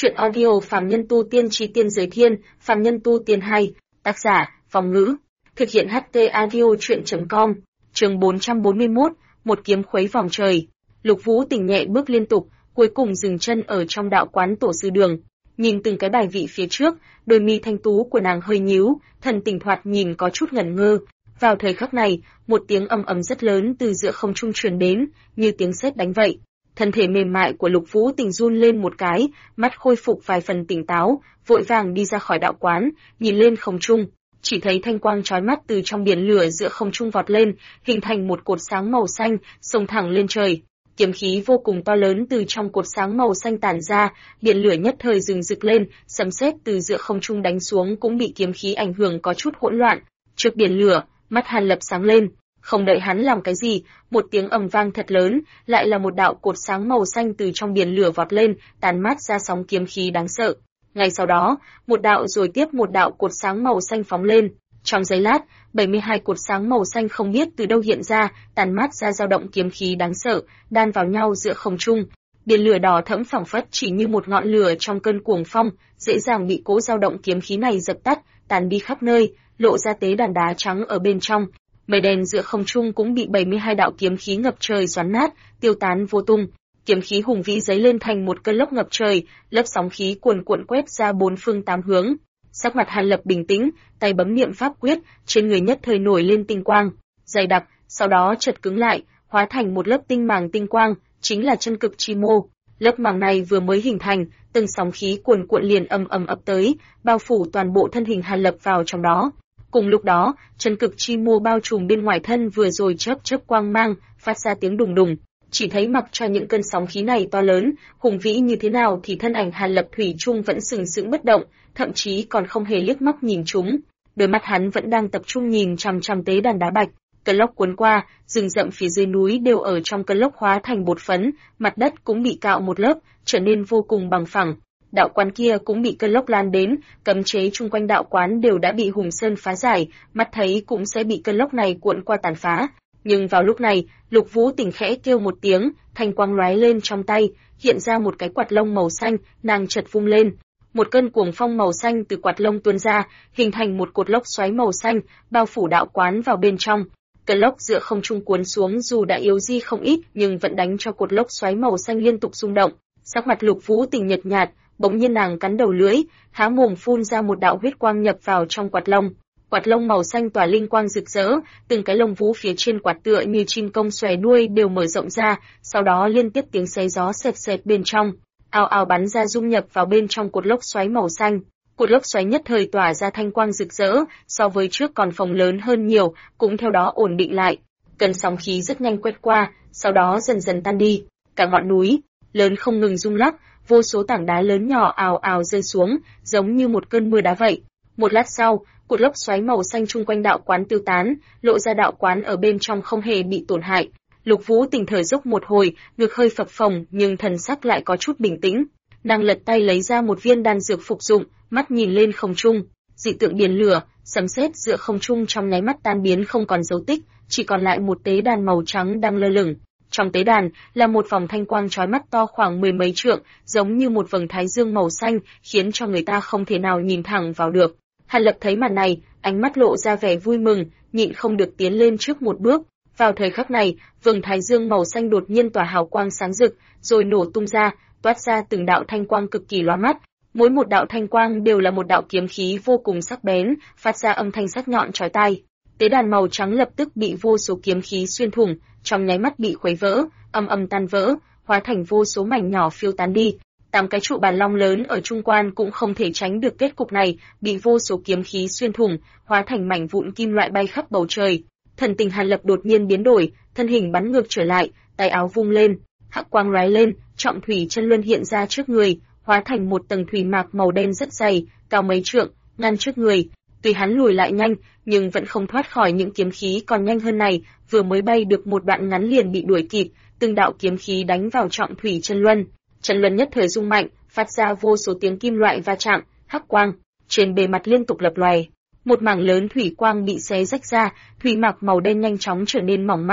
Chuyện audio Phàm Nhân Tu Tiên Chí Tiên Giới Thiên, Phàm Nhân Tu Tiên 2, tác giả, Phong Ngữ, thực hiện HT audio chuyện.com, chương 441, một kiếm khuấy vòng trời. Lục Vũ tỉnh nhẹ bước liên tục, cuối cùng dừng chân ở trong đạo quán tổ sư đường. Nhìn từng cái bài vị phía trước, đôi mi thanh tú của nàng hơi nhíu, thần tình thoạt nhìn có chút ngẩn ngơ. Vào thời khắc này, một tiếng ầm ầm rất lớn từ giữa không trung truyền đến, như tiếng sét đánh vậy. Thân thể mềm mại của Lục Vũ Tình run lên một cái, mắt khôi phục vài phần tỉnh táo, vội vàng đi ra khỏi đạo quán, nhìn lên không trung, chỉ thấy thanh quang chói mắt từ trong biển lửa giữa không trung vọt lên, hình thành một cột sáng màu xanh, xông thẳng lên trời. Kiếm khí vô cùng to lớn từ trong cột sáng màu xanh tản ra, biển lửa nhất thời rừng rực lên, sấm sét từ giữa không trung đánh xuống cũng bị kiếm khí ảnh hưởng có chút hỗn loạn. Trước biển lửa, mắt Hàn Lập sáng lên. Không đợi hắn làm cái gì, một tiếng ầm vang thật lớn, lại là một đạo cột sáng màu xanh từ trong biển lửa vọt lên, tàn mát ra sóng kiếm khí đáng sợ. Ngay sau đó, một đạo rồi tiếp một đạo cột sáng màu xanh phóng lên. Trong giây lát, 72 cột sáng màu xanh không biết từ đâu hiện ra, tàn mát ra dao động kiếm khí đáng sợ, đan vào nhau giữa không trung. Biển lửa đỏ thẫm phảng phất chỉ như một ngọn lửa trong cơn cuồng phong, dễ dàng bị cỗ dao động kiếm khí này dập tắt, tàn đi khắp nơi, lộ ra tế đàn đá trắng ở bên trong. Mây đen giữa không trung cũng bị 72 đạo kiếm khí ngập trời xoắn nát, tiêu tán vô tung. Kiếm khí hùng vĩ giấy lên thành một cơn lốc ngập trời, lớp sóng khí cuồn cuộn quét ra bốn phương tám hướng. Sắc mặt Hàn Lập bình tĩnh, tay bấm niệm pháp quyết, trên người nhất thời nổi lên tinh quang, dày đặc, sau đó chợt cứng lại, hóa thành một lớp tinh màng tinh quang, chính là chân cực chi mô. Lớp màng này vừa mới hình thành, từng sóng khí cuồn cuộn liền ầm ầm ập tới, bao phủ toàn bộ thân hình Hàn Lập vào trong đó. Cùng lúc đó, chân cực chi mô bao trùm bên ngoài thân vừa rồi chớp quang mang, phát ra tiếng đùng đùng. Chỉ thấy mặc cho những cơn sóng khí này to lớn, hùng vĩ như thế nào thì thân ảnh Hàn Lập thủy chung vẫn sừng sững bất động, thậm chí còn không hề liếc mắt nhìn chúng. Đôi mắt hắn vẫn đang tập trung nhìn chằm chằm tế đàn đá bạch. Cơn lốc cuốn qua, rừng rậm phía dưới núi đều ở trong cơn lốc hóa thành bột phấn, mặt đất cũng bị cạo một lớp, trở nên vô cùng bằng phẳng. Đạo quán kia cũng bị cơn lốc lan đến, cấm chế chung quanh đạo quán đều đã bị Hùng Sơn phá giải, mắt thấy cũng sẽ bị cơn lốc này cuộn qua tàn phá. Nhưng vào lúc này, Lục Vũ Tình khẽ kêu một tiếng, thanh quang lóe lên trong tay, hiện ra một cái quạt lông màu xanh, nàng chợt vung lên. Một cơn cuồng phong màu xanh từ quạt lông tuôn ra, hình thành một cột lốc xoáy màu xanh, bao phủ đạo quán vào bên trong. Cơn lốc giữa không trung cuốn xuống dù đã yếu đi không ít, nhưng vẫn đánh cho cột lốc xoáy màu xanh liên tục rung động. Sắc mặt Lục Vũ Tình nhợt nhạt, bỗng nhiên nàng cắn đầu lưỡi, há mồm phun ra một đạo huyết quang nhập vào trong quạt lông. Quạt lông màu xanh tỏa linh quang rực rỡ, từng cái lông vũ phía trên quạt tựa như chim công xòe đuôi đều mở rộng ra, sau đó liên tiếp tiếng xé gió xẹt xẹt bên trong, ào ào bắn ra dung nhập vào bên trong cột lốc xoáy màu xanh. Cột lốc xoáy nhất thời tỏa ra thanh quang rực rỡ, so với trước còn phồng lớn hơn nhiều, cũng theo đó ổn định lại. Cơn sóng khí rất nhanh quét qua, sau đó dần dần tan đi. Cả ngọn núi lớn không ngừng rung lắc, vô số tảng đá lớn nhỏ ào ào rơi xuống, giống như một cơn mưa đá vậy. Một lát sau, cột lốc xoáy màu xanh chung quanh đạo quán tiêu tán, lộ ra đạo quán ở bên trong không hề bị tổn hại. Lục Vũ Tình thở dốc một hồi, ngực hơi phập phồng, nhưng thần sắc lại có chút bình tĩnh. Nàng lật tay lấy ra một viên đan dược phục dụng, mắt nhìn lên không trung, dị tượng biển lửa, sấm sét giữa không trung trong nháy mắt tan biến không còn dấu tích, chỉ còn lại một tế đàn màu trắng đang lơ lửng. Trong tế đàn là một vòng thanh quang chói mắt to khoảng 10 mấy trượng, giống như một vầng thái dương màu xanh, khiến cho người ta không thể nào nhìn thẳng vào được. Hàn Lập thấy màn này, ánh mắt lộ ra vẻ vui mừng, nhịn không được tiến lên trước một bước. Vào thời khắc này, vầng thái dương màu xanh đột nhiên tỏa hào quang sáng rực, rồi nổ tung ra, toát ra từng đạo thanh quang cực kỳ lóa mắt. Mỗi một đạo thanh quang đều là một đạo kiếm khí vô cùng sắc bén, phát ra âm thanh sắc nhọn chói tai. Tế đàn màu trắng lập tức bị vô số kiếm khí xuyên thủng, trong nháy mắt bị khuấy vỡ, âm âm tan vỡ, hóa thành vô số mảnh nhỏ phiêu tán đi. 8 cái trụ bàn long lớn ở trung quan cũng không thể tránh được kết cục này, bị vô số kiếm khí xuyên thủng, hóa thành mảnh vụn kim loại bay khắp bầu trời. Thần tình Hàn Lập đột nhiên biến đổi, thân hình bắn ngược trở lại, tay áo vung lên, hắc quang lóe lên, trọng thủy chân luân hiện ra trước người, hóa thành một tầng thủy mạc màu đen rất dày, cao mấy trượng, ngăn trước người. Tuy hắn lùi lại nhanh, nhưng vẫn không thoát khỏi những kiếm khí còn nhanh hơn này, vừa mới bay được một đoạn ngắn liền bị đuổi kịp, từng đạo kiếm khí đánh vào trọng thủy chân luân. Chân luân nhất thời rung mạnh, phát ra vô số tiếng kim loại va chạm, hắc quang trên bề mặt liên tục lập lòe. Một mảng lớn thủy quang bị xé rách ra, thủy mạc màu đen nhanh chóng trở nên mỏng manh.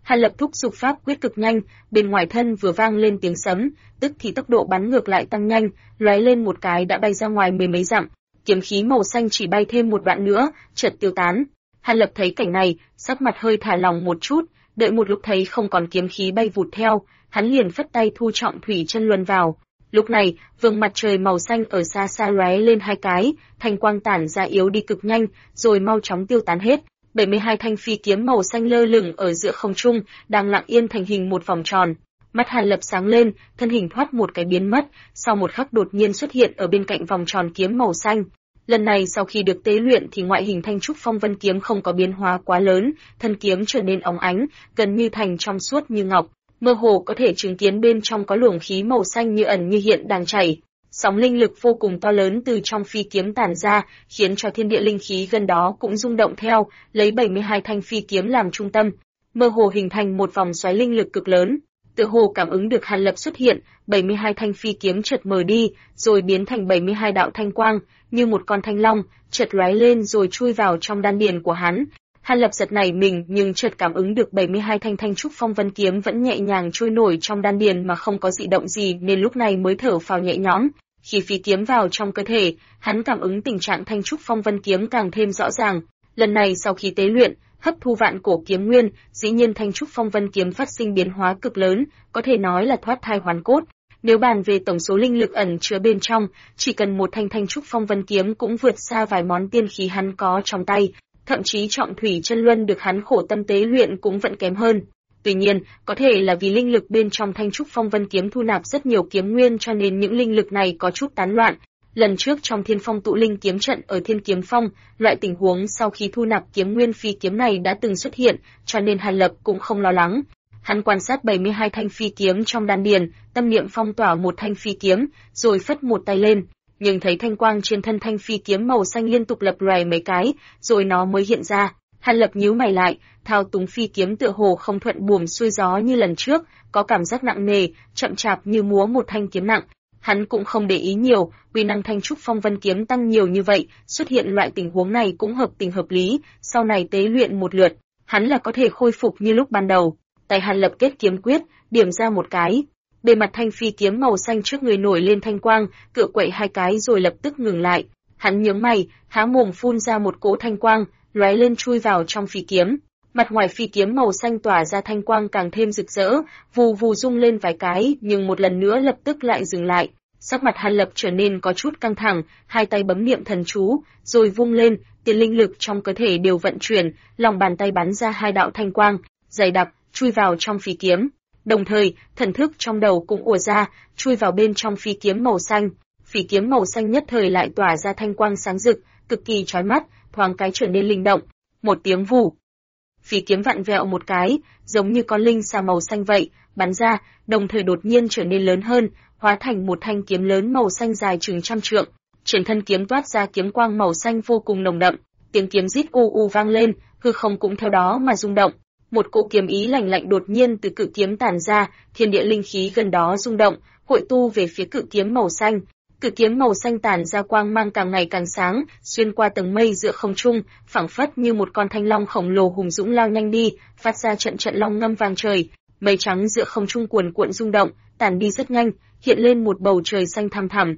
Hàn Lập thúc giục pháp quyết cực nhanh, bên ngoài thân vừa vang lên tiếng sấm, tức thì tốc độ bắn ngược lại tăng nhanh, lóe lên một cái đã bay ra ngoài mười mấy dặm. Kiếm khí màu xanh chỉ bay thêm một đoạn nữa, chợt tiêu tán. Hàn Lập thấy cảnh này, sắc mặt hơi thả lỏng một chút, đợi một lúc thấy không còn kiếm khí bay vụt theo, hắn liền phất tay thu Trọng Thủy Chân Luân vào. Lúc này, vương mặt trời màu xanh ở xa xa lóe lên hai cái, thanh quang tản ra yếu đi cực nhanh, rồi mau chóng tiêu tán hết. 72 thanh phi kiếm màu xanh lơ lửng ở giữa không trung, đang lặng yên thành hình một vòng tròn. Mắt Hàn Lập sáng lên, thân hình thoát một cái biến mất, sau một khắc đột nhiên xuất hiện ở bên cạnh vòng tròn kiếm màu xanh. Lần này sau khi được tế luyện thì ngoại hình Thanh Trúc Phong Vân kiếm không có biến hóa quá lớn, thân kiếm trở nên óng ánh, gần như thành trong suốt như ngọc, mơ hồ có thể chứng kiến bên trong có luồng khí màu xanh như ẩn như hiện đang chảy. Sóng linh lực vô cùng to lớn từ trong phi kiếm tản ra, khiến cho thiên địa linh khí gần đó cũng rung động theo, lấy 72 thanh phi kiếm làm trung tâm, mơ hồ hình thành một vòng xoáy linh lực cực lớn. Tựa hồ cảm ứng được Hàn Lập xuất hiện, 72 thanh phi kiếm chợt mờ đi, rồi biến thành 72 đạo thanh quang, như một con thanh long, chợt lóe lên rồi chui vào trong đan điền của hắn. Hàn Lập giật nảy mình nhưng chợt cảm ứng được 72 thanh Thanh Trúc Phong Vân kiếm vẫn nhẹ nhàng trôi nổi trong đan điền mà không có dị động gì, nên lúc này mới thở phào nhẹ nhõm. Khi phi kiếm vào trong cơ thể, hắn cảm ứng tình trạng Thanh Trúc Phong Vân kiếm càng thêm rõ ràng. Lần này sau khi tế luyện, hấp thu vạn cổ kiếm nguyên, dĩ nhiên Thanh Trúc Phong Vân kiếm phát sinh biến hóa cực lớn, có thể nói là thoát thai hoàn cốt. Nếu bàn về tổng số linh lực ẩn chứa bên trong, chỉ cần một thanh Thanh Trúc Phong Vân kiếm cũng vượt xa vài món tiên khí hắn có trong tay, thậm chí Trọng Thủy Chân Luân được hắn khổ tâm tế luyện cũng vẫn kém hơn. Tuy nhiên, có thể là vì linh lực bên trong Thanh Trúc Phong Vân kiếm thu nạp rất nhiều kiếm nguyên cho nên những linh lực này có chút tán loạn. Lần trước trong Thiên Phong tụ linh kiếm trận ở Thiên Kiếm Phong, loại tình huống sau khi thu nạp kiếm nguyên phi kiếm này đã từng xuất hiện, cho nên Hàn Lập cũng không lo lắng. Hắn quan sát 72 thanh phi kiếm trong đan điền, tâm niệm phong tỏa một thanh phi kiếm, rồi phất một tay lên, nhưng thấy thanh quang trên thân thanh phi kiếm màu xanh liên tục lập lòe mấy cái, rồi nó mới hiện ra. Hàn Lập nhíu mày lại, thao túng phi kiếm tựa hồ không thuận buồm xuôi gió như lần trước, có cảm giác nặng nề, chậm chạp như múa một thanh kiếm nặng. Hắn cũng không để ý nhiều, uy năng Thanh Trúc Phong Vân kiếm tăng nhiều như vậy, xuất hiện loại tình huống này cũng hợp tình hợp lý, sau này tế luyện một lượt, hắn là có thể khôi phục như lúc ban đầu. Tay Hàn Lập kết kiếm quyết, điểm ra một cái, bề mặt thanh phi kiếm màu xanh trước người nổi lên thanh quang, cựa quậy hai cái rồi lập tức ngừng lại. Hắn nhướng mày, há mồm phun ra một cỗ thanh quang, lóe lên chui vào trong phi kiếm. Mặt ngoài phi kiếm màu xanh tỏa ra thanh quang càng thêm rực rỡ, vù vù rung lên vài cái, nhưng một lần nữa lập tức lại dừng lại. Sắc mặt Hàn Lập trở nên có chút căng thẳng, hai tay bấm niệm thần chú, rồi vung lên, tiền linh lực trong cơ thể đều vận chuyển, lòng bàn tay bắn ra hai đạo thanh quang, dày đặc, chui vào trong phi kiếm. Đồng thời, thần thức trong đầu cũng ùa ra, chui vào bên trong phi kiếm màu xanh. Phi kiếm màu xanh nhất thời lại tỏa ra thanh quang sáng rực, cực kỳ chói mắt, thoáng cái trở nên linh động. Một tiếng vù, phi kiếm vặn vẹo một cái, giống như con linh xà màu xanh vậy, bắn ra, đồng thời đột nhiên trở nên lớn hơn, hóa thành một thanh kiếm lớn màu xanh dài chừng trăm trượng. Trên thân kiếm toát ra kiếm quang màu xanh vô cùng nồng đậm, tiếng kiếm rít u u vang lên, hư không cũng theo đó mà rung động. Một cỗ kiếm ý lạnh lạnh đột nhiên từ cự kiếm tản ra, thiên địa linh khí gần đó rung động, hội tu về phía cự kiếm màu xanh. Cự kiếm màu xanh tản ra quang mang càng ngày càng sáng, xuyên qua tầng mây giữa không trung, phảng phất như một con thanh long khổng lồ hùng dũng lao nhanh đi, phát ra trận trận long ngâm vang trời. Mây trắng giữa không trung cuồn cuộn rung động, tản đi rất nhanh, hiện lên một bầu trời xanh thăm thẳm.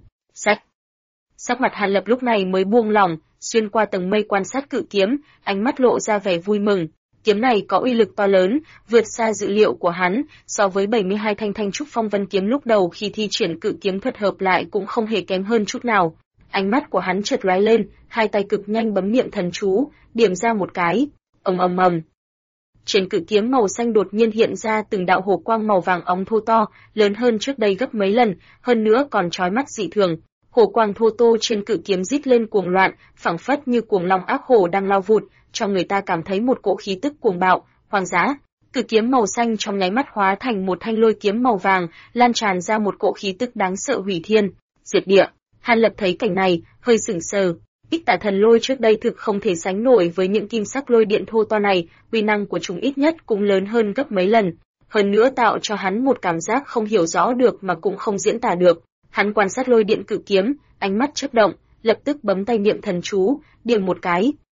Sắc mặt Hàn Lập lúc này mới buông lỏng, xuyên qua tầng mây quan sát cự kiếm, ánh mắt lộ ra vẻ vui mừng. Kiếm này có uy lực to lớn, vượt xa dự liệu của hắn, so với 72 thanh Thanh Trúc Phong Vân kiếm lúc đầu khi thi triển cự kiếm thuật hợp lại cũng không hề kém hơn chút nào. Ánh mắt của hắn chợt lóe lên, hai tay cực nhanh bấm niệm thần chú, điểm ra một cái, ầm ầm ầm. Trên cự kiếm màu xanh đột nhiên hiện ra từng đạo hồ quang màu vàng óng thô to, lớn hơn trước đây gấp mấy lần, hơn nữa còn chói mắt dị thường. Hồ quang thô tô trên cự kiếm rít lên cuồng loạn, phảng phất như cuồng long ác hổ đang lao vụt, cho người ta cảm thấy một cỗ khí tức cuồng bạo, hoang dã. Cự kiếm màu xanh trong nháy mắt hóa thành một thanh lôi kiếm màu vàng, lan tràn ra một cỗ khí tức đáng sợ hủy thiên, diệt địa. Hàn Lập thấy cảnh này, hơi sửng sờ. Ích Tả Thần Lôi trước đây thực không thể sánh nổi với những kim sắc lôi điện thô to này, uy năng của chúng ít nhất cũng lớn hơn gấp mấy lần. Hơn nữa tạo cho hắn một cảm giác không hiểu rõ được mà cũng không diễn tả được. Hắn quan sát lôi điện cự kiếm, ánh mắt chớp động, lập tức bấm tay niệm thần chú, điểm một cái.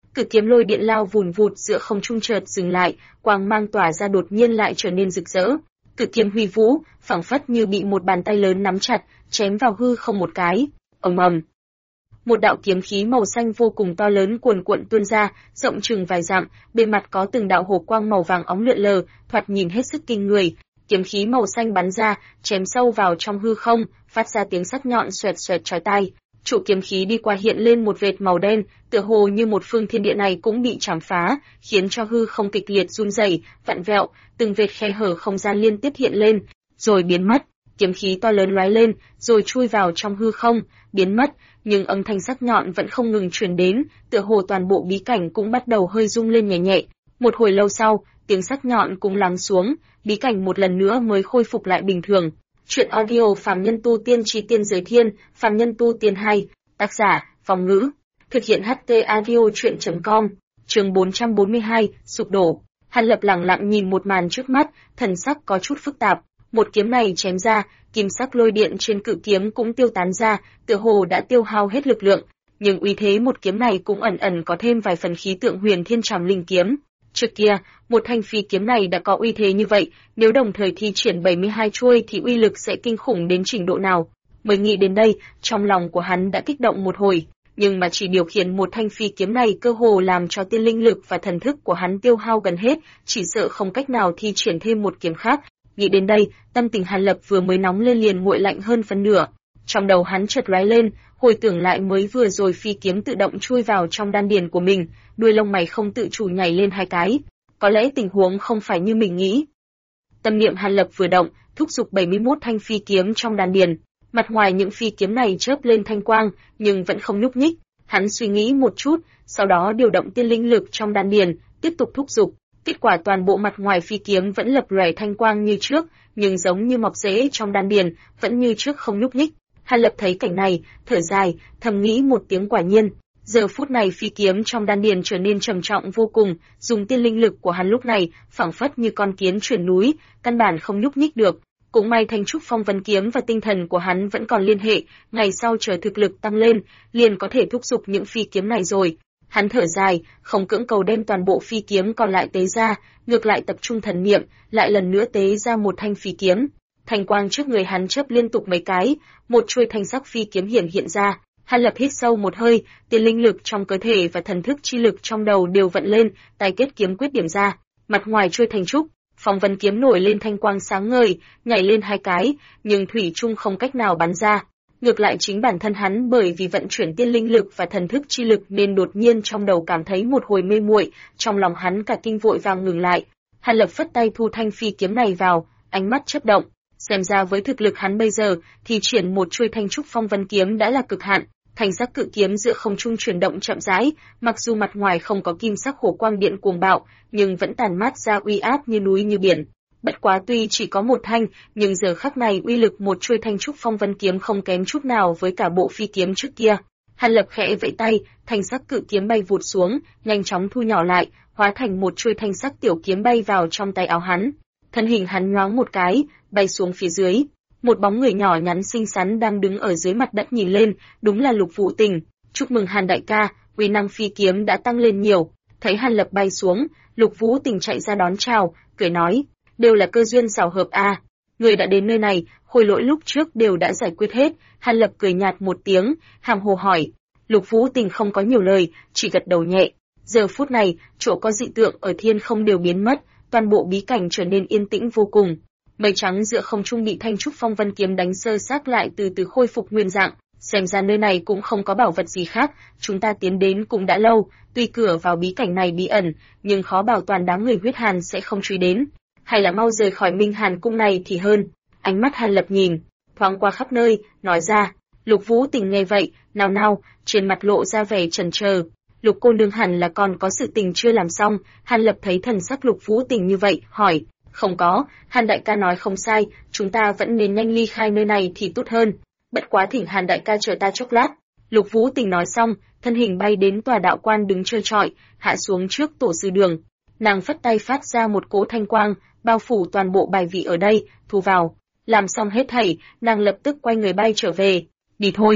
Cự kiếm lôi điện lao vùn vụt giữa không trung chợt dừng lại, quang mang tỏa ra đột nhiên lại trở nên rực rỡ. Cự kiếm huy vũ, phảng phất như bị một bàn tay lớn nắm chặt, chém vào hư không một cái. Ầm ầm. Một đạo kiếm khí màu xanh vô cùng to lớn cuồn cuộn tuôn ra, rộng chừng vài dặm, bề mặt có từng đạo hồ quang màu vàng óng lượn lờ, thoạt nhìn hết sức kinh người. Kiếm khí màu xanh bắn ra, chém sâu vào trong hư không, phát ra tiếng sắc nhọn xoẹt xoẹt chói tai. Trụ kiếm khí đi qua hiện lên một vệt màu đen, tựa hồ như một phương thiên địa này cũng bị chảm phá, khiến cho hư không kịch liệt run rẩy, vặn vẹo, từng vệt khe hở không gian liên tiếp hiện lên, rồi biến mất. Kiếm khí to lớn lóe lên, rồi chui vào trong hư không, biến mất, nhưng âm thanh sắc nhọn vẫn không ngừng truyền đến, tựa hồ toàn bộ bí cảnh cũng bắt đầu hơi rung lên nhẹ nhẹ. Một hồi lâu sau, tiếng sắc nhọn cũng lắng xuống, bí cảnh một lần nữa mới khôi phục lại bình thường. Chuyện audio Phàm Nhân Tu Tiên Chí Tiên Giới Thiên, Phàm Nhân Tu Tiên 2, tác giả, Phong Ngữ, thực hiện HT audio chuyện.com, chương 442, sụp đổ. Hàn Lập lặng lặng nhìn một màn trước mắt, thần sắc có chút phức tạp. Một kiếm này chém ra, kim sắc lôi điện trên cự kiếm cũng tiêu tán ra, tựa hồ đã tiêu hao hết lực lượng, nhưng uy thế một kiếm này cũng ẩn ẩn có thêm vài phần khí tượng Huyền Thiên Trảm Linh kiếm. Trước kia, một thanh phi kiếm này đã có uy thế như vậy, nếu đồng thời thi triển 72 chuôi thì uy lực sẽ kinh khủng đến trình độ nào. Mới nghĩ đến đây, trong lòng của hắn đã kích động một hồi, nhưng mà chỉ điều khiển một thanh phi kiếm này cơ hồ làm cho tiên linh lực và thần thức của hắn tiêu hao gần hết, chỉ sợ không cách nào thi triển thêm một kiếm khác. Nghĩ đến đây, tâm tình Hàn Lập vừa mới nóng lên liền nguội lạnh hơn phân nửa. Trong đầu hắn chợt lóe lên, hồi tưởng lại mới vừa rồi phi kiếm tự động chui vào trong đan điền của mình, đuôi lông mày không tự chủ nhảy lên hai cái. Có lẽ tình huống không phải như mình nghĩ. Tâm niệm Hàn Lập vừa động, thúc giục 71 thanh phi kiếm trong đan điền. Mặt ngoài những phi kiếm này chớp lên thanh quang, nhưng vẫn không nhúc nhích. Hắn suy nghĩ một chút, sau đó điều động tiên linh lực trong đan điền, tiếp tục thúc giục. Kết quả toàn bộ mặt ngoài phi kiếm vẫn lập lòe thanh quang như trước, nhưng giống như mọc rễ trong đan điền, vẫn như trước không nhúc nhích. Hàn Lập thấy cảnh này, thở dài, thầm nghĩ một tiếng quả nhiên. Giờ phút này phi kiếm trong đan điền trở nên trầm trọng vô cùng, dùng tiên linh lực của hắn lúc này, phảng phất như con kiến chuyển núi, căn bản không nhúc nhích được. Cũng may Thanh Trúc Phong Vân kiếm và tinh thần của hắn vẫn còn liên hệ, ngày sau chờ thực lực tăng lên, liền có thể thúc giục những phi kiếm này rồi. Hắn thở dài, không cưỡng cầu đem toàn bộ phi kiếm còn lại tế ra, ngược lại tập trung thần niệm, lại lần nữa tế ra một thanh phi kiếm. Thanh quang trước người hắn chớp liên tục mấy cái, một chuôi thanh sắc phi kiếm hiện ra. Hàn Lập hít sâu một hơi, tiên linh lực trong cơ thể và thần thức chi lực trong đầu đều vận lên, tay kết kiếm quyết điểm ra. Mặt ngoài chuôi Thanh Trúc Phong Vân kiếm nổi lên thanh quang sáng ngời, nhảy lên hai cái, nhưng thủy chung không cách nào bắn ra. Ngược lại chính bản thân hắn bởi vì vận chuyển tiên linh lực và thần thức chi lực nên đột nhiên trong đầu cảm thấy một hồi mê muội, trong lòng hắn cả kinh vội vàng ngừng lại. Hàn Lập phất tay thu thanh phi kiếm này vào, ánh mắt chớp động, xem ra với thực lực hắn bây giờ thì triển một chuôi Thanh Trúc Phong Vân kiếm đã là cực hạn. Thanh sắc cự kiếm giữa không trung chuyển động chậm rãi, mặc dù mặt ngoài không có kim sắc hổ quang điện cuồng bạo, nhưng vẫn tàn mát ra uy áp như núi như biển. Bất quá tuy chỉ có một thanh, nhưng giờ khắc này uy lực một chuôi Thanh Trúc Phong Vân kiếm không kém chút nào với cả bộ phi kiếm trước kia. Hàn Lập khẽ vẫy tay, thanh sắc cự kiếm bay vụt xuống, nhanh chóng thu nhỏ lại, hóa thành một chuôi thanh sắc tiểu kiếm bay vào trong tay áo hắn. Thân hình hắn nhoáng một cái, bay xuống phía dưới. Một bóng người nhỏ nhắn xinh xắn đang đứng ở dưới mặt đất nhìn lên, đúng là Lục Vũ Tình. Chúc mừng Hàn đại ca, uy năng phi kiếm đã tăng lên nhiều. Thấy Hàn Lập bay xuống, Lục Vũ Tình chạy ra đón chào, cười nói, đều là cơ duyên xảo hợp a. Người đã đến nơi này, khôi lỗi lúc trước đều đã giải quyết hết. Hàn Lập cười nhạt một tiếng, hàm hồ hỏi. Lục Vũ Tình không có nhiều lời, chỉ gật đầu nhẹ. Giờ phút này, chỗ có dị tượng ở thiên không đều biến mất, toàn bộ bí cảnh trở nên yên tĩnh vô cùng. Mây trắng giữa không trung bị Thanh Trúc Phong Vân kiếm đánh sơ xác lại từ từ khôi phục nguyên dạng, xem ra nơi này cũng không có bảo vật gì khác, chúng ta tiến đến cũng đã lâu, tuy cửa vào bí cảnh này bí ẩn, nhưng khó bảo toàn đám người huyết hàn sẽ không truy đến, hay là mau rời khỏi Minh Hàn cung này thì hơn. Ánh mắt Hàn Lập nhìn, thoáng qua khắp nơi, nói ra. Lục Vũ Tình nghe vậy, nào nào, trên mặt lộ ra vẻ chần chờ. Lục cô nương hẳn là còn có sự tình chưa làm xong. Hàn Lập thấy thần sắc Lục Vũ Tình như vậy, hỏi. Không có, Hàn đại ca nói không sai, chúng ta vẫn nên nhanh ly khai nơi này thì tốt hơn. Bất quá thỉnh Hàn đại ca chờ ta chốc lát. Lục Vũ Tình nói xong, thân hình bay đến tòa đạo quan đứng trơ trọi, hạ xuống trước tổ sư đường. Nàng phất tay phát ra một cỗ thanh quang, bao phủ toàn bộ bài vị ở đây, thu vào. Làm xong hết thảy, nàng lập tức quay người bay trở về. Đi thôi,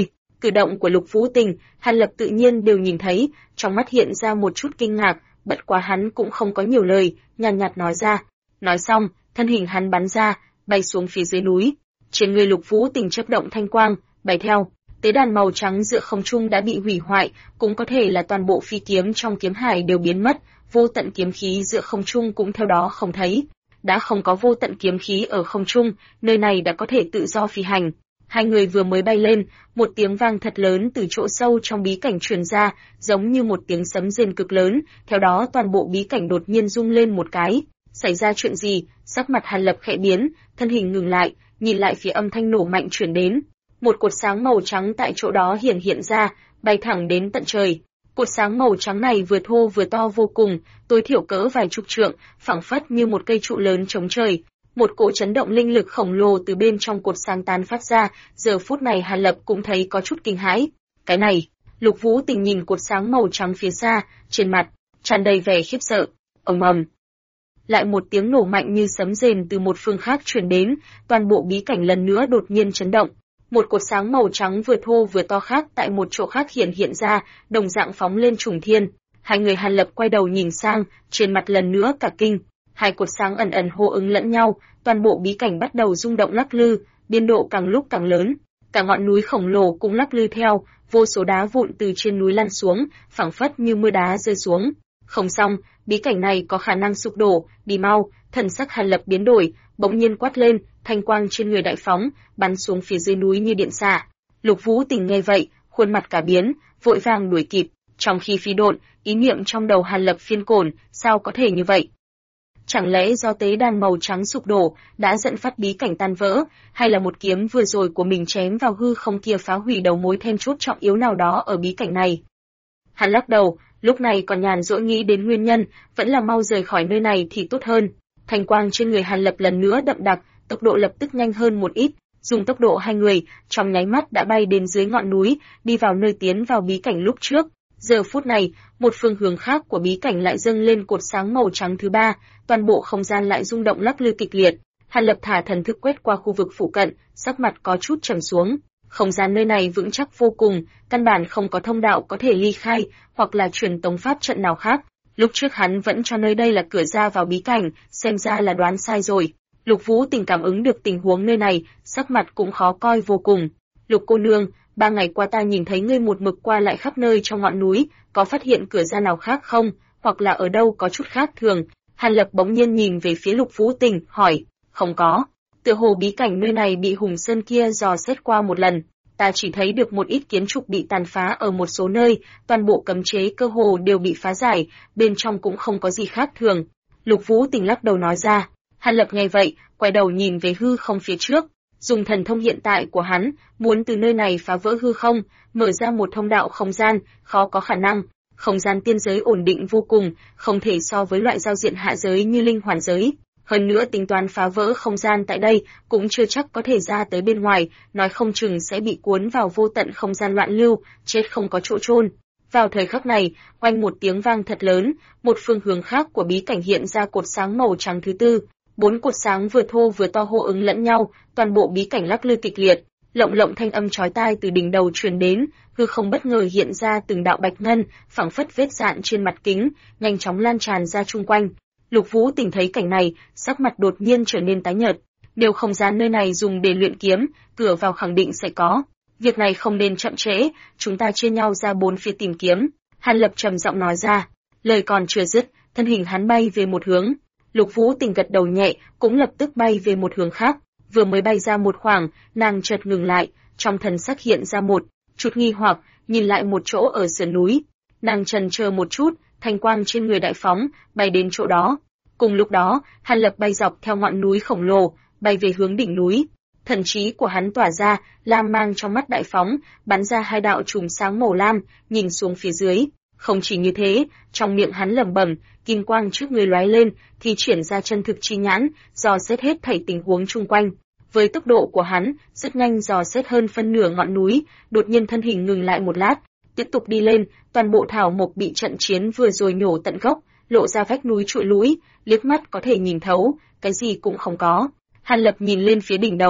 Cử động của Lục Vũ Tình, Hàn Lập tự nhiên đều nhìn thấy, trong mắt hiện ra một chút kinh ngạc, bất quá hắn cũng không có nhiều lời, nhàn nhạt nói ra. Nói xong, thân hình hắn bắn ra, bay xuống phía dưới núi. Trên người Lục Vũ Tình chớp động thanh quang, bay theo. Tế đàn màu trắng giữa không trung đã bị hủy hoại, cũng có thể là toàn bộ phi kiếm trong kiếm hải đều biến mất, vô tận kiếm khí giữa không trung cũng theo đó không thấy. Đã không có vô tận kiếm khí ở không trung, nơi này đã có thể tự do phi hành. Hai người vừa mới bay lên, một tiếng vang thật lớn từ chỗ sâu trong bí cảnh truyền ra, giống như một tiếng sấm rền cực lớn, theo đó toàn bộ bí cảnh đột nhiên rung lên một cái. Xảy ra chuyện gì? Sắc mặt Hàn Lập khẽ biến, thân hình ngừng lại, nhìn lại phía âm thanh nổ mạnh truyền đến. Một cột sáng màu trắng tại chỗ đó hiện ra, bay thẳng đến tận trời. Cột sáng màu trắng này vừa thô vừa to vô cùng, tối thiểu cỡ vài chục trượng, phảng phất như một cây trụ lớn chống trời. Một cỗ chấn động linh lực khổng lồ từ bên trong cột sáng tán phát ra, giờ phút này Hàn Lập cũng thấy có chút kinh hãi. Cái này, Lục Vũ Tình nhìn cột sáng màu trắng phía xa, trên mặt tràn đầy vẻ khiếp sợ. Ầm ầm. Lại một tiếng nổ mạnh như sấm rền từ một phương khác truyền đến, toàn bộ bí cảnh lần nữa đột nhiên chấn động. Một cột sáng màu trắng vừa thô vừa to khác tại một chỗ khác hiện ra, đồng dạng phóng lên trùng thiên. Hai người Hàn Lập quay đầu nhìn sang, trên mặt lần nữa cả kinh. Hai cột sáng ẩn ẩn hô ứng lẫn nhau, toàn bộ bí cảnh bắt đầu rung động lắc lư, biên độ càng lúc càng lớn. Cả ngọn núi khổng lồ cũng lắc lư theo, vô số đá vụn từ trên núi lăn xuống, phảng phất như mưa đá rơi xuống. Không xong, bí cảnh này có khả năng sụp đổ, đi mau. Thần sắc Hàn Lập biến đổi, bỗng nhiên quát lên, thanh quang trên người đại phóng, bắn xuống phía dưới núi như điện xạ. Lục Vũ Tình nghe vậy, khuôn mặt cả biến, vội vàng đuổi kịp. Trong khi phi độn, ý niệm trong đầu Hàn Lập phiên cổn, sao có thể như vậy? Chẳng lẽ do tế đàn màu trắng sụp đổ đã dẫn phát bí cảnh tan vỡ, hay là một kiếm vừa rồi của mình chém vào hư không kia phá hủy đầu mối then chốt trọng yếu nào đó ở bí cảnh này? Hắn lắc đầu, lúc này còn nhàn rỗi nghĩ đến nguyên nhân, vẫn là mau rời khỏi nơi này thì tốt hơn. Thanh quang trên người Hàn Lập lần nữa đậm đặc, tốc độ lập tức nhanh hơn một ít, dùng tốc độ hai người, trong nháy mắt đã bay đến dưới ngọn núi, đi vào nơi tiến vào bí cảnh lúc trước. Giờ phút này, một phương hướng khác của bí cảnh lại dâng lên cột sáng màu trắng thứ ba, toàn bộ không gian lại rung động lắc lư kịch liệt. Hàn Lập thả thần thức quét qua khu vực phụ cận, sắc mặt có chút trầm xuống. Không gian nơi này vững chắc vô cùng, căn bản không có thông đạo có thể ly khai, hoặc là truyền tống pháp trận nào khác. Lúc trước hắn vẫn cho nơi đây là cửa ra vào bí cảnh, xem ra là đoán sai rồi. Lục Vũ Tình cảm ứng được tình huống nơi này, sắc mặt cũng khó coi vô cùng. Lục cô nương, 3 ngày qua ta nhìn thấy ngươi một mực qua lại khắp nơi trong ngọn núi, có phát hiện cửa ra nào khác không, hoặc là ở đâu có chút khác thường? Hàn Lập bỗng nhiên nhìn về phía Lục Vũ Tình, hỏi, không có. Tựa hồ bí cảnh nơi này bị Hùng Sơn kia dò xét qua một lần. Ta chỉ thấy được một ít kiến trúc bị tàn phá ở một số nơi, toàn bộ cấm chế cơ hồ đều bị phá giải, bên trong cũng không có gì khác thường. Lục Vũ Tình lắc đầu nói ra. Hàn Lập nghe vậy, quay đầu nhìn về hư không phía trước, dùng thần thông hiện tại của hắn, muốn từ nơi này phá vỡ hư không, mở ra một thông đạo không gian, khó có khả năng. Không gian tiên giới ổn định vô cùng, không thể so với loại giao diện hạ giới như linh hoàn giới. Hơn nữa tính toán phá vỡ không gian tại đây cũng chưa chắc có thể ra tới bên ngoài, nói không chừng sẽ bị cuốn vào vô tận không gian loạn lưu, chết không có chỗ chôn. Vào thời khắc này, oanh một tiếng vang thật lớn, một phương hướng khác của bí cảnh hiện ra cột sáng màu trắng thứ tư. 4 cột sáng vừa thô vừa to hô ứng lẫn nhau, toàn bộ bí cảnh lắc lư kịch liệt. Lộng lộng thanh âm chói tai từ đỉnh đầu truyền đến, hư không bất ngờ hiện ra từng đạo bạch ngân, phảng phất vết dạn trên mặt kính, nhanh chóng lan tràn ra chung quanh. Lục Vũ Tình thấy cảnh này, sắc mặt đột nhiên trở nên tái nhợt. Điều không gian nơi này dùng để luyện kiếm, cửa vào khẳng định sẽ có. Việc này không nên chậm trễ, chúng ta chia nhau ra 4 phía tìm kiếm. Hàn Lập trầm giọng nói ra. Lời còn chưa dứt, thân hình hắn bay về một hướng. Lục Vũ Tình gật đầu nhẹ, cũng lập tức bay về một hướng khác. Vừa mới bay ra một khoảng, nàng chợt ngừng lại, trong thần sắc hiện ra một chút nghi hoặc, nhìn lại một chỗ ở sườn núi. Nàng chần chờ một chút, thanh quang trên người đại phóng, bay đến chỗ đó. Cùng lúc đó, Hàn Lập bay dọc theo ngọn núi khổng lồ, bay về hướng đỉnh núi. Thần trí của hắn tỏa ra, lam mang trong mắt đại phóng, bắn ra 2 đạo chùm sáng màu lam, nhìn xuống phía dưới. Không chỉ như thế, trong miệng hắn lẩm bẩm, kim quang trước người lóe lên, thì triển ra chân thực chi nhãn, dò xét hết thảy tình huống chung quanh. Với tốc độ của hắn, rất nhanh dò xét hơn phân nửa ngọn núi, đột nhiên thân hình ngừng lại một lát, tiếp tục đi lên, toàn bộ thảo mộc bị trận chiến vừa rồi nhổ tận gốc, lộ ra vách núi trụi lũi, liếc mắt có thể nhìn thấu, cái gì cũng không có. Hàn Lập nhìn lên phía đỉnh đầu,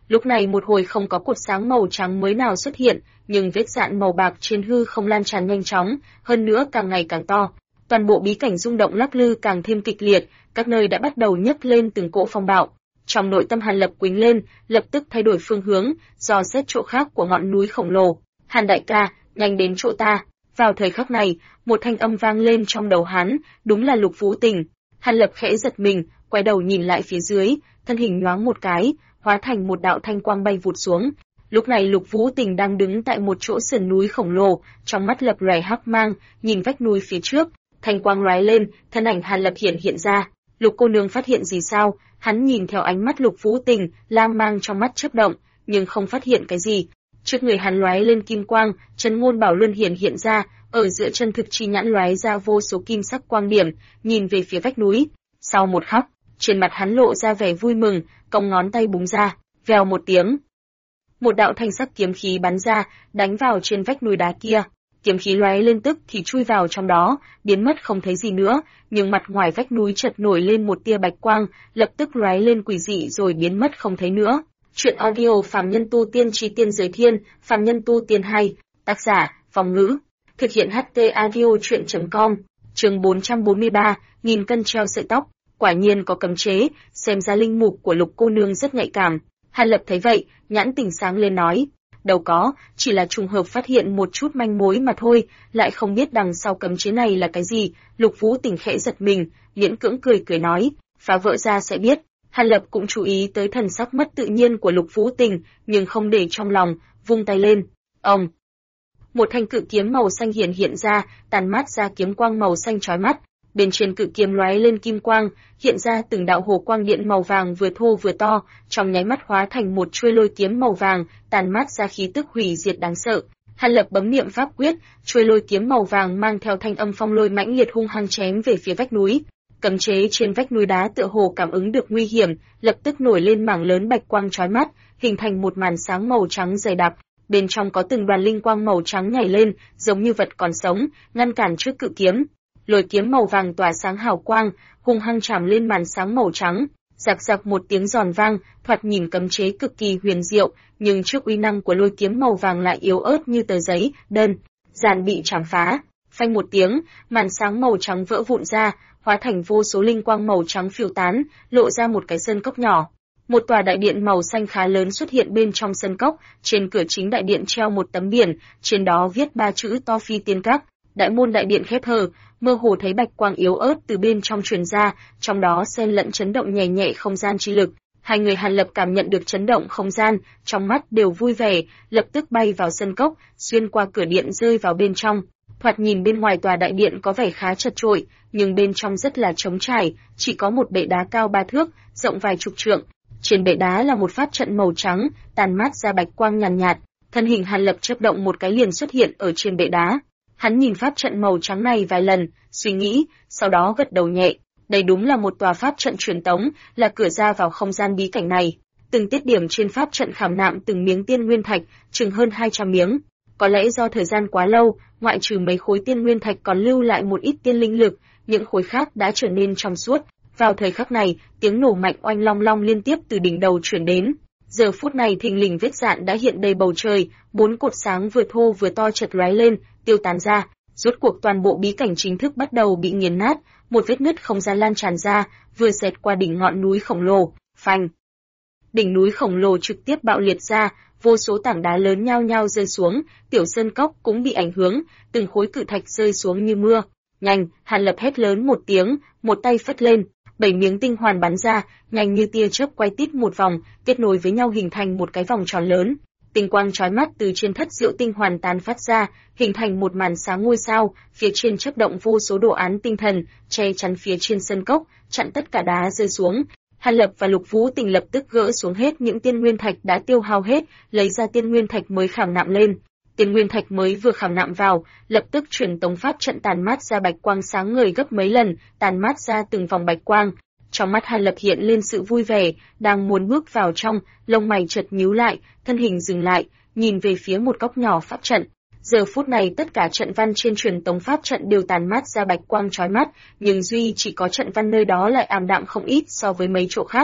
Lúc này một hồi không có cột sáng màu trắng mới nào xuất hiện, nhưng vết dạn màu bạc trên hư không lan tràn nhanh chóng, hơn nữa càng ngày càng to. Toàn bộ bí cảnh rung động lắc lư càng thêm kịch liệt, các nơi đã bắt đầu nhấc lên từng cỗ phong bạo. Trong nội tâm Hàn Lập quýnh lên, lập tức thay đổi phương hướng, dò xét chỗ khác của ngọn núi khổng lồ. Hàn đại ca, nhanh đến chỗ ta. Vào thời khắc này, một thanh âm vang lên trong đầu hắn, đúng là Lục Vũ Tình. Hàn Lập khẽ giật mình, quay đầu nhìn lại phía dưới, thân hình nhoáng một cái, hóa thành một đạo thanh quang bay vụt xuống. Lúc này Lục Vũ Tình đang đứng tại một chỗ sườn núi khổng lồ, trong mắt lập lòe hắc mang, nhìn vách núi phía trước, thanh quang lóe lên, thân ảnh Hàn Lập hiện ra. Lục cô nương phát hiện gì sao? Hắn nhìn theo ánh mắt Lục Vũ Tình, lam mang trong mắt chớp động, nhưng không phát hiện cái gì. Trước người hắn lóe lên kim quang, Trấn Ngôn Bảo Luân hiện ra, ở giữa chân thực chi nhãn lóe ra vô số kim sắc quang điểm, nhìn về phía vách núi. Sau một khắc, trên mặt hắn lộ ra vẻ vui mừng, cong ngón tay búng ra, vèo một tiếng. Một đạo thanh sắc kiếm khí bắn ra, đánh vào trên vách núi đá kia. Kiếm khí lóe lên tức thì chui vào trong đó, biến mất không thấy gì nữa, nhưng mặt ngoài vách núi chợt nổi lên một tia bạch quang, lập tức lóe lên quỷ dị rồi biến mất không thấy nữa. Chuyện audio Phàm Nhân Tu Tiên Chi Tiên Giới Thiên, Phàm Nhân Tu Tiên 2, tác giả, Phong Ngữ, thực hiện HT audio chuyện.com, chương 443, nghìn cân treo sợi tóc, quả nhiên có cấm chế, xem ra linh mục của Lục cô nương rất nhạy cảm. Hàn Lập thấy vậy, nhãn tỉnh sáng lên nói, đâu có, chỉ là trùng hợp phát hiện một chút manh mối mà thôi, lại không biết đằng sau cấm chế này là cái gì. Lục Vũ Tình khẽ giật mình, miễn cưỡng cười nói, phá vỡ ra sẽ biết. Hàn Lập cũng chú ý tới thần sắc mất tự nhiên của Lục Vũ Tình, nhưng không để trong lòng, vung tay lên. Ông, một thanh cự kiếm màu xanh hiện ra, tàn mát ra kiếm quang màu xanh chói mắt. Bên trên cự kiếm lóe lên kim quang, hiện ra từng đạo hồ quang điện màu vàng vừa thô vừa to, trong nháy mắt hóa thành một chuôi lôi kiếm màu vàng, tàn mát ra khí tức hủy diệt đáng sợ. Hàn Lập bấm niệm pháp quyết, chuôi lôi kiếm màu vàng mang theo thanh âm phong lôi mãnh liệt hung hăng chém về phía vách núi. Cấm chế trên vách núi đá tựa hồ cảm ứng được nguy hiểm, lập tức nổi lên mảng lớn bạch quang chói mắt, hình thành một màn sáng màu trắng dày đặc. Bên trong có từng đoàn linh quang màu trắng nhảy lên, giống như vật còn sống, ngăn cản trước cự kiếm. Lôi kiếm màu vàng tỏa sáng hào quang, hung hăng chạm lên màn sáng màu trắng. Rạc rạc một tiếng giòn vang, thoạt nhìn cấm chế cực kỳ huyền diệu, nhưng trước uy năng của lôi kiếm màu vàng lại yếu ớt như tờ giấy, đơn giản bị chạm phá. Phanh một tiếng, màn sáng màu trắng vỡ vụn ra, hóa thành vô số linh quang màu trắng phiêu tán, lộ ra một cái sân cốc nhỏ. Một tòa đại điện màu xanh khá lớn xuất hiện bên trong sân cốc, trên cửa chính đại điện treo một tấm biển, trên đó viết 3 chữ to Phi Tiên Các. Đại môn đại điện khép hờ, mơ hồ thấy bạch quang yếu ớt từ bên trong truyền ra, trong đó xen lẫn chấn động nhẹ nhẹ không gian chi lực. Hai người Hàn Lập cảm nhận được chấn động không gian, trong mắt đều vui vẻ, lập tức bay vào sân cốc, xuyên qua cửa điện rơi vào bên trong. Thoạt nhìn bên ngoài tòa đại điện có vẻ khá chật chội, nhưng bên trong rất là trống trải, chỉ có một bệ đá cao 3 thước, rộng vài chục trượng. Trên bệ đá là một pháp trận màu trắng, tàn mát ra bạch quang nhàn nhạt. Thân hình Hàn Lập chớp động một cái liền xuất hiện ở trên bệ đá. Hắn nhìn pháp trận màu trắng này vài lần, suy nghĩ, sau đó gật đầu nhẹ. Đây đúng là một tòa pháp trận truyền tống, là cửa ra vào không gian bí cảnh này. Từng tiết điểm trên pháp trận khảm nạm từng miếng tiên nguyên thạch, chừng hơn 200 miếng. Có lẽ do thời gian quá lâu, ngoại trừ mấy khối tiên nguyên thạch còn lưu lại một ít tiên linh lực, những khối khác đã trở nên trong suốt. Vào thời khắc này, tiếng nổ mạnh oanh long long liên tiếp từ đỉnh đầu truyền đến. Giờ phút này thình lình vết dạn đã hiện đầy bầu trời, 4 cột sáng vừa thô vừa to chợt lóe lên, tiêu tán ra. Rốt cuộc toàn bộ bí cảnh chính thức bắt đầu bị nghiền nát, một vết nứt không gian lan tràn ra, vừa xẹt qua đỉnh ngọn núi khổng lồ. Phanh! Đỉnh núi khổng lồ trực tiếp bạo liệt ra, vô số tảng đá lớn nhao nhao rơi xuống, tiểu sơn cốc cũng bị ảnh hưởng, từng khối cự thạch rơi xuống như mưa. Nhanh! Hàn Lập hét lớn một tiếng, một tay phất lên. 7 miếng tinh hoàn bắn ra, nhanh như tia chớp quay tít một vòng, kết nối với nhau hình thành một cái vòng tròn lớn. Tinh quang chói mắt từ trên thất diệu tinh hoàn tán phát ra, hình thành một màn sáng ngôi sao, phía trên chớp động vô số đồ án tinh thần, che chắn phía trên sân cốc, chặn tất cả đá rơi xuống. Hàn Lập và Lục Vũ Tình lập tức gỡ xuống hết những tiên nguyên thạch đã tiêu hao hết, lấy ra tiên nguyên thạch mới khảm nạm lên. Tiên nguyên thạch mới vừa khảm nạm vào, lập tức truyền tống pháp trận tàn mát ra bạch quang sáng ngời gấp mấy lần, tàn mát ra từng vòng bạch quang. Trong mắt Hàn Lập hiện lên sự vui vẻ, đang muốn bước vào trong, lông mày chợt nhíu lại, thân hình dừng lại, nhìn về phía một góc nhỏ pháp trận. Giờ phút này tất cả trận văn trên truyền tống pháp trận đều tàn mát ra bạch quang chói mắt, nhưng duy chỉ có trận văn nơi đó lại ảm đạm không ít so với mấy chỗ khác.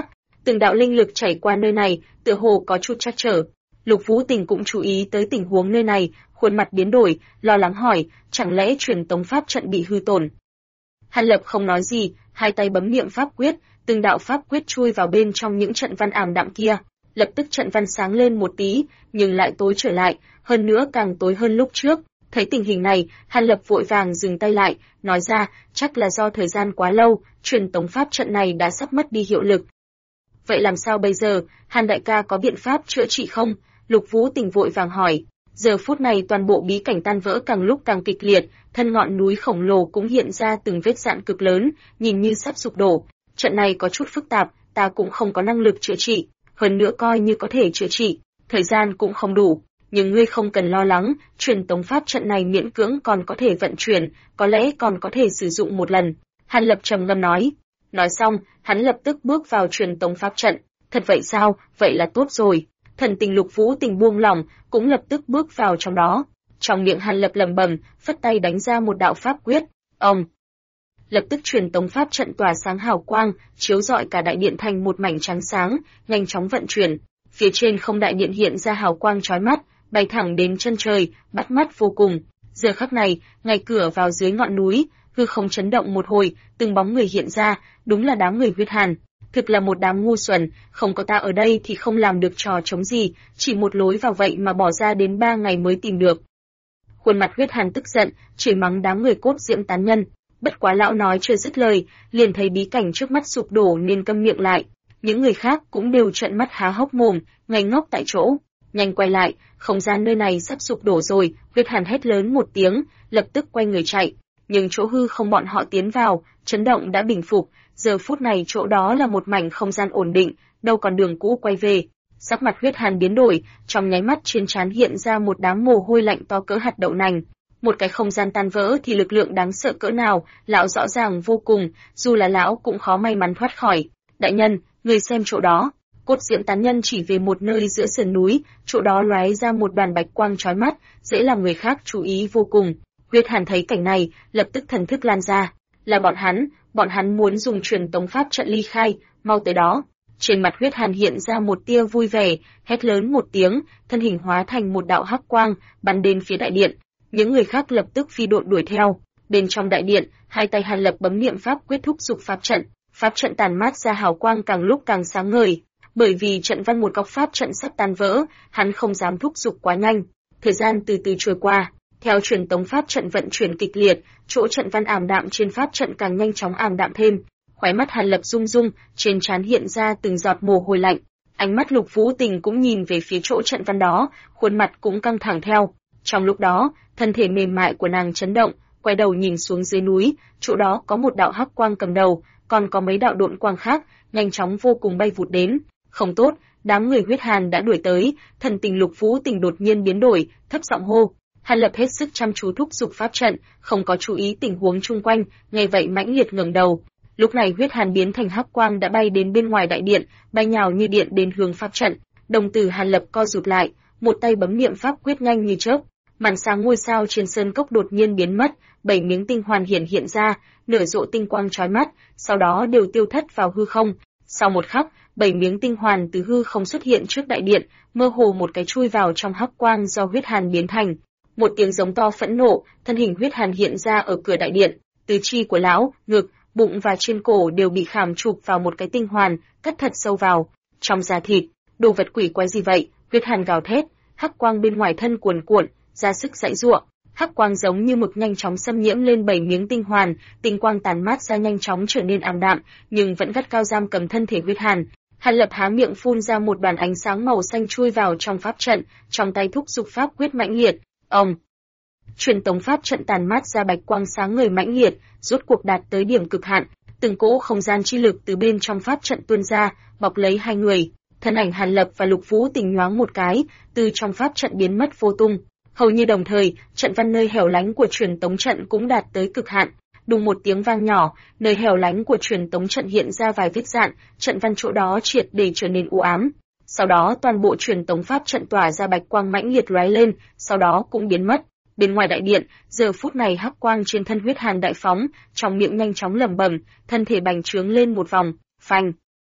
Từng đạo linh lực chảy qua nơi này, tựa hồ có chút trắc trở. Lục Vũ Tình cũng chú ý tới tình huống nơi này, khuôn mặt biến đổi, lo lắng hỏi, chẳng lẽ truyền tống pháp trận bị hư tổn? Hàn Lập không nói gì, hai tay bấm niệm pháp quyết, từng đạo pháp quyết chui vào bên trong những trận văn ảm đạm kia. Lập tức trận văn sáng lên một tí, nhưng lại tối trở lại, hơn nữa càng tối hơn lúc trước. Thấy tình hình này, Hàn Lập vội vàng dừng tay lại, nói ra, chắc là do thời gian quá lâu, truyền tống pháp trận này đã sắp mất đi hiệu lực. Vậy làm sao bây giờ, Hàn đại ca có biện pháp chữa trị không? Lục Vũ Tình vội vàng hỏi. Giờ phút này toàn bộ bí cảnh tan vỡ càng lúc càng kịch liệt, thân ngọn núi khổng lồ cũng hiện ra từng vết rạn cực lớn, nhìn như sắp sụp đổ. Trận này có chút phức tạp, ta cũng không có năng lực chữa trị, hơn nữa coi như có thể chữa trị, thời gian cũng không đủ. Nhưng ngươi không cần lo lắng, truyền tống pháp trận này miễn cưỡng còn có thể vận chuyển, có lẽ còn có thể sử dụng một lần. Hàn Lập trầm ngâm nói. Nói xong, hắn lập tức bước vào truyền tống pháp trận. Thật vậy sao? Vậy là tốt rồi. Thần tình Lục Vũ Tình buông lỏng, cũng lập tức bước vào trong đó. Trong miệng Hàn Lập lẩm bẩm, phất tay đánh ra một đạo pháp quyết. Ông. Lập tức truyền tống pháp trận tỏa sáng hào quang, chiếu rọi cả đại điện thành một mảnh trắng sáng, nhanh chóng vận chuyển. Phía trên không đại điện hiện ra hào quang chói mắt, bay thẳng đến chân trời, bắt mắt vô cùng. Giờ khắc này, ngay cửa vào dưới ngọn núi, hư không chấn động một hồi, từng bóng người hiện ra, đúng là đám người huyết hàn. Thực là một đám ngu xuẩn, không có ta ở đây thì không làm được trò chống gì, chỉ một lối vào vậy mà bỏ ra đến 3 ngày mới tìm được. Khuôn mặt huyết hàn tức giận, chửi mắng đám người cốt diễm tán nhân. Bất quá lão nói chưa dứt lời, liền thấy bí cảnh trước mắt sụp đổ nên câm miệng lại. Những người khác cũng đều trợn mắt há hốc mồm, ngây ngốc tại chỗ. Nhanh quay lại, không gian nơi này sắp sụp đổ rồi, huyết hàn hét lớn một tiếng, lập tức quay người chạy. Nhưng chỗ hư không bọn họ tiến vào, chấn động đã bình phục, giờ phút này chỗ đó là một mảnh không gian ổn định, đâu còn đường cũ quay về. Sắc mặt huyết hàn biến đổi, trong nháy mắt trên trán hiện ra một đám mồ hôi lạnh to cỡ hạt đậu nành. Một cái không gian tan vỡ thì lực lượng đáng sợ cỡ nào, lão rõ ràng vô cùng, dù là lão cũng khó may mắn thoát khỏi. Đại nhân, người xem chỗ đó. Cốt diễm tán nhân chỉ về một nơi giữa sườn núi, chỗ đó lóe ra một đoàn bạch quang chói mắt, dễ làm người khác chú ý vô cùng. Huyết hàn thấy cảnh này, lập tức thần thức lan ra. Là bọn hắn muốn dùng truyền tống pháp trận ly khai, mau tới đó. Trên mặt huyết hàn hiện ra một tia vui vẻ, hét lớn một tiếng, thân hình hóa thành một đạo hắc quang, bắn đến phía đại điện. Những người khác lập tức phi độn đuổi theo. Bên trong đại điện, hai tay Hàn Lập bấm niệm pháp quyết thúc giục pháp trận tàn mát ra hào quang càng lúc càng sáng ngời. Bởi vì trận văn một góc pháp trận sắp tan vỡ, hắn không dám thúc giục quá nhanh. Thời gian từ từ trôi qua, theo truyền tống pháp trận vận chuyển kịch liệt, chỗ trận văn ảm đạm trên pháp trận càng nhanh chóng ảm đạm thêm. Khóe mắt Hàn Lập rung rung, trên trán hiện ra từng giọt mồ hôi lạnh. Ánh mắt Lục Vũ Tình cũng nhìn về phía chỗ trận văn đó, khuôn mặt cũng căng thẳng theo. Trong lúc đó, thân thể mềm mại của nàng chấn động, quay đầu nhìn xuống dưới núi, chỗ đó có một đạo hắc quang cầm đầu, còn có mấy đạo độn quang khác, nhanh chóng vô cùng bay vụt đến. Không tốt, đám người huyết hàn đã đuổi tới, thần tình Lục Vũ Tình đột nhiên biến đổi, thấp giọng hô. Hàn Lập hết sức chăm chú thúc giục pháp trận, không có chú ý tình huống chung quanh, nghe vậy mãnh liệt ngẩng đầu. Lúc này huyết hàn biến thành hắc quang đã bay đến bên ngoài đại điện, bay nhào như điện đến hướng pháp trận. Đồng tử Hàn Lập co rụt lại, một tay bấm niệm pháp quyết nhanh như chớp. Màn sáng ngôi sao trên sơn cốc đột nhiên biến mất, 7 miếng tinh hoàn hiện ra, nở rộ tinh quang chói mắt, sau đó đều tiêu thất vào hư không. Sau một khắc, 7 miếng tinh hoàn từ hư không xuất hiện trước đại điện, mơ hồ một cái chui vào trong hắc quang do huyết hàn biến thành. Một tiếng giống to phẫn nộ, thân hình huyết hàn hiện ra ở cửa đại điện, tứ chi của lão, ngực, bụng và trên cổ đều bị khảm chụp vào một cái tinh hoàn, cắt thật sâu vào trong da thịt. Đồ vật quỷ quái gì vậy? Huyết hàn gào thét, hắc quang bên ngoài thân cuồn cuộn, ra sức giãy giụa. Hắc quang giống như mực nhanh chóng xâm nhiễm lên 7 miếng tinh hoàn, tinh quang tàn mát ra nhanh chóng trở nên ảm đạm, nhưng vẫn gắt cao giam cầm thân thể huyết hàn. Hàn Lập há miệng phun ra một đoàn ánh sáng màu xanh chui vào trong pháp trận, trong tay thúc giục pháp quyết mãnh liệt. Ông. Truyền tống pháp trận tàn mát ra bạch quang sáng ngời mãnh liệt, rốt cuộc đạt tới điểm cực hạn, từng cỗ không gian chi lực từ bên trong pháp trận tuôn ra, bọc lấy hai người. Thân ảnh Hàn Lập và Lục Vũ Tình nhoáng một cái, từ trong pháp trận biến mất vô tung. Hầu như đồng thời, trận văn nơi hẻo lánh của truyền tống trận cũng đạt tới cực hạn. Đùng một tiếng vang nhỏ, nơi hẻo lánh của truyền tống trận hiện ra vài vết rạn, trận văn chỗ đó triệt để trở nên u ám. Sau đó toàn bộ truyền tống pháp trận tỏa ra bạch quang mãnh liệt lóe lên, sau đó cũng biến mất. Bên ngoài đại điện, giờ phút này hắc quang trên thân huyết hàn đại phóng, trong miệng nhanh chóng lẩm bẩm, thân thể bành trướng lên một vòng, phanh.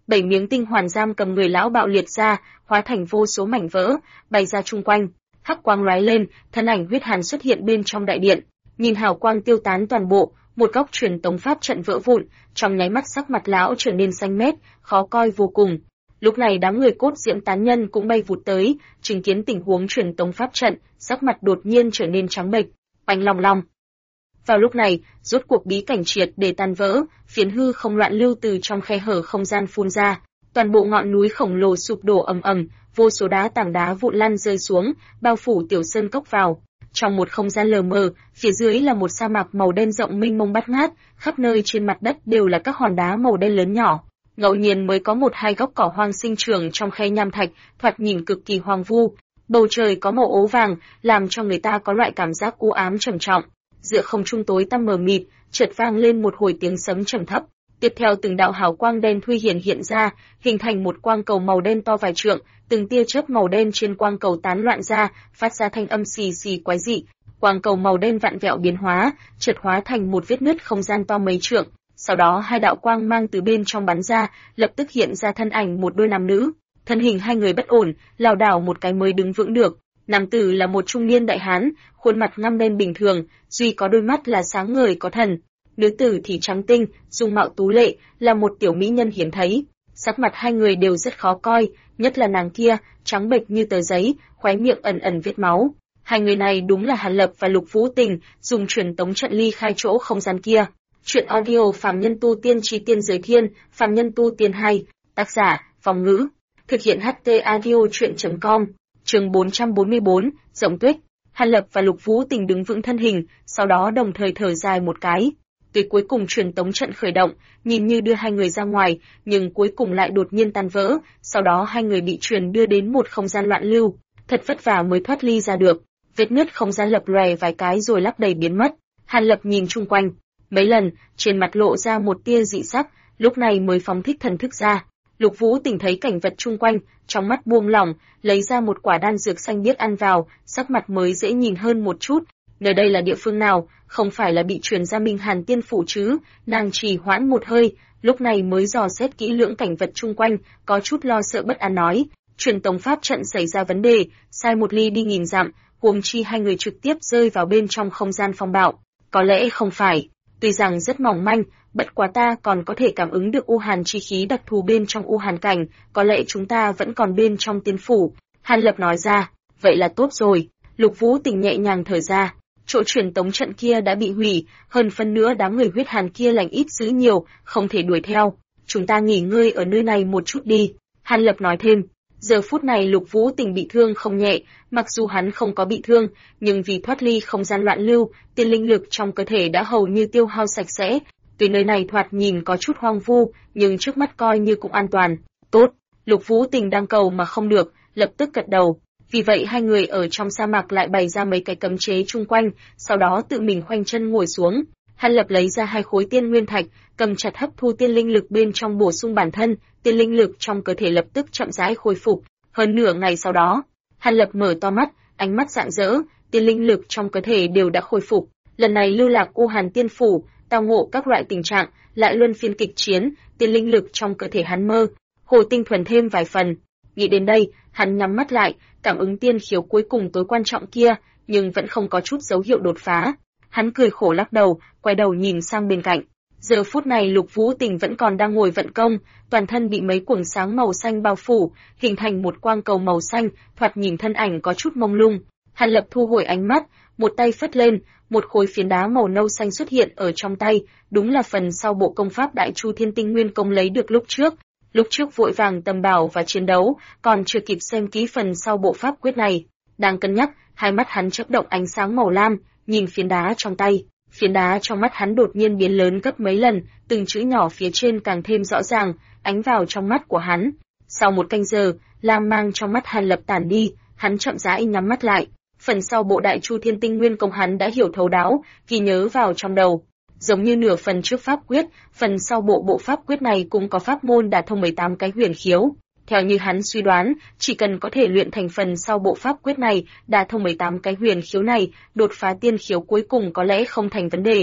7 miếng tinh hoàn giam cầm người lão bạo liệt ra, hóa thành vô số mảnh vỡ, bay ra chung quanh. Hắc quang lóe lên, thân ảnh huyết hàn xuất hiện bên trong đại điện. Nhìn hào quang tiêu tán toàn bộ, một góc truyền tống pháp trận vỡ vụn, trong nháy mắt sắc mặt lão trở nên xanh mét, khó coi vô cùng. Lúc này đám người cốt diễm tán nhân cũng bay vụt tới, chứng kiến tình huống truyền tống pháp trận, sắc mặt đột nhiên trở nên trắng bệch, oanh long long. Vào lúc này, rốt cuộc bí cảnh triệt để tan vỡ, phiến hư không loạn lưu từ trong khe hở không gian phun ra, toàn bộ ngọn núi khổng lồ sụp đổ ầm ầm, vô số tảng đá vụn lăn rơi xuống, bao phủ tiểu sơn cốc vào. Trong một không gian lờ mờ, phía dưới là một sa mạc màu đen rộng mênh mông bát ngát, khắp nơi trên mặt đất đều là các hòn đá màu đen lớn nhỏ. Ngẫu nhiên mới có một hai gốc cỏ hoang sinh trưởng trong khe nham thạch, thoạt nhìn cực kỳ hoang vu. Bầu trời có màu ố vàng, làm cho người ta có loại cảm giác u ám trầm trọng. Giữa không trung tối tăm mờ mịt, chợt vang lên một hồi tiếng sấm trầm thấp. Tiếp theo từng đạo hào quang đen thui hiện ra, hình thành một quang cầu màu đen to vài trượng, từng tia chớp màu đen trên quang cầu tán loạn ra, phát ra thanh âm xì xì quái dị. Quang cầu màu đen vặn vẹo biến hóa, chợt hóa thành một vết nứt không gian to mấy trượng. Sau đó hai đạo quang mang từ bên trong bắn ra, lập tức hiện ra thân ảnh một đôi nam nữ. Thân hình hai người bất ổn, lảo đảo một cái mới đứng vững được. Nam tử là một trung niên đại hán, khuôn mặt ngăm đen bình thường, duy có đôi mắt là sáng ngời có thần. Nữ tử thì trắng tinh, dung mạo tú lệ, là một tiểu mỹ nhân hiếm thấy. Sắc mặt hai người đều rất khó coi, nhất là nàng kia, trắng bệch như tờ giấy, khóe miệng ẩn ẩn vết máu. Hai người này đúng là Hàn Lập và Lục Vũ Tình, dùng truyền tống trận ly khai chỗ không gian kia. Chuyện audio Phàm Nhân Tu Tiên Chi Tiên Giới Thiên, Phàm Nhân Tu Tiên 2, tác giả, Phong Ngữ. Thực hiện HT audio chuyện.com, chương 444, Rộng Tuyết. Hàn Lập và Lục Vũ Tình đứng vững thân hình, sau đó đồng thời thở dài một cái. Tuy cuối cùng truyền tống trận khởi động, nhìn như đưa hai người ra ngoài, nhưng cuối cùng lại đột nhiên tan vỡ, sau đó hai người bị truyền đưa đến một không gian loạn lưu, thật vất vả mới thoát ly ra được. Vết nứt không gian lập lòe vài cái rồi lấp đầy biến mất. Hàn Lập nhìn chung quanh, mấy lần, trên mặt lộ ra một tia dị sắc, lúc này mới phóng thích thần thức ra. Lục Vũ Tình thấy cảnh vật chung quanh, trong mắt buông lỏng, lấy ra một quả đan dược xanh biếc ăn vào, sắc mặt mới dễ nhìn hơn một chút. Nơi đây là địa phương nào, không phải là bị truyền ra Minh Hàn Tiên phủ chứ? Nàng trì hoãn một hơi, lúc này mới dò xét kỹ lưỡng cảnh vật chung quanh, có chút lo sợ bất an nói, truyền tống pháp trận xảy ra vấn đề, sai một ly đi nghìn dặm, huống chi hai người trực tiếp rơi vào bên trong không gian phong bạo. Có lẽ không phải, tuy rằng rất mỏng manh, bất quá ta còn có thể cảm ứng được u hàn chi khí đặc thù bên trong u hàn cảnh, có lẽ chúng ta vẫn còn bên trong tiên phủ. Hàn Lập nói ra, vậy là tốt rồi. Lục Vũ Tình nhẹ nhàng thở ra, chỗ truyền tống trận kia đã bị hủy, hơn phân nữa đám người huyết hàn kia lành ít dữ nhiều, không thể đuổi theo. Chúng ta nghỉ ngơi ở nơi này một chút đi. Hàn Lập nói thêm, giờ phút này Lục Vũ Tình bị thương không nhẹ, mặc dù hắn không có bị thương, nhưng vì thoát ly không gian loạn lưu, tiên linh lực trong cơ thể đã hầu như tiêu hao sạch sẽ. Tuy nơi này thoạt nhìn có chút hoang vu, nhưng trước mắt coi như cũng an toàn. Tốt, Lục Vũ Tình đang cầu mà không được, lập tức gật đầu. Vì vậy hai người ở trong sa mạc lại bày ra mấy cái cấm chế chung quanh, sau đó tự mình khoanh chân ngồi xuống. Hàn Lập lấy ra 2 khối tiên nguyên thạch, cầm chặt hấp thu tiên linh lực bên trong bổ sung bản thân, tiên linh lực trong cơ thể lập tức chậm rãi khôi phục. Hơn nửa ngày sau đó, Hàn Lập mở to mắt, ánh mắt rạng rỡ, tiên linh lực trong cơ thể đều đã khôi phục. Lần này lưu lạc U Hàn Tiên phủ, tao ngộ các loại tình trạng, lại luân phiên kịch chiến, tiên linh lực trong cơ thể hắn mơ hồ tinh thuần thêm vài phần. Nghĩ đến đây, hắn nhắm mắt lại, cảm ứng tiên khiếu cuối cùng tối quan trọng kia, nhưng vẫn không có chút dấu hiệu đột phá. Hắn cười khổ lắc đầu, quay đầu nhìn sang bên cạnh. Giờ phút này Lục Vũ Tình vẫn còn đang ngồi vận công, toàn thân bị mấy quầng sáng màu xanh bao phủ, hình thành một quang cầu màu xanh, thoạt nhìn thân ảnh có chút mông lung. Hàn Lập thu hồi ánh mắt, một tay phất lên, một khối phiến đá màu nâu xanh xuất hiện ở trong tay, đúng là phần sau bộ công pháp Đại Chu Thiên Tinh Nguyên công lấy được lúc trước. Lúc trước vội vàng tầm bảo và chiến đấu, còn chưa kịp xem kỹ phần sau bộ pháp quyết này. Đang cân nhắc, hai mắt hắn chớp động ánh sáng màu lam, nhìn phiến đá trong tay. Phiến đá trong mắt hắn đột nhiên biến lớn gấp mấy lần, từng chữ nhỏ phía trên càng thêm rõ ràng, ánh vào trong mắt của hắn. Sau một canh giờ, lam mang trong mắt Hàn Lập tản đi, hắn chậm rãi nhắm mắt lại. Phần sau bộ Đại Chu Thiên Tinh Nguyên công hắn đã hiểu thấu đáo, ghi nhớ vào trong đầu. Giống như nửa phần trước pháp quyết, phần sau bộ pháp quyết này cũng có pháp môn đả thông 18 cái huyền khiếu. Theo như hắn suy đoán, chỉ cần có thể luyện thành phần sau bộ pháp quyết này, đả thông 18 cái huyền khiếu này, đột phá tiên khiếu cuối cùng có lẽ không thành vấn đề.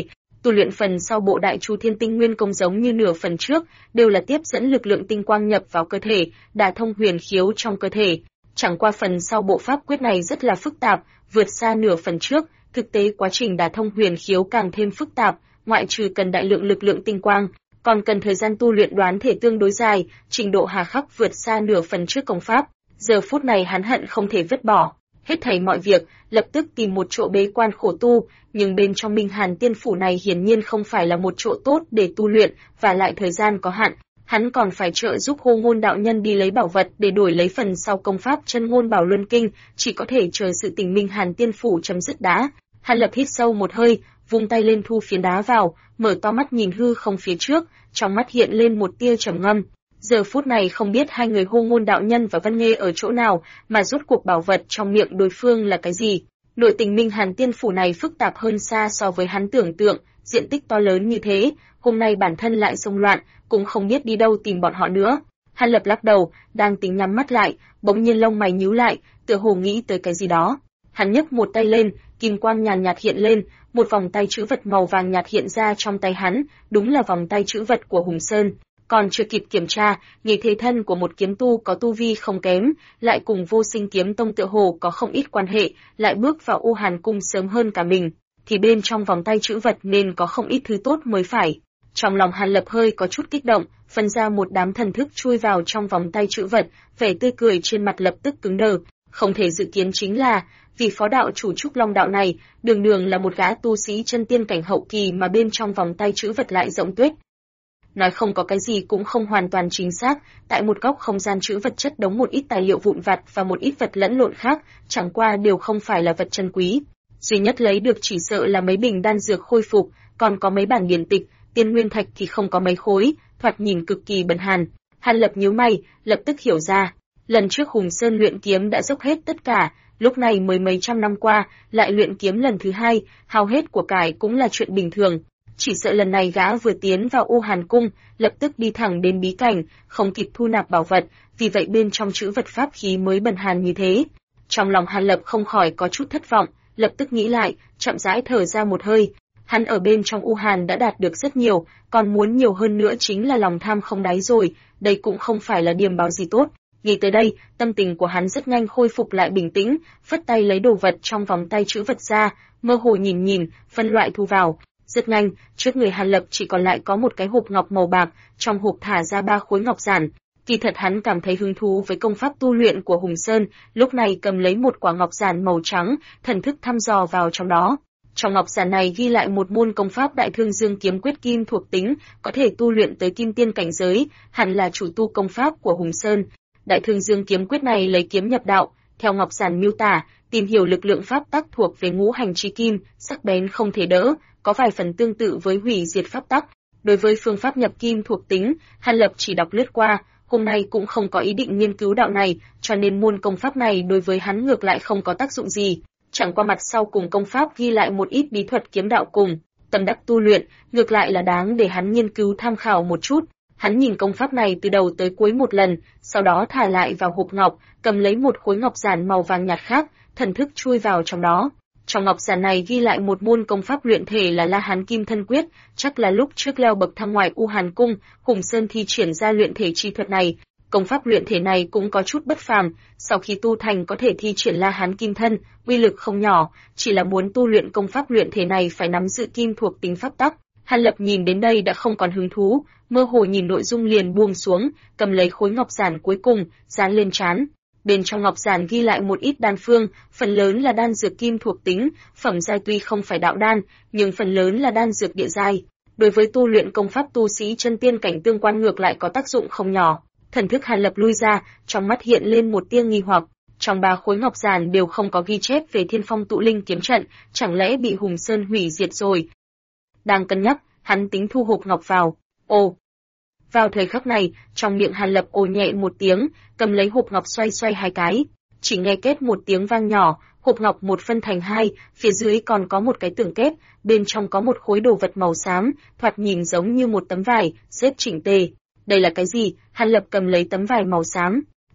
Tu luyện phần sau bộ Đại Chu Thiên Tinh Nguyên Công giống như nửa phần trước, đều là tiếp dẫn lực lượng tinh quang nhập vào cơ thể, đả thông huyền khiếu trong cơ thể. Chẳng qua phần sau bộ pháp quyết này rất là phức tạp, vượt xa nửa phần trước, thực tế quá trình đả thông huyền khiếu càng thêm phức tạp, ngoại trừ cần đại lượng lực lượng tinh quang, còn cần thời gian tu luyện đoán thể tương đối dài, trình độ hà khắc vượt xa nửa phần trước công pháp. Giờ phút này hắn hận không thể vứt bỏ hết thảy mọi việc, lập tức tìm một chỗ bế quan khổ tu, nhưng bên trong Minh Hàn Tiên Phủ này hiển nhiên không phải là một chỗ tốt để tu luyện, và lại thời gian có hạn, hắn còn phải trợ giúp Hô Ngôn đạo nhân đi lấy bảo vật để đổi lấy phần sau công pháp Chân Ngôn Bảo Luân Kinh, chỉ có thể chờ sự tình Minh Hàn Tiên Phủ chấm dứt đã. Hắn lập hít sâu một hơi, vung tay lên thu phiến đá vào, mở to mắt nhìn hư không phía trước, trong mắt hiện lên một tia trầm ngâm. Giờ phút này không biết hai người Hô Ngôn đạo nhân và Văn Nghê ở chỗ nào, mà rốt cuộc bảo vật trong miệng đối phương là cái gì. Nội tình Minh Hàn Tiên Phủ này phức tạp hơn xa so với hắn tưởng tượng, diện tích to lớn như thế, hôm nay bản thân lại xông loạn, cũng không biết đi đâu tìm bọn họ nữa. Hắn Lập lắc đầu, đang tính nhắm mắt lại, bỗng nhiên lông mày nhíu lại, tựa hồ nghĩ tới cái gì đó. Hắn nhấc một tay lên, kim quang nhàn nhạt hiện lên, một vòng tay chữ vật màu vàng nhạt hiện ra trong tay hắn, đúng là vòng tay chữ vật của Hùng Sơn. Còn chưa kịp kiểm tra, nghề thế thân của một kiếm tu có tu vi không kém, lại cùng Vô Sinh Kiếm Tông tựa hồ có không ít quan hệ, lại bước vào U Hàn Cung sớm hơn cả mình, thì bên trong vòng tay chữ vật nên có không ít thứ tốt mới phải. Trong lòng Hàn Lập hơi có chút kích động, phân ra một đám thần thức chui vào trong vòng tay chữ vật, vẻ tươi cười trên mặt lập tức cứng đờ. Không thể dự kiến chính là, vì phó đạo chủ Trúc Long đạo này, đường đường là một gã tu sĩ chân tiên cảnh hậu kỳ mà bên trong vòng tay chữ vật lại rộng tuyết. Nói không có cái gì cũng không hoàn toàn chính xác, tại một góc không gian trữ vật chất đống một ít tài liệu vụn vặt và một ít vật lẫn lộn khác, chẳng qua đều không phải là vật chân quý. Duy nhất lấy được chỉ sợ là mấy bình đan dược khôi phục, còn có mấy bản điển tịch, tiên nguyên thạch thì không có mấy khối, thoạt nhìn cực kỳ bần hàn. Hàn Lập nhíu mày, lập tức hiểu ra, lần trước Hùng Sơn luyện kiếm đã dốc hết tất cả, lúc này mới mấy trăm năm qua, lại luyện kiếm lần thứ hai, hao hết của cải cũng là chuyện bình thường. Chỉ sợ lần này gã vừa tiến vào U Hàn Cung, lập tức đi thẳng đến bí cảnh, không kịp thu nạp bảo vật, vì vậy bên trong chữ vật pháp khí mới bần hàn như thế. Trong lòng Hàn Lập không khỏi có chút thất vọng, lập tức nghĩ lại, chậm rãi thở ra một hơi. Hắn ở bên trong U Hàn đã đạt được rất nhiều, còn muốn nhiều hơn nữa chính là lòng tham không đáy rồi, đây cũng không phải là điềm báo gì tốt. Nghĩ tới đây, tâm tình của hắn rất nhanh khôi phục lại bình tĩnh, phất tay lấy đồ vật trong vòng tay chữ vật ra, mơ hồ nhìn nhìn, phân loại thu vào. Rất nhanh, trước người Hàn Lập chỉ còn lại có một cái hộp ngọc màu bạc, trong hộp thả ra 3 khối ngọc giản. Kỳ thật hắn cảm thấy hứng thú với công pháp tu luyện của Hùng Sơn, lúc này cầm lấy một quả ngọc giản màu trắng, thần thức thăm dò vào trong đó. Trong ngọc giản này ghi lại một môn công pháp Đại Thương Dương Kiếm Quyết Kim thuộc tính, có thể tu luyện tới kim tiên cảnh giới, hẳn là chủ tu công pháp của Hùng Sơn. Đại Thương Dương Kiếm Quyết này lấy kiếm nhập đạo, theo ngọc giản miêu tả, tìm hiểu lực lượng pháp tắc thuộc về ngũ hành chi kim, sắc bén không thể đỡ, có vài phần tương tự với hủy diệt pháp tắc. Đối với phương pháp nhập kim thuộc tính, Hàn Lập chỉ đọc lướt qua, hôm nay cũng không có ý định nghiên cứu đạo này, cho nên môn công pháp này đối với hắn ngược lại không có tác dụng gì. Chẳng qua mặt sau cùng công pháp ghi lại một ít bí thuật kiếm đạo cùng tâm đắc tu luyện, ngược lại là đáng để hắn nghiên cứu tham khảo một chút. Hắn nhìn công pháp này từ đầu tới cuối một lần, sau đó thả lại vào hộp ngọc, cầm lấy một khối ngọc giản màu vàng nhạt khác, thần thức chui vào trong đó. Trong ngọc giản này ghi lại một môn công pháp luyện thể là La Hán Kim Thân Quyết, chắc là lúc trước leo bậc thang ngoài U Hàn Cung, Hùng Sơn thi triển ra luyện thể chi thuật này. Công pháp luyện thể này cũng có chút bất phàm, sau khi tu thành có thể thi triển La Hán Kim Thân, uy lực không nhỏ, chỉ là muốn tu luyện công pháp luyện thể này phải nắm giữ kim thuộc tính pháp tắc. Hàn Lập nhìn đến đây đã không còn hứng thú, mơ hồ nhìn nội dung liền buông xuống, cầm lấy khối ngọc giản cuối cùng, dán lên trán. Bên trong ngọc giản ghi lại một ít đan phương, phần lớn là đan dược kim thuộc tính, phẩm giai tuy không phải đạo đan, nhưng phần lớn là đan dược địa giai. Đối với tu luyện công pháp tu sĩ chân tiên cảnh tương quan ngược lại có tác dụng không nhỏ. Thần thức Hàn Lập lui ra, trong mắt hiện lên một tia nghi hoặc. Trong 3 khối ngọc giản đều không có ghi chép về Thiên Phong Tụ Linh kiếm trận, chẳng lẽ bị Hùng Sơn hủy diệt rồi? Đang cân nhắc, hắn tính thu hộp ngọc vào. Ồ! Vào thời khắc này, trong miệng Hàn Lập ồ nhẹ một tiếng, cầm lấy hộp ngọc xoay xoay 2 cái. Chỉ nghe kết một tiếng vang nhỏ, hộp ngọc một phân thành 2, phía dưới còn có một cái tường kép, bên trong có một khối đồ vật màu xám, thoạt nhìn giống như một tấm vải, xếp chỉnh tề. Đây là cái gì? Hàn Lập cầm lấy tấm vải màu xám.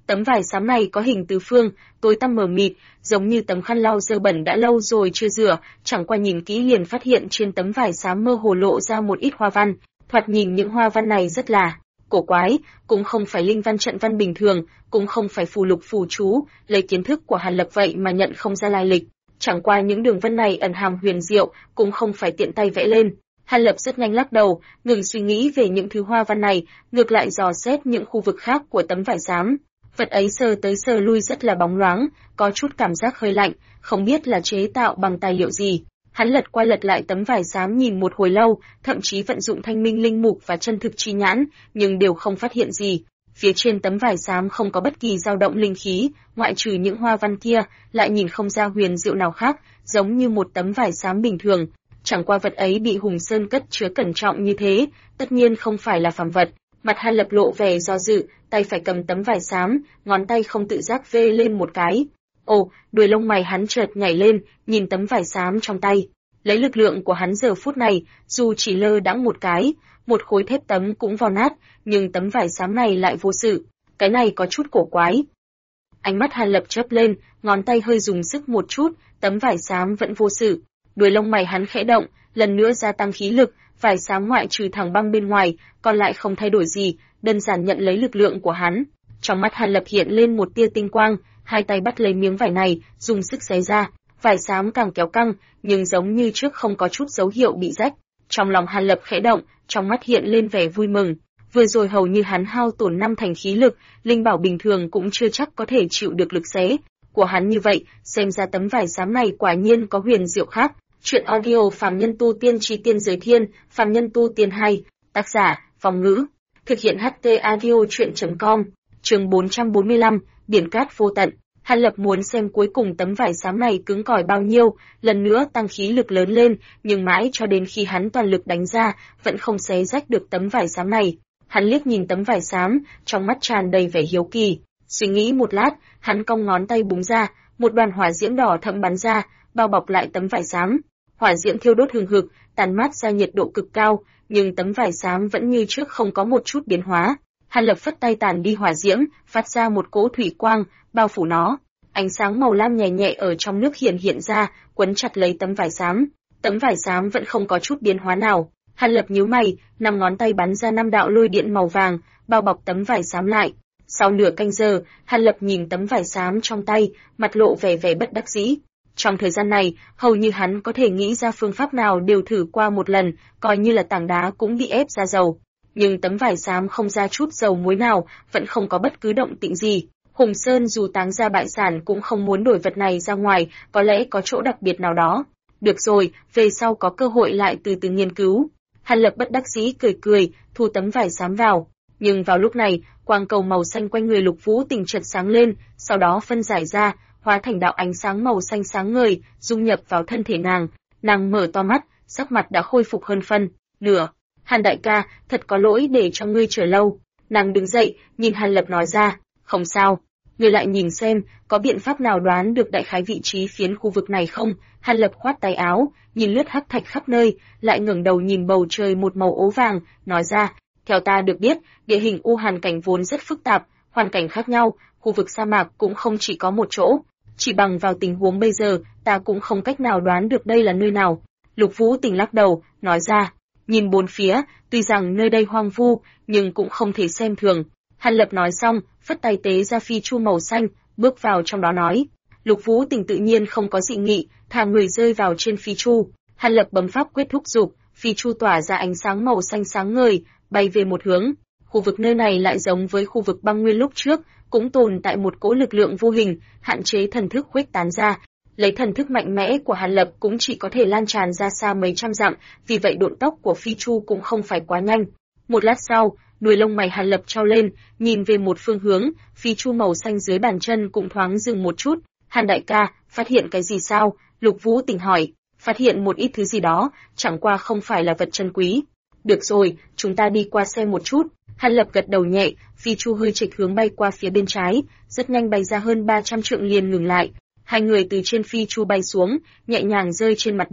Tấm vải xám này có hình tứ phương, tối tăm mờ mịt, giống như tấm khăn lau dơ bẩn đã lâu rồi chưa rửa, chẳng qua nhìn kỹ liền phát hiện trên tấm vải xám mơ hồ lộ ra một ít hoa văn, thoạt nhìn những hoa văn này rất là cổ quái, cũng không phải linh văn trận văn bình thường, cũng không phải phù lục phù chú, lấy kiến thức của Hàn Lập vậy mà nhận không ra lai lịch. Chẳng qua những đường vân này ẩn hàm huyền diệu, cũng không phải tiện tay vẽ lên. Hàn Lập rất nhanh lắc đầu, ngừng suy nghĩ về những thứ hoa văn này, ngược lại dò xét những khu vực khác của tấm vải xám. Vật ấy sờ tới sờ lui rất là bóng loáng, có chút cảm giác hơi lạnh, không biết là chế tạo bằng tài liệu gì. Hắn lật qua lật lại tấm vải xám nhìn một hồi lâu, thậm chí vận dụng thanh minh linh mục và chân thực chi nhãn, nhưng đều không phát hiện gì. Phía trên tấm vải xám không có bất kỳ dao động linh khí, ngoại trừ những hoa văn kia, lại nhìn không ra huyền diệu nào khác, giống như một tấm vải xám bình thường. Chẳng qua vật ấy bị Hùng Sơn cất chứa cẩn trọng như thế, tất nhiên không phải là phàm vật. Mặt Hàn Lập lộ vẻ do dự, tay phải cầm tấm vải xám, ngón tay không tự giác vê lên một cái. Ồ, đuôi lông mày hắn chợt nhảy lên, nhìn tấm vải xám trong tay. Lấy lực lượng của hắn giờ phút này, dù chỉ lơ đãng một cái, một khối thép tấm cũng vào nát, nhưng tấm vải xám này lại vô sự. Cái này có chút cổ quái. Ánh mắt Hàn Lập chớp lên, ngón tay hơi dùng sức một chút, tấm vải xám vẫn vô sự. Đuôi lông mày hắn khẽ động, lần nữa gia tăng khí lực, vải xám ngoại trừ thẳng băng bên ngoài, còn lại không thay đổi gì, đơn giản nhận lấy lực lượng của hắn. Trong mắt Hàn Lập hiện lên một tia tinh quang, hai tay bắt lấy miếng vải này, dùng sức xé ra, vải xám càng kéo căng, nhưng giống như trước không có chút dấu hiệu bị rách. Trong lòng Hàn Lập khẽ động, trong mắt hiện lên vẻ vui mừng. Vừa rồi hầu như hắn hao tổn 5 thành khí lực, linh bảo bình thường cũng chưa chắc có thể chịu được lực xé của hắn như vậy, xem ra tấm vải xám này quả nhiên có huyền diệu khác. Chuyện audio Phàm Nhân Tu Tiên Chi Tiên Giới Thiên, Phàm Nhân Tu Tiên 2, tác giả, Phong Ngữ, thực hiện HT audio chuyện.com, chương 445, biển cát vô tận. Hàn Lập muốn xem cuối cùng tấm vải xám này cứng cỏi bao nhiêu, lần nữa tăng khí lực lớn lên, nhưng mãi cho đến khi hắn toàn lực đánh ra, vẫn không xé rách được tấm vải xám này. Hắn liếc nhìn tấm vải xám, trong mắt tràn đầy vẻ hiếu kỳ. Suy nghĩ một lát, hắn cong ngón tay búng ra, một đoàn hỏa diễm đỏ thẫm bắn ra, bao bọc lại tấm vải xám. Hỏa diễm thiêu đốt hừng hực, tàn mát ra nhiệt độ cực cao, nhưng tấm vải xám vẫn như trước không có một chút biến hóa. Hàn Lập phất tay tàn đi hỏa diễm, phát ra một cỗ thủy quang, bao phủ nó. Ánh sáng màu lam nhẹ nhẹ ở trong nước hiện ra, quấn chặt lấy tấm vải xám. Tấm vải xám vẫn không có chút biến hóa nào. Hàn Lập nhíu mày, 5 ngón tay bắn ra 5 đạo lôi điện màu vàng, bao bọc tấm vải xám lại. Sau nửa canh giờ, Hàn Lập nhìn tấm vải xám trong tay, mặt lộ vẻ bất đắc dĩ. Trong thời gian này, hầu như hắn có thể nghĩ ra phương pháp nào đều thử qua một lần, coi như là tảng đá cũng bị ép ra dầu. Nhưng tấm vải xám không ra chút dầu muối nào, vẫn không có bất cứ động tĩnh gì. Hùng Sơn dù táng ra bại sản cũng không muốn đổi vật này ra ngoài, có lẽ có chỗ đặc biệt nào đó. Được rồi, về sau có cơ hội lại từ từ nghiên cứu. Hàn Lập bất đắc dĩ cười, thu tấm vải xám vào. Nhưng vào lúc này, quang cầu màu xanh quanh người Lục Vũ Tình chợt sáng lên, sau đó phân giải ra, hóa thành đạo ánh sáng màu xanh sáng ngời, dung nhập vào thân thể nàng. Nàng mở to mắt, sắc mặt đã khôi phục hơn phân nửa. Hàn đại ca, thật có lỗi để cho ngươi chờ lâu. Nàng đứng dậy, nhìn Hàn Lập nói ra, không sao. Ngươi lại nhìn xem, có biện pháp nào đoán được đại khái vị trí phiến khu vực này không? Hàn Lập khoát tay áo, nhìn lướt hắc thạch khắp nơi, lại ngẩng đầu nhìn bầu trời một màu ố vàng, nói ra, theo ta được biết, địa hình U Hàn cảnh vốn rất phức tạp, hoàn cảnh khác nhau, khu vực sa mạc cũng không chỉ có một chỗ. Chỉ bằng vào tình huống bây giờ, ta cũng không cách nào đoán được đây là nơi nào. Lục Vũ Tình lắc đầu, nói ra, nhìn bốn phía, tuy rằng nơi đây hoang vu, nhưng cũng không thể xem thường. Hàn Lập nói xong, phất tay tế ra phi chu màu xanh, bước vào trong đó nói. Lục Vũ Tình tự nhiên không có dị nghị, thả người rơi vào trên phi chu. Hàn Lập bấm pháp quyết thúc giục, phi chu tỏa ra ánh sáng màu xanh sáng ngời, bay về một hướng. Khu vực nơi này lại giống với khu vực băng nguyên lúc trước, cũng tồn tại một cỗ lực lượng vô hình, hạn chế thần thức khuếch tán ra. Lấy thần thức mạnh mẽ của Hàn Lập cũng chỉ có thể lan tràn ra xa mấy trăm dặm, vì vậy độ tốc của phi chu cũng không phải quá nhanh. Một lát sau, đuôi lông mày Hàn Lập trao lên, nhìn về một phương hướng, phi chu màu xanh dưới bàn chân cũng thoáng dừng một chút. Hàn đại ca, phát hiện cái gì sao? Lục Vũ Tình hỏi. Phát hiện một ít thứ gì đó, chẳng qua không phải là vật chân quý. Được rồi, chúng ta đi qua xem một chút. Hàn Lập gật đầu nhẹ, phi chu hơi chệch hướng bay qua phía bên trái, rất nhanh bay ra hơn 300 trượng liền ngừng lại. Hai người từ trên phi chu bay xuống, nhẹ nhàng rơi trên mặt đất.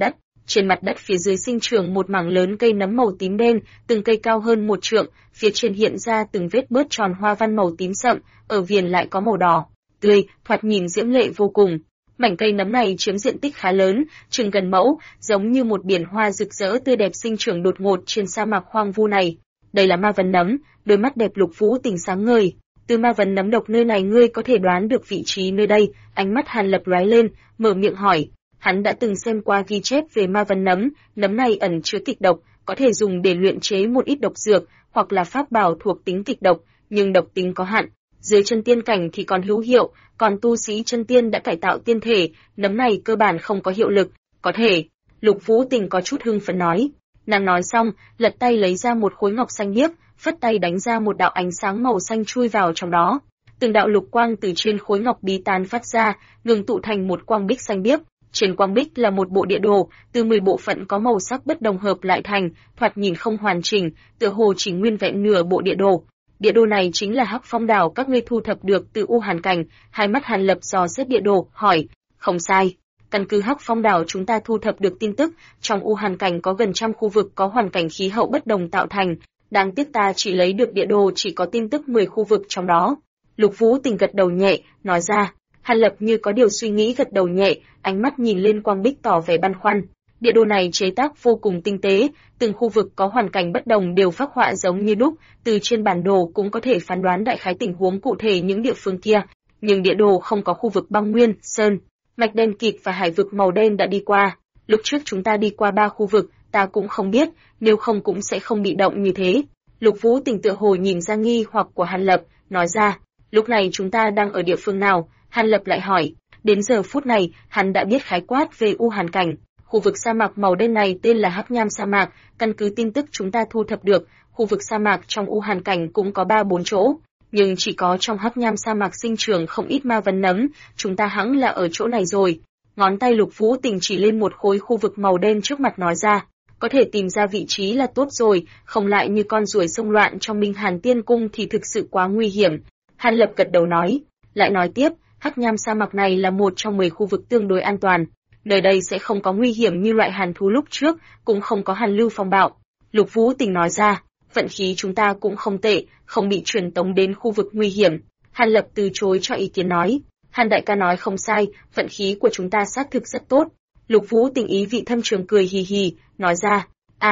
Trên mặt đất phía dưới sinh trưởng một mảng lớn cây nấm màu tím đen, từng cây cao hơn 1 trượng, phía trên hiện ra từng vết bớt tròn hoa văn màu tím sậm, ở viền lại có màu đỏ tươi, thoạt nhìn diễm lệ vô cùng. Mảnh cây nấm này chiếm diện tích khá lớn, chừng gần mẫu, giống như một biển hoa rực rỡ tươi đẹp sinh trưởng đột ngột trên sa mạc hoang vu này. Đây là ma vấn nấm, đôi mắt đẹp Lục Vũ Tình sáng ngời. Từ ma vấn nấm độc nơi này ngươi có thể đoán được vị trí nơi đây? Ánh mắt Hàn Lập lóe lên, mở miệng hỏi. Hắn đã từng xem qua ghi chép về ma vấn nấm này ẩn chứa kịch độc, có thể dùng để luyện chế một ít độc dược, hoặc là pháp bảo thuộc tính kịch độc, nhưng độc tính có hạn. Dưới chân tiên cảnh thì còn hữu hiệu, còn tu sĩ chân tiên đã cải tạo tiên thể, nấm này cơ bản không có hiệu lực. Có thể, Lục Vũ Tình có chút hưng phấn nói. Nàng nói xong, lật tay lấy ra một khối ngọc xanh biếc, phất tay đánh ra một đạo ánh sáng màu xanh chui vào trong đó. Từng đạo lục quang từ trên khối ngọc bí tán phát ra, ngừng tụ thành một quang bích xanh biếc. Trên quang bích là một bộ địa đồ, từ 10 bộ phận có màu sắc bất đồng hợp lại thành, thoạt nhìn không hoàn chỉnh, tựa hồ chỉ nguyên vẹn nửa bộ địa đồ. Địa đồ này chính là Hắc Phong đảo các ngươi thu thập được từ U Hàn Cảnh. Hai mắt Hàn Lập dò xét địa đồ, hỏi. Không sai. Căn cứ Hắc Phong đảo chúng ta thu thập được tin tức, trong U Hàn Cảnh có gần trăm khu vực có hoàn cảnh khí hậu bất đồng tạo thành. Đáng tiếc ta chỉ lấy được địa đồ chỉ có tin tức 10 khu vực trong đó. Lục Vũ Tình gật đầu nhẹ, nói ra. Hàn Lập như có điều suy nghĩ gật đầu nhẹ, ánh mắt nhìn lên quang bích tỏ vẻ băn khoăn. Địa đồ này chế tác vô cùng tinh tế, từng khu vực có hoàn cảnh bất đồng đều phác họa giống như đúc, từ trên bản đồ cũng có thể phán đoán đại khái tình huống cụ thể những địa phương kia. Nhưng địa đồ không có khu vực băng nguyên, sơn, mạch đen kịt và hải vực màu đen đã đi qua. Lúc trước chúng ta đi qua 3 khu vực, ta cũng không biết, nếu không cũng sẽ không bị động như thế. Lục Vũ Tình tựa hồ nhìn ra nghi hoặc của Hàn Lập, nói ra. Lúc này chúng ta đang ở địa phương nào? Hàn Lập lại hỏi. Đến giờ phút này, hắn đã biết khái quát về U Hàn Cảnh. Khu vực sa mạc màu đen này tên là Hắc Nham sa mạc, căn cứ tin tức chúng ta thu thập được, khu vực sa mạc trong U Hàn Cảnh cũng có 3-4 chỗ, nhưng chỉ có trong Hắc Nham sa mạc sinh trưởng không ít ma vấn nấm, chúng ta hẳn là ở chỗ này rồi. Ngón tay Lục Vũ Tình chỉ lên một khối khu vực màu đen trước mặt nói ra, có thể tìm ra vị trí là tốt rồi, không lại như con ruồi xông loạn trong Minh Hàn Tiên Cung thì thực sự quá nguy hiểm. Hàn Lập gật đầu nói, lại nói tiếp, Hắc Nham sa mạc này là một trong 10 khu vực tương đối an toàn. Nơi đây sẽ không có nguy hiểm như loại hàn thú lúc trước, cũng không có hàn lưu phong bạo. Lục Vũ Tình nói ra, vận khí chúng ta cũng không tệ, không bị truyền tống đến khu vực nguy hiểm. Hàn Lập từ chối cho ý kiến nói, Hàn đại ca nói không sai, vận khí của chúng ta xác thực rất tốt. Lục Vũ Tình ý vị thâm trường cười hì hì, nói ra,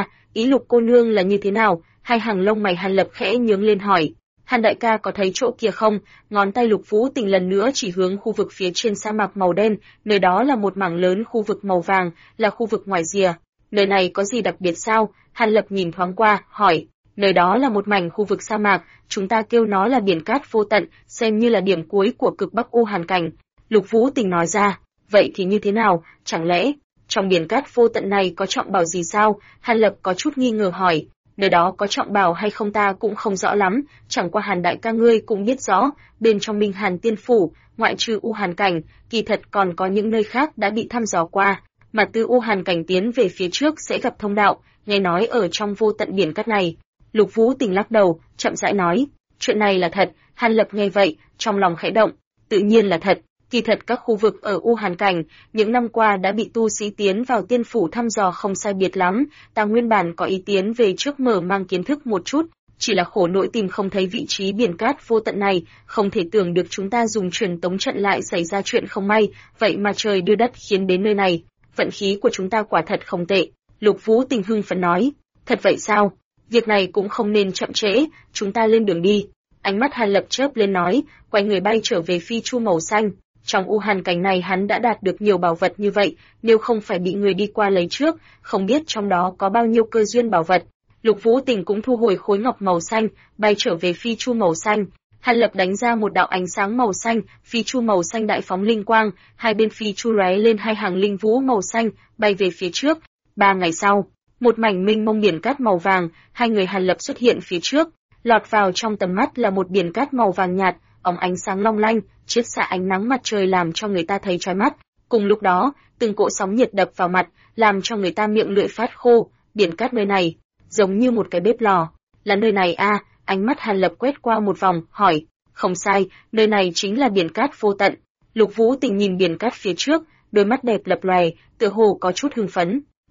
ý Lục cô nương là như thế nào? Hai hàng lông mày Hàn Lập khẽ nhướng lên hỏi. Hàn đại ca có thấy chỗ kia không? Ngón tay Lục Vũ Tình lần nữa chỉ hướng khu vực phía trên sa mạc màu đen, nơi đó là một mảng lớn khu vực màu vàng, là khu vực ngoài rìa. Nơi này có gì đặc biệt sao? Hàn Lập nhìn thoáng qua, hỏi. Nơi đó là một mảnh khu vực sa mạc, chúng ta kêu nó là biển cát vô tận, xem như là điểm cuối của cực Bắc U Hàn Cảnh. Lục Vũ Tình nói ra. Vậy thì như thế nào? Chẳng lẽ trong biển cát vô tận này có trọng bảo gì sao? Hàn Lập có chút nghi ngờ hỏi. Nơi đó có trọng bảo hay không ta cũng không rõ lắm, chẳng qua Hàn đại ca ngươi cũng biết rõ, bên trong Minh Hàn Tiên Phủ, ngoại trừ U Hàn Cảnh, kỳ thật còn có những nơi khác đã bị thăm dò qua, mà từ U Hàn Cảnh tiến về phía trước sẽ gặp thông đạo, nghe nói ở trong vô tận biển cát này. Lục Vũ Tình lắc đầu, chậm rãi nói, chuyện này là thật. Hàn Lập nghe vậy, trong lòng khẽ động, tự nhiên là thật. Kỳ thật các khu vực ở U Hàn Cảnh, những năm qua đã bị tu sĩ tiến vào tiên phủ thăm dò không sai biệt lắm, ta nguyên bản có ý tiến về trước mở mang kiến thức một chút, chỉ là khổ nỗi tìm không thấy vị trí biển cát vô tận này, không thể tưởng được chúng ta dùng truyền tống trận lại xảy ra chuyện không may, vậy mà trời đưa đất khiến đến nơi này, vận khí của chúng ta quả thật không tệ. Lục Vũ Tình hưng phấn nói, thật vậy sao? Việc này cũng không nên chậm trễ, chúng ta lên đường đi. Ánh mắt Hàn Lập chớp lên nói, quay người bay trở về phi chu màu xanh. Trong U Hàn Cảnh này hắn đã đạt được nhiều bảo vật như vậy, nếu không phải bị người đi qua lấy trước, không biết trong đó có bao nhiêu cơ duyên bảo vật. Lục Vũ Tình cũng thu hồi khối ngọc màu xanh, bay trở về phi chu màu xanh. Hàn Lập đánh ra một đạo ánh sáng màu xanh, phi chu màu xanh đại phóng linh quang, hai bên phi chu lóe lên hai hàng linh vũ màu xanh, bay về phía trước. 3 ngày sau, một mảnh mênh mông biển cát màu vàng, hai người Hàn Lập xuất hiện phía trước, lọt vào trong tầm mắt là một biển cát màu vàng nhạt, óng ánh sáng long lanh, chiết xạ ánh nắng mặt trời làm cho người ta thấy chói mắt. Cùng lúc đó, từng cỗ sóng nhiệt đập vào mặt, làm cho người ta miệng lưỡi phát khô. Biển cát nơi này giống như một cái bếp lò. Là nơi này à? Ánh mắt Hàn Lập quét qua một vòng, hỏi. Không sai, nơi này chính là biển cát vô tận. Lục Vũ Tình nhìn biển cát phía trước, đôi mắt đẹp lập lòe, tựa hồ có chút hưng phấn.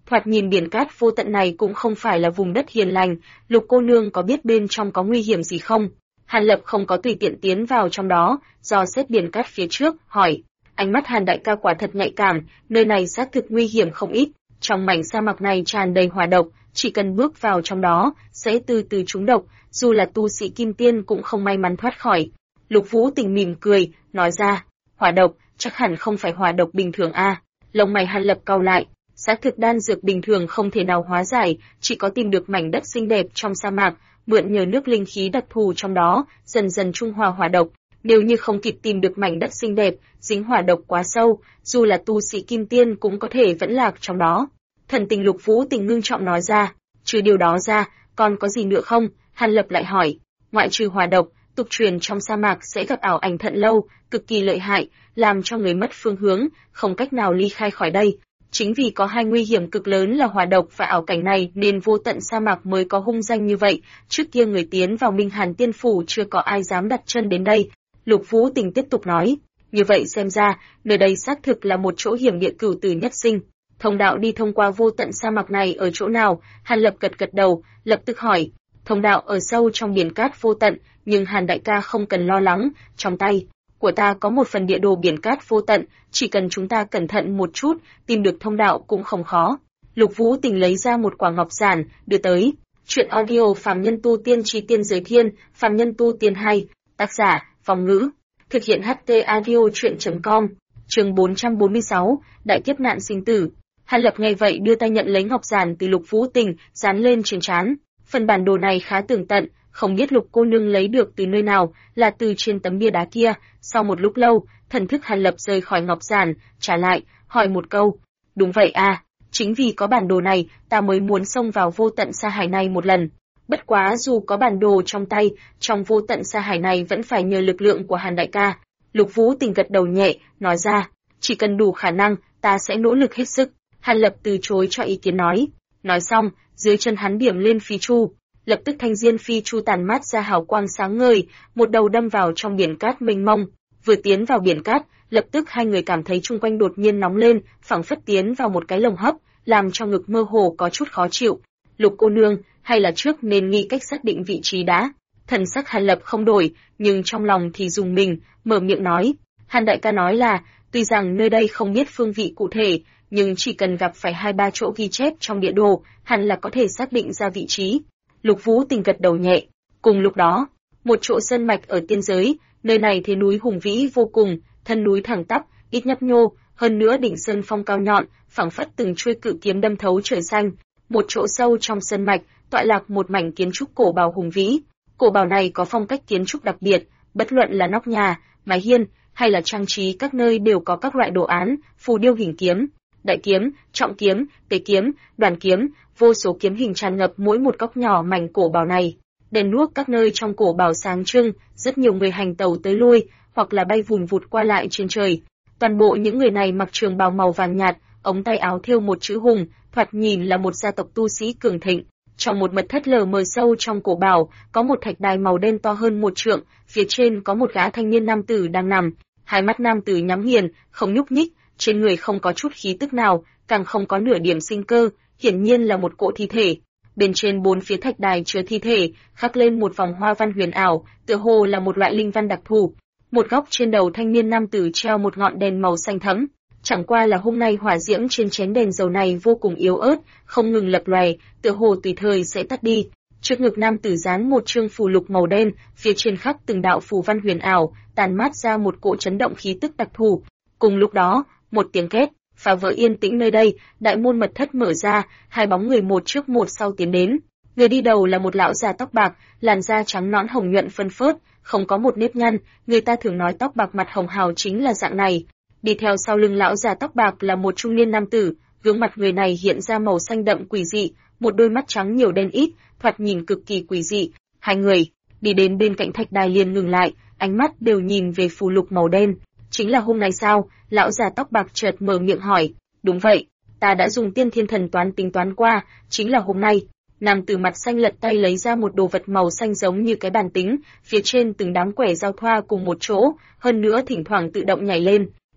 Thoạt nhìn biển cát vô tận này cũng không phải là vùng đất hiền lành, Lục cô nương có biết bên trong có nguy hiểm gì không? Hàn Lập không có tùy tiện tiến vào trong đó, dò xét biển cát phía trước, hỏi. Ánh mắt Hàn đại ca quả thật nhạy cảm, nơi này xác thực nguy hiểm không ít, trong mảnh sa mạc này tràn đầy hỏa độc, chỉ cần bước vào trong đó, sẽ từ từ trúng độc, dù là tu sĩ kim tiên cũng không may mắn thoát khỏi. Lục Vũ Tình mỉm cười, nói ra, hỏa độc, chắc hẳn không phải hỏa độc bình thường a. Lông mày Hàn Lập cau lại, xác thực đan dược bình thường không thể nào hóa giải, chỉ có tìm được mảnh đất xinh đẹp trong sa mạc, mượn nhờ nước linh khí đặc thù trong đó, dần dần trung hòa hỏa độc. Nếu như không kịp tìm được mảnh đất xinh đẹp, dính hỏa độc quá sâu, dù là tu sĩ kim tiên cũng có thể vẫn lạc trong đó. Thần tình Lục Vũ Tình ngưng trọng nói ra, trừ điều đó ra, còn có gì nữa không? Hàn Lập lại hỏi, ngoại trừ hỏa độc, tục truyền trong sa mạc sẽ gặp ảo ảnh thận lâu, cực kỳ lợi hại, làm cho người mất phương hướng, không cách nào ly khai khỏi đây. Chính vì có hai nguy hiểm cực lớn là hỏa độc và ảo cảnh này nên vô tận sa mạc mới có hung danh như vậy, trước kia người tiến vào Minh Hàn Tiên Phủ chưa có ai dám đặt chân đến đây. Lục Vũ Tình tiếp tục nói, như vậy xem ra, nơi đây xác thực là một chỗ hiểm địa cửu tử nhất sinh. Thông đạo đi thông qua vô tận sa mạc này ở chỗ nào? Hàn Lập gật gật đầu, lập tức hỏi, thông đạo ở sâu trong biển cát vô tận, nhưng Hàn đại ca không cần lo lắng, trong tay của ta có một phần địa đồ biển cát vô tận, chỉ cần chúng ta cẩn thận một chút, tìm được thông đạo cũng không khó. Lục Vũ Tình lấy ra một quả ngọc giản, đưa tới. Truyện audio Phàm Nhân Tu Tiên Chi Tiên Giới Thiên, Phàm Nhân Tu Tiên 2, tác giả, Phong Ngữ. Thực hiện HT Audio Truyện.com. Chương 446, Đại kiếp nạn sinh tử. Hàn Lập nghe vậy đưa tay nhận lấy ngọc giản từ Lục Vũ Tình, dán lên trên trán. Phần bản đồ này khá tường tận, không biết Lục cô nương lấy được từ nơi nào, là từ trên tấm bia đá kia. Sau một lúc lâu, thần thức Hàn Lập rời khỏi ngọc giản, trả lại, hỏi một câu. Đúng vậy à, chính vì có bản đồ này, ta mới muốn xông vào vô tận sa hải này một lần. Bất quá dù có bản đồ trong tay, trong vô tận sa hải này vẫn phải nhờ lực lượng của Hàn đại ca. Lục Vũ Tình gật đầu nhẹ, nói ra, chỉ cần đủ khả năng, ta sẽ nỗ lực hết sức. Hàn Lập từ chối cho ý kiến nói. Nói xong, dưới chân hắn điểm lên phi chu. Lập tức thanh diên phi chu tàn mát ra hào quang sáng ngời, một đầu đâm vào trong biển cát mênh mông. Vừa tiến vào biển cát, lập tức hai người cảm thấy chung quanh đột nhiên nóng lên, phảng phất tiến vào một cái lồng hấp, làm cho ngực mơ hồ có chút khó chịu. Lục cô nương, hay là trước nên nghĩ cách xác định vị trí đã. Thần sắc Hàn Lập không đổi, nhưng trong lòng thì rùng mình, mở miệng nói. Hàn đại ca nói là, tuy rằng nơi đây không biết phương vị cụ thể, nhưng chỉ cần gặp phải 2-3 chỗ ghi chép trong địa đồ, hẳn là có thể xác định ra vị trí. Lục Vũ Tình gật đầu nhẹ. Cùng lúc đó, một chỗ sơn mạch ở tiên giới, nơi này thế núi hùng vĩ vô cùng, thân núi thẳng tắp, ít nhấp nhô, hơn nữa đỉnh sơn phong cao nhọn, phảng phất từng chuôi cự kiếm đâm thấu trời xanh. Một chỗ sâu trong sơn mạch, tọa lạc một mảnh kiến trúc cổ bào hùng vĩ. Cổ bào này có phong cách kiến trúc đặc biệt, bất luận là nóc nhà, mái hiên hay là trang trí các nơi đều có các loại đồ án, phù điêu hình kiếm, đại kiếm, trọng kiếm, tế kiếm, đoàn kiếm, vô số kiếm hình tràn ngập mỗi một góc nhỏ mảnh cổ bào này. Đèn đuốc các nơi trong cổ bào sáng trưng, rất nhiều người hành tẩu tới lui, hoặc là bay vùn vụt qua lại trên trời. Toàn bộ những người này mặc trường bào màu vàng nhạt, ống tay áo thêu một chữ hùng, thoạt nhìn là một gia tộc tu sĩ cường thịnh. Trong một mật thất lờ mờ sâu trong cổ bào, có một thạch đài màu đen to hơn 1 trượng, phía trên có một gã thanh niên nam tử đang nằm. Hai mắt nam tử nhắm nghiền, không nhúc nhích, trên người không có chút khí tức nào, càng không có nửa điểm sinh cơ, hiển nhiên là một cỗ thi thể. Bên trên 4 phía thạch đài chứa thi thể, khắc lên một vòng hoa văn huyền ảo, tựa hồ là một loại linh văn đặc thù. Một góc trên đầu thanh niên nam tử treo một ngọn đèn màu xanh thẫm. Chẳng qua là hôm nay hỏa diễm trên chén đèn dầu này vô cùng yếu ớt, không ngừng lập lòe, tựa hồ tùy thời sẽ tắt đi. Trước ngực nam tử dán một chương phù lục màu đen, phía trên khắc từng đạo phù văn huyền ảo, tàn mát ra một cỗ chấn động khí tức đặc thù. Cùng lúc đó, một tiếng két phá vỡ yên tĩnh nơi đây, đại môn mật thất mở ra, hai bóng người một trước một sau tiến đến. Người đi đầu là một lão già tóc bạc, làn da trắng nõn hồng nhuận phân phớt, không có một nếp nhăn, người ta thường nói tóc bạc mặt hồng hào chính là dạng này. Đi theo sau lưng lão già tóc bạc là một trung niên nam tử, gương mặt người này hiện ra màu xanh đậm quỷ dị, một đôi mắt trắng nhiều đen ít, thoạt nhìn cực kỳ quỷ dị. Hai người đi đến bên cạnh thạch đài liền ngừng lại, ánh mắt đều nhìn về phù lục màu đen. Chính là hôm nay sao? Lão già tóc bạc chợt mở miệng hỏi. Đúng vậy, ta đã dùng tiên thiên thần toán tính toán qua, chính là hôm nay. Nam tử mặt xanh lật tay lấy ra một đồ vật màu xanh giống như cái bàn tính, phía trên từng đám quẻ giao thoa cùng một chỗ, hơn nữa thỉnh thoảng tự động nhảy lên.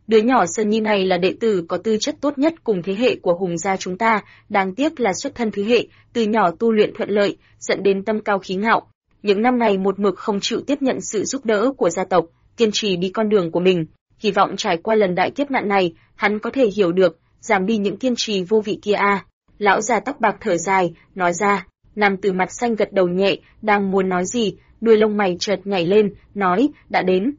Đứa nhỏ Sơn Nhi này là đệ tử có tư chất tốt nhất cùng thế hệ của Hùng gia chúng ta, đáng tiếc là xuất thân thứ hệ, từ nhỏ tu luyện thuận lợi, dẫn đến tâm cao khí ngạo. Những năm này một mực không chịu tiếp nhận sự giúp đỡ của gia tộc, kiên trì đi con đường của mình. Hy vọng trải qua lần đại kiếp nạn này, hắn có thể hiểu được, giảm đi những kiên trì vô vị kia a. Lão già tóc bạc thở dài, nói ra. Nam tử mặt xanh gật đầu nhẹ, đang muốn nói gì, đuôi lông mày chợt nhảy lên, nói, đã đến.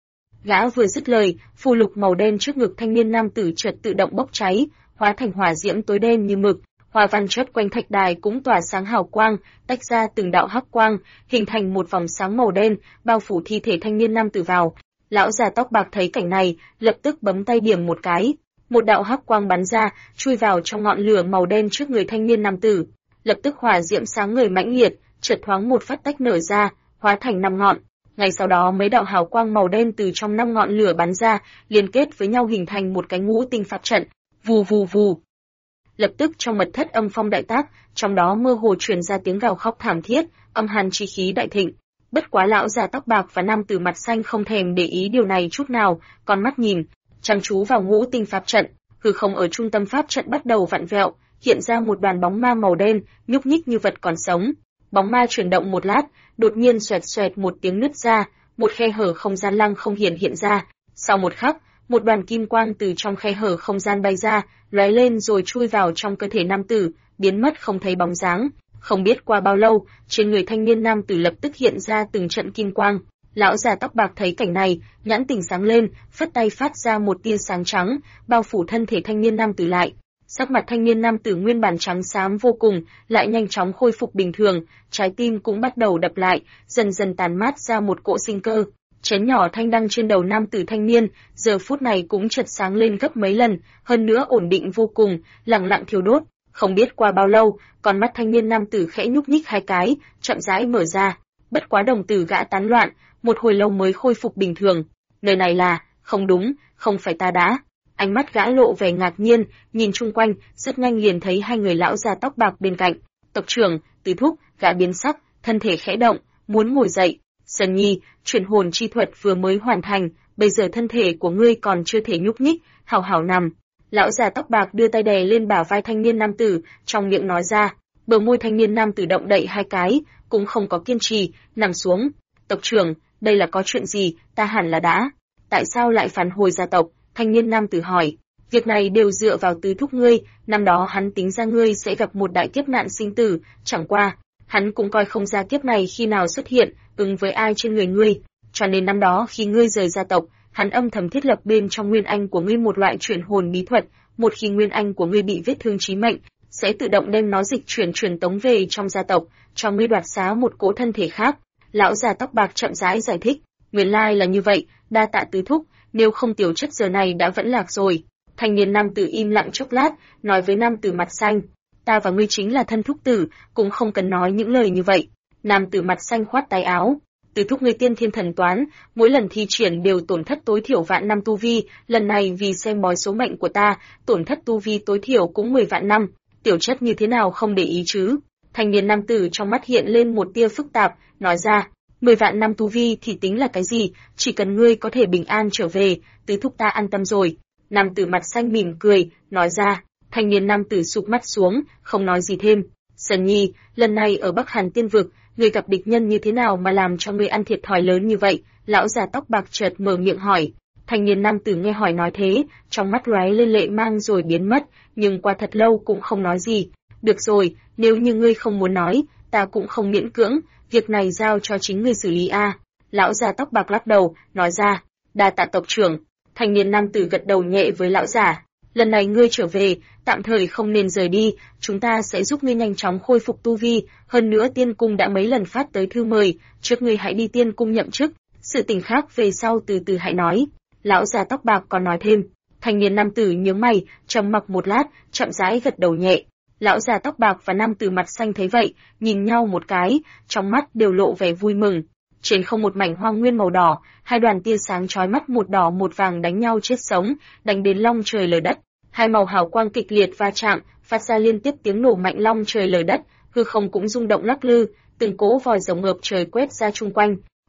Gã vừa dứt lời, phù lục màu đen trước ngực thanh niên nam tử chợt tự động bốc cháy, hóa thành hỏa diễm tối đen như mực, hoa văn chớp quanh thạch đài cũng tỏa sáng hào quang, tách ra từng đạo hắc quang, hình thành một vòng sáng màu đen, bao phủ thi thể thanh niên nam tử vào. Lão già tóc bạc thấy cảnh này, lập tức bấm tay điểm một cái, một đạo hắc quang bắn ra, chui vào trong ngọn lửa màu đen trước người thanh niên nam tử. Lập tức hỏa diễm sáng ngời mãnh liệt, chợt thoáng một phát tách nở ra, hóa thành 5 ngọn. Ngay sau đó mấy đạo hào quang màu đen từ trong 5 ngọn lửa bắn ra, liên kết với nhau hình thành một cái ngũ tinh pháp trận. Vù vù vù. Lập tức trong mật thất âm phong đại tác, trong đó mơ hồ truyền ra tiếng gào khóc thảm thiết, âm hàn chi khí đại thịnh. Bất quá lão già tóc bạc và nam tử mặt xanh không thèm để ý điều này chút nào, con mắt nhìn chăm chú vào ngũ tinh pháp trận. Hư không ở trung tâm pháp trận bắt đầu vặn vẹo, hiện ra một đoàn bóng ma màu đen, nhúc nhích như vật còn sống. Bóng ma chuyển động một lát, đột nhiên xoẹt xoẹt một tiếng nứt ra, một khe hở không gian lăng không hiện ra. Sau một khắc, một đoàn kim quang từ trong khe hở không gian bay ra, lóe lên rồi chui vào trong cơ thể nam tử, biến mất không thấy bóng dáng. Không biết qua bao lâu, trên người thanh niên nam tử lập tức hiện ra từng trận kim quang. Lão già tóc bạc thấy cảnh này, nhãn tỉnh sáng lên, phất tay phát ra một tia sáng trắng, bao phủ thân thể thanh niên nam tử lại. Sắc mặt thanh niên nam tử nguyên bản trắng xám vô cùng, lại nhanh chóng khôi phục bình thường, trái tim cũng bắt đầu đập lại, dần dần tàn mát ra một cỗ sinh cơ. Chén nhỏ thanh đăng trên đầu nam tử thanh niên, giờ phút này cũng chợt sáng lên gấp mấy lần, hơn nữa ổn định vô cùng, lặng lặng thiêu đốt. Không biết qua bao lâu, con mắt thanh niên nam tử khẽ nhúc nhích hai cái, chậm rãi mở ra. Bất quá đồng tử gã tán loạn, một hồi lâu mới khôi phục bình thường. Nơi này là, không đúng, không phải ta đã. Ánh mắt gã lộ vẻ ngạc nhiên, nhìn chung quanh, rất nhanh liền thấy hai người lão già tóc bạc bên cạnh. Tộc trưởng, Tứ thúc, gã biến sắc, thân thể khẽ động, muốn ngồi dậy. Sơn Nhi, chuyển hồn chi thuật vừa mới hoàn thành, bây giờ thân thể của ngươi còn chưa thể nhúc nhích, hảo hảo nằm. Lão già tóc bạc đưa tay đè lên bả vai thanh niên nam tử, trong miệng nói ra. Bờ môi thanh niên nam tử động đậy hai cái, cũng không có kiên trì, nằm xuống. Tộc trưởng, đây là có chuyện gì, ta hẳn là đã. Tại sao lại phản hồi gia tộc? Thanh niên nam tử hỏi. Việc này đều dựa vào Tứ thúc ngươi, năm đó hắn tính ra ngươi sẽ gặp một đại kiếp nạn sinh tử, chẳng qua, hắn cũng coi không ra kiếp này khi nào xuất hiện, ứng với ai trên người ngươi, cho nên năm đó khi ngươi rời gia tộc, hắn âm thầm thiết lập bên trong nguyên anh của ngươi một loại chuyển hồn bí thuật, một khi nguyên anh của ngươi bị vết thương chí mệnh, sẽ tự động đem nó dịch chuyển truyền tống về trong gia tộc, cho ngươi đoạt xá một cỗ thân thể khác. Lão già tóc bạc chậm rãi giải thích, nguyên lai là như vậy, đa tạ Tứ thúc, nếu không tiểu chất giờ này đã vẫn lạc rồi. Thanh niên nam tử im lặng chốc lát, nói với nam tử mặt xanh, ta và ngươi chính là thân thúc tử, cũng không cần nói những lời như vậy. Nam tử mặt xanh khoát tay áo, Tứ thúc ngươi tiên thiên thần toán, mỗi lần thi triển đều tổn thất tối thiểu vạn năm tu vi, lần này vì xem bói số mệnh của ta, tổn thất tu vi tối thiểu cũng 10 vạn năm, tiểu chất như thế nào không để ý chứ? Thanh niên nam tử trong mắt hiện lên một tia phức tạp, nói ra, 10 vạn năm tu vi thì tính là cái gì, chỉ cần ngươi có thể bình an trở về, Tứ thúc ta an tâm rồi. Nam tử mặt xanh mỉm cười, nói ra. Thanh niên nam tử sụp mắt xuống, không nói gì thêm. Sơn Nhi, lần này ở Bắc Hàn Tiên Vực, ngươi gặp địch nhân như thế nào mà làm cho ngươi ăn thiệt thòi lớn như vậy? Lão già tóc bạc chợt mở miệng hỏi. Thanh niên nam tử nghe hỏi nói thế, trong mắt lóe lên lệ mang rồi biến mất, nhưng qua thật lâu cũng không nói gì. Được rồi, nếu như ngươi không muốn nói, ta cũng không miễn cưỡng, việc này giao cho chính ngươi xử lý a. Lão già tóc bạc lắc đầu, nói ra. Đa tạ tộc trưởng. Thanh niên nam tử gật đầu nhẹ với lão giả. Lần này ngươi trở về, tạm thời không nên rời đi, chúng ta sẽ giúp ngươi nhanh chóng khôi phục tu vi, hơn nữa tiên cung đã mấy lần phát tới thư mời, trước ngươi hãy đi tiên cung nhậm chức, sự tình khác về sau từ từ hãy nói. Lão già tóc bạc còn nói thêm. Thanh niên nam tử nhướng mày, trầm mặc một lát, chậm rãi gật đầu nhẹ. Lão già tóc bạc và nam tử mặt xanh thấy vậy, nhìn nhau một cái, trong mắt đều lộ vẻ vui mừng. Trên không một mảnh hoang nguyên màu đỏ, hai đoàn tia sáng chói mắt một đỏ một vàng đánh nhau chết sống, đánh đến long trời lở đất. Hai màu hào quang kịch liệt va chạm, phát ra liên tiếp tiếng nổ mạnh long trời lở đất, hư không cũng rung động lắc lư, từng cỗ vòi rồng ngập trời quét ra chung quanh.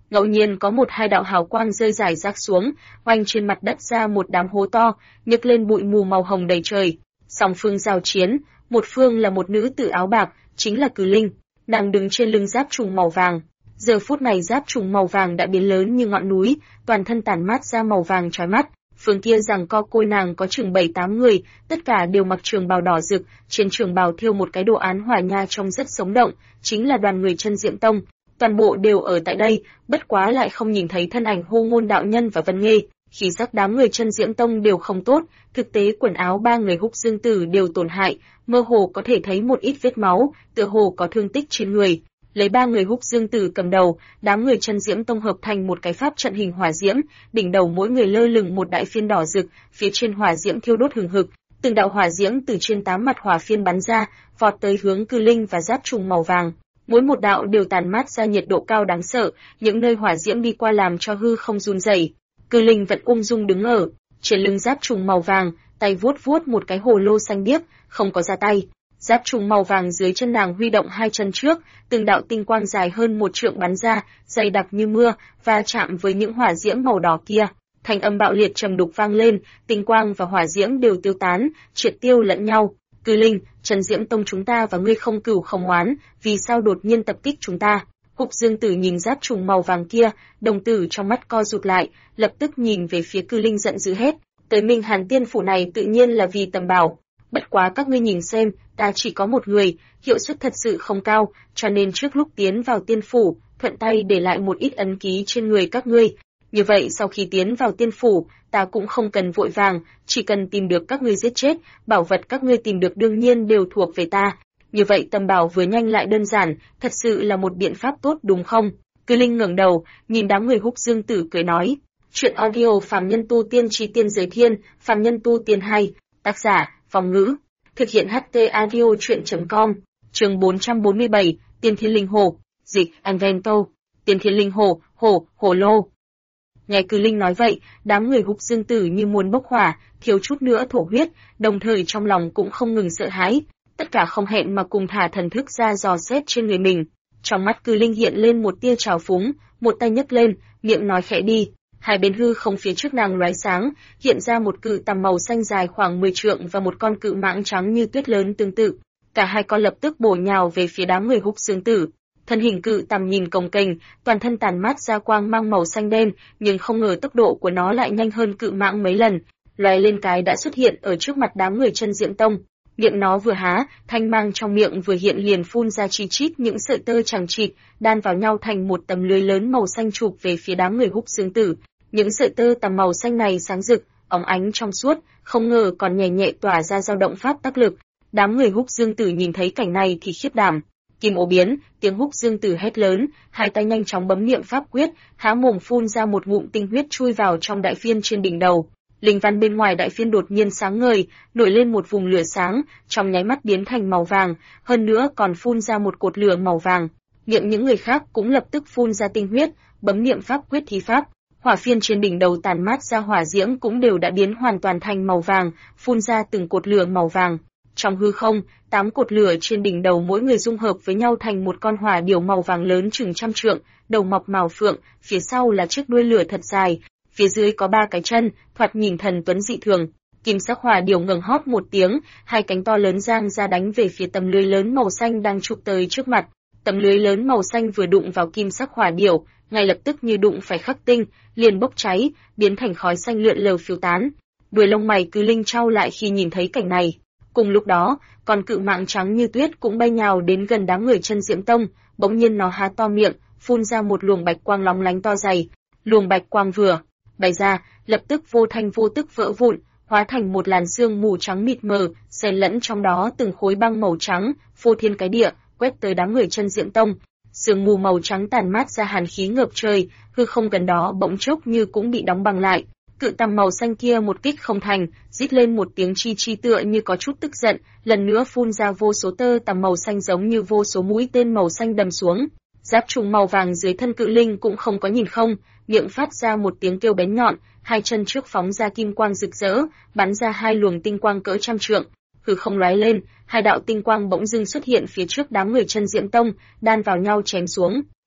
Ngẫu nhiên có một hai đạo hào quang rơi rải rác xuống, oanh trên mặt đất ra một đám hố to, nhấc lên bụi mù màu hồng đầy trời. Song phương giao chiến, một phương là một nữ tử áo bạc, chính là Cừ Linh, nàng đứng trên lưng giáp trùng màu vàng. Giờ phút này giáp trùng màu vàng đã biến lớn như ngọn núi, toàn thân tản mát ra màu vàng chói mắt. Phương kia giằng co côi nàng có chừng 7-8 người, tất cả đều mặc trường bào đỏ rực, trên trường bào thêu một cái đồ án hỏa nha trông rất sống động, chính là đoàn người Chân Diệm Tông. Toàn bộ đều ở tại đây, bất quá lại không nhìn thấy thân ảnh Hô Ngôn đạo nhân và Vân Nghê. Khí sắc đám người Chân Diễm Tông đều không tốt, thực tế quần áo ba người Húc Dương Tử đều tổn hại, mơ hồ có thể thấy một ít vết máu, tựa hồ có thương tích trên người. Lấy ba người Húc Dương Tử cầm đầu, đám người Chân Diễm Tông hợp thành một cái pháp trận hình hỏa diễm, đỉnh đầu mỗi người lơ lửng một đại phiên đỏ rực, phía trên hỏa diễm thiêu đốt hừng hực, từng đạo hỏa diễm từ trên 8 mặt hỏa phiên bắn ra, vọt tới hướng Cừ Linh và giáp trùng màu vàng. Mỗi một đạo đều tàn mát ra nhiệt độ cao đáng sợ, những nơi hỏa diễm đi qua làm cho hư không run rẩy. Cừ Linh vẫn ung dung đứng ở trên lưng giáp trùng màu vàng, tay vuốt vuốt một cái hồ lô xanh biếc, không có ra tay. Giáp trùng màu vàng dưới chân nàng huy động hai chân trước, từng đạo tinh quang dài hơn 1 trượng bắn ra, dày đặc như mưa, va chạm với những hỏa diễm màu đỏ kia. Thanh âm bạo liệt trầm đục vang lên, tinh quang và hỏa diễm đều tiêu tán, triệt tiêu lẫn nhau. Cừ Linh, Chân Diễm Tông chúng ta và ngươi không cừu không oán, vì sao đột nhiên tập kích chúng ta? Húc Dương Tử nhìn giáp trùng màu vàng kia, đồng tử trong mắt co rụt lại, lập tức nhìn về phía Cừ Linh giận dữ hét, tới Minh Hàn Tiên phủ này tự nhiên là vì tầm bảo. Bất quá các ngươi nhìn xem, ta chỉ có một người, hiệu suất thật sự không cao, cho nên trước lúc tiến vào tiên phủ, thuận tay để lại một ít ấn ký trên người các ngươi. Như vậy sau khi tiến vào tiên phủ, ta cũng không cần vội vàng, chỉ cần tìm được các ngươi giết chết, bảo vật các ngươi tìm được đương nhiên đều thuộc về ta. Như vậy tầm bảo vừa nhanh lại đơn giản, thật sự là một biện pháp tốt đúng không? Cừ Linh ngẩng đầu, nhìn đám người Húc Dương Tử cười nói. Chuyện audio Phàm Nhân Tu Tiên Chí Tiên Giới Thiên, Phàm Nhân Tu Tiên 2, tác giả, Phong Ngữ. Thực hiện HT Audio Chuyện.com, chương 447, Tiên Thiên Linh Hồ, dịch, Anvento, Tiên Thiên Linh Hồ, hồ lô. Nghe Cừ Linh nói vậy, đám người Húc Dương Tử như muốn bốc hỏa, thiếu chút nữa thổ huyết, đồng thời trong lòng cũng không ngừng sợ hãi, tất cả không hẹn mà cùng thả thần thức ra dò xét trên người mình. Trong mắt Cừ Linh hiện lên một tia trào phúng, một tay nhấc lên, miệng nói khẽ đi. Hai bên hư không phía trước nàng lóe sáng, hiện ra một cự tằm màu xanh dài khoảng 10 trượng và một con cự mãng trắng như tuyết lớn tương tự. Cả hai con lập tức bổ nhào về phía đám người Húc Dương Tử. Thân hình cự tằm nhìn cồng kềnh, toàn thân tàn mát ra quang mang màu xanh đen, nhưng không ngờ tốc độ của nó lại nhanh hơn cự mãng mấy lần, lóe lên cái đã xuất hiện ở trước mặt đám người Chân Diệm Tông. Miệng nó vừa há, thanh mang trong miệng vừa hiện liền phun ra chi chít những sợi tơ chằng chịt, đan vào nhau thành một tấm lưới lớn màu xanh chụp về phía đám người Húc Dương Tử. Những sợi tơ tằm màu xanh này sáng rực, óng ánh trong suốt, không ngờ còn nhẹ nhẹ tỏa ra dao động pháp tắc lực. Đám người Húc Dương Tử nhìn thấy cảnh này thì khiếp đảm. Kim ố biến, tiếng Húc Dương Tử hét lớn, hai tay nhanh chóng bấm niệm pháp quyết, há mồm phun ra một ngụm tinh huyết chui vào trong đại phiên trên đỉnh đầu. Linh văn bên ngoài đại phiên đột nhiên sáng ngời, nổi lên một vùng lửa sáng, trong nháy mắt biến thành màu vàng, hơn nữa còn phun ra một cột lửa màu vàng. Miệng những người khác cũng lập tức phun ra tinh huyết, bấm niệm pháp quyết thí pháp. Hỏa phiên trên đỉnh đầu tàn mát ra hỏa diễm cũng đều đã biến hoàn toàn thành màu vàng, phun ra từng cột lửa màu vàng. Trong hư không, 8 cột lửa trên đỉnh đầu mỗi người dung hợp với nhau thành một con hỏa điểu màu vàng lớn chừng 100 trượng, đầu mọc mào phượng, phía sau là chiếc đuôi lửa thật dài, phía dưới có 3 cái chân, thoạt nhìn thần tuấn dị thường. Kim sắc hỏa điểu ngẩng hót một tiếng, hai cánh to lớn giang ra đánh về phía tấm lưới lớn màu xanh đang chụp tới trước mặt. Tấm lưới lớn màu xanh vừa đụng vào kim sắc hỏa điểu, ngay lập tức như đụng phải khắc tinh, liền bốc cháy, biến thành khói xanh lượn lờ phiêu tán. Đuôi lông mày Cừ Linh chau lại khi nhìn thấy cảnh này. Cùng lúc đó, con cự mãng trắng như tuyết cũng bay nhào đến gần đám người Chân Diệm Tông, bỗng nhiên nó há to miệng, phun ra một luồng bạch quang lóng lánh to dày. Luồng bạch quang vừa bay ra, lập tức vô thanh vô tức vỡ vụn, hóa thành một làn sương mù trắng mịt mờ, xen lẫn trong đó từng khối băng màu trắng, phô thiên cái địa, quét tới đám người Chân Diệm Tông. Sương mù màu trắng tàn mát ra hàn khí ngập trời, hư không gần đó bỗng chốc như cũng bị đóng băng lại. Cự tằm màu xanh kia một kích không thành, rít lên một tiếng chi chi tựa như có chút tức giận, lần nữa phun ra vô số tơ tằm màu xanh giống như vô số mũi tên màu xanh đâm xuống. Giáp trùng màu vàng dưới thân Cự Linh cũng không có nhìn không, miệng phát ra một tiếng kêu bén nhọn, hai chân trước phóng ra kim quang rực rỡ, bắn ra hai luồng tinh quang cỡ 100 trượng. Hư không lóe lên, hai đạo tinh quang bỗng dưng xuất hiện phía trước đám người Chân Diệm Tông, đan vào nhau chém xuống.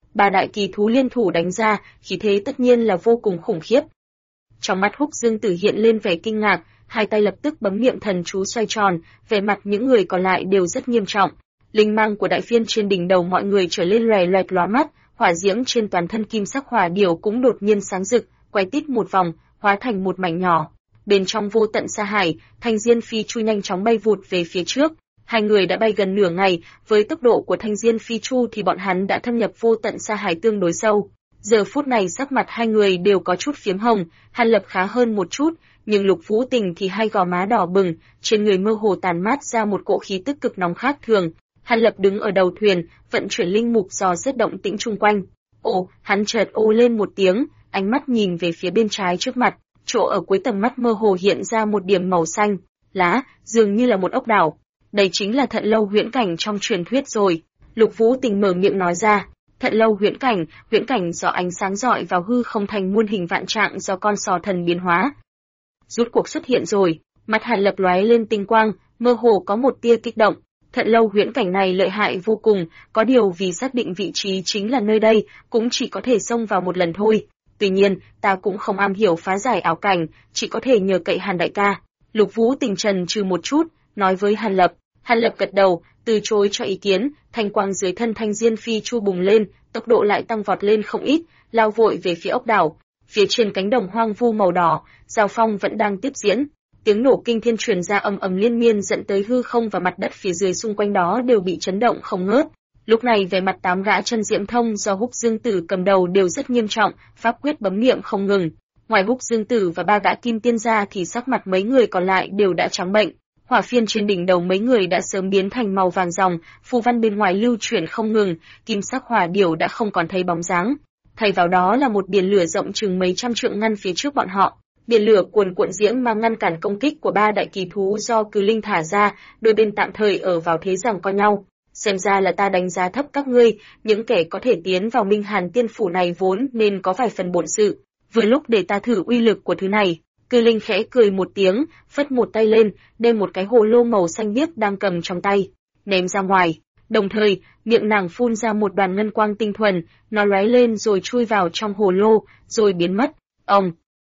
Ba đại kỳ thú liên thủ đánh ra, khí thế tất nhiên là vô cùng khủng khiếp. Trong mắt Húc Dương Tử hiện lên vẻ kinh ngạc, hai tay lập tức bấm niệm thần chú xoay tròn, vẻ mặt những người còn lại đều rất nghiêm trọng. Linh mang của đại phiên trên đỉnh đầu mọi người trở lên loè loẹt lóa mắt, hỏa diễm trên toàn thân kim sắc hỏa điểu cũng đột nhiên sáng rực, quay tít một vòng, hóa thành một mảnh nhỏ. Bên trong vô tận sa hải, Thanh Diên Phi Chu nhanh chóng bay vụt về phía trước. Hai người đã bay gần nửa ngày, với tốc độ của Thanh Diên Phi Chu thì bọn hắn đã thâm nhập vô tận sa hải tương đối sâu. Giờ phút này sắc mặt hai người đều có chút phiếm hồng, Hàn Lập khá hơn một chút, nhưng Lục Vũ Tình thì hai gò má đỏ bừng, trên người mơ hồ tàn mát ra một cỗ khí tức cực nóng khác thường. Hàn Lập đứng ở đầu thuyền, vận chuyển linh mục dò xét động tĩnh chung quanh. Ồ, hắn chợt ô lên một tiếng, ánh mắt nhìn về phía bên trái trước mặt, chỗ ở cuối tầm mắt mơ hồ hiện ra một điểm màu xanh lá, dường như là một ốc đảo. Đây chính là Thận Lâu huyễn cảnh trong truyền thuyết rồi. Lục Vũ Tình mở miệng nói ra. Thận Lâu huyễn cảnh do ánh sáng rọi vào hư không thành muôn hình vạn trạng do con sò thần biến hóa. Rút cuộc xuất hiện rồi, mặt Hàn Lập lóe lên tinh quang, mơ hồ có một tia kích động. Thận Lâu huyễn cảnh này lợi hại vô cùng, có điều vì xác định vị trí chính là nơi đây, cũng chỉ có thể xông vào một lần thôi. Tuy nhiên, ta cũng không am hiểu phá giải ảo cảnh, chỉ có thể nhờ cậy Hàn đại ca. Lục Vũ Tình trần trừ một chút, nói với Hàn Lập. Hàn Lập gật đầu, từ chối cho ý kiến, thanh quang dưới thân Thanh Diên Phi Chu bùng lên, tốc độ lại tăng vọt lên không ít, lao vội về phía ốc đảo. Phía trên cánh đồng hoang vu màu đỏ, giao phong vẫn đang tiếp diễn. Tiếng nổ kinh thiên truyền ra ầm ầm liên miên dẫn tới hư không và mặt đất phía dưới xung quanh đó đều bị chấn động không ngớt. Lúc này về mặt 8 gã chân diễm thông do Húc Dương Tử cầm đầu đều rất nghiêm trọng, pháp quyết bấm niệm không ngừng. Ngoài Húc Dương Tử và 3 gã kim tiên ra thì sắc mặt mấy người còn lại đều đã trắng bệnh. Hỏa phiên trên đỉnh đầu mấy người đã sớm biến thành màu vàng ròng, phù văn bên ngoài lưu chuyển không ngừng, kim sắc hỏa điểu đã không còn thấy bóng dáng. Thay vào đó là một biển lửa rộng chừng mấy trăm trượng ngăn phía trước bọn họ. Biển lửa cuồn cuộn diễm mang ngăn cản công kích của 3 đại kỳ thú do Cừ Linh thả ra, đôi bên tạm thời ở vào thế giằng co nhau. Xem ra là ta đánh giá thấp các ngươi, những kẻ có thể tiến vào Minh Hàn Tiên phủ này vốn nên có vài phần bổn sự. Vừa lúc để ta thử uy lực của thứ này. Cừ Linh khẽ cười một tiếng, phất một tay lên, đem một cái hồ lô màu xanh biếc đang cầm trong tay, ném ra ngoài. Đồng thời, miệng nàng phun ra một đoàn ngân quang tinh thuần, nó lóe lên rồi chui vào trong hồ lô, rồi biến mất. Ong!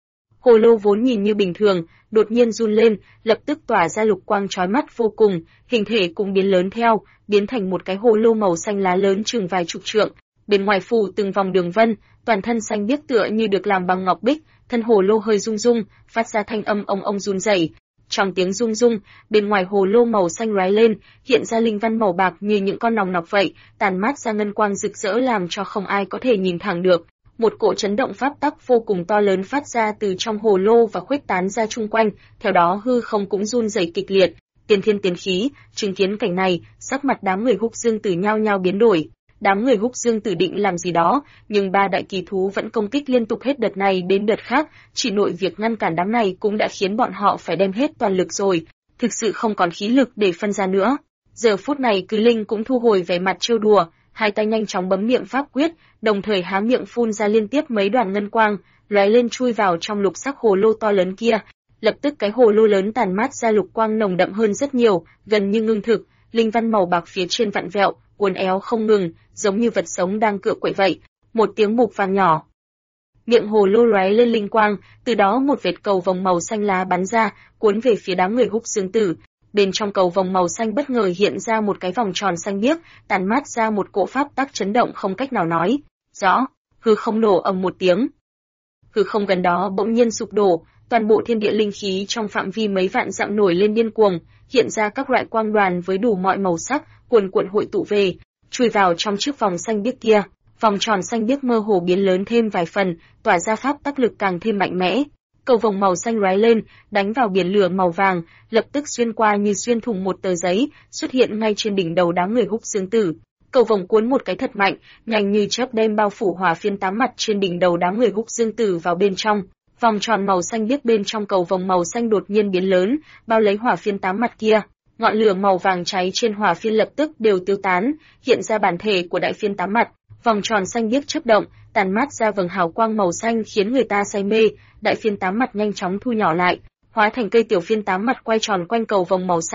Hồ lô vốn nhìn như bình thường, đột nhiên run lên, lập tức tỏa ra lục quang chói mắt vô cùng, hình thể cũng biến lớn theo, biến thành một cái hồ lô màu xanh lá lớn chừng vài chục trượng. Bên ngoài phủ từng vòng đường vân, toàn thân xanh biếc tựa như được làm bằng ngọc bích, thân hồ lô hơi rung rung, phát ra thanh âm ong ong run rẩy. Trong tiếng rung rung, bên ngoài hồ lô màu xanh lóe lên, hiện ra linh văn màu bạc như những con nòng nọc vậy, tàn mát ra ngân quang rực rỡ làm cho không ai có thể nhìn thẳng được. Một cỗ chấn động pháp tắc vô cùng to lớn phát ra từ trong hồ lô và khuếch tán ra chung quanh, theo đó hư không cũng run rẩy kịch liệt. Tiên thiên tiên khí, chứng kiến cảnh này, sắc mặt đám người Húc Dương Tử nhao nhao biến đổi. Đám người Húc Dương Tử định làm gì đó, nhưng 3 đại kỳ thú vẫn công kích liên tục hết đợt này đến đợt khác, chỉ nội việc ngăn cản đám này cũng đã khiến bọn họ phải đem hết toàn lực rồi, thực sự không còn khí lực để phân ra nữa. Giờ phút này Cừ Linh cũng thu hồi vẻ mặt trêu đùa, hai tay nhanh chóng bấm niệm pháp quyết, đồng thời há miệng phun ra liên tiếp mấy đoàn ngân quang, lóe lên chui vào trong lục sắc hồ lô to lớn kia. Lập tức cái hồ lô lớn tàn mát ra lục quang nồng đậm hơn rất nhiều, gần như ngưng thực, linh văn màu bạc phía trên vặn vẹo, uốn éo không ngừng, giống như vật sống đang cựa quậy vậy. Một tiếng bụp vang nhỏ. Miệng hồ lô lóe lên linh quang, từ đó một vệt cầu vồng màu xanh lá bắn ra, cuốn về phía đám người Húc Dương Tử. Bên trong cầu vồng màu xanh bất ngờ hiện ra một cái vòng tròn xanh biếc, tàn mát ra một cỗ pháp tắc chấn động không cách nào nói rõ. Hư không nổ ầm một tiếng. Hư không gần đó bỗng nhiên sụp đổ, toàn bộ thiên địa linh khí trong phạm vi mấy vạn dặm nổi lên điên cuồng, hiện ra các loại quang đoàn với đủ mọi màu sắc, cuồn cuộn hội tụ về, chui vào trong chiếc vòng xanh biếc kia. Vòng tròn xanh biếc mơ hồ biến lớn thêm vài phần, tỏa ra pháp tắc lực càng thêm mạnh mẽ. Cầu vồng màu xanh lóe lên, đánh vào biển lửa màu vàng, lập tức xuyên qua như xuyên thủng một tờ giấy, xuất hiện ngay trên đỉnh đầu đám người Húc Dương Tử. Cầu vồng cuốn một cái thật mạnh, nhanh như chớp đem bao phủ hỏa phiên 8 mặt trên đỉnh đầu đám người Húc Dương Tử vào bên trong. Vòng tròn màu xanh biếc bên trong cầu vồng màu xanh đột nhiên biến lớn, bao lấy hỏa phiên 8 mặt kia. Ngọn lửa màu vàng cháy trên hỏa phiên lập tức đều tiêu tán, hiện ra bản thể của đại phiên 8 mặt. Vòng tròn xanh biếc chớp động, tàn mát ra vầng hào quang màu xanh khiến người ta say mê. Đại phiên 8 mặt nhanh chóng thu nhỏ lại, hóa thành cây tiểu phiên 8 mặt quay tròn quanh cầu vồng màu xanh.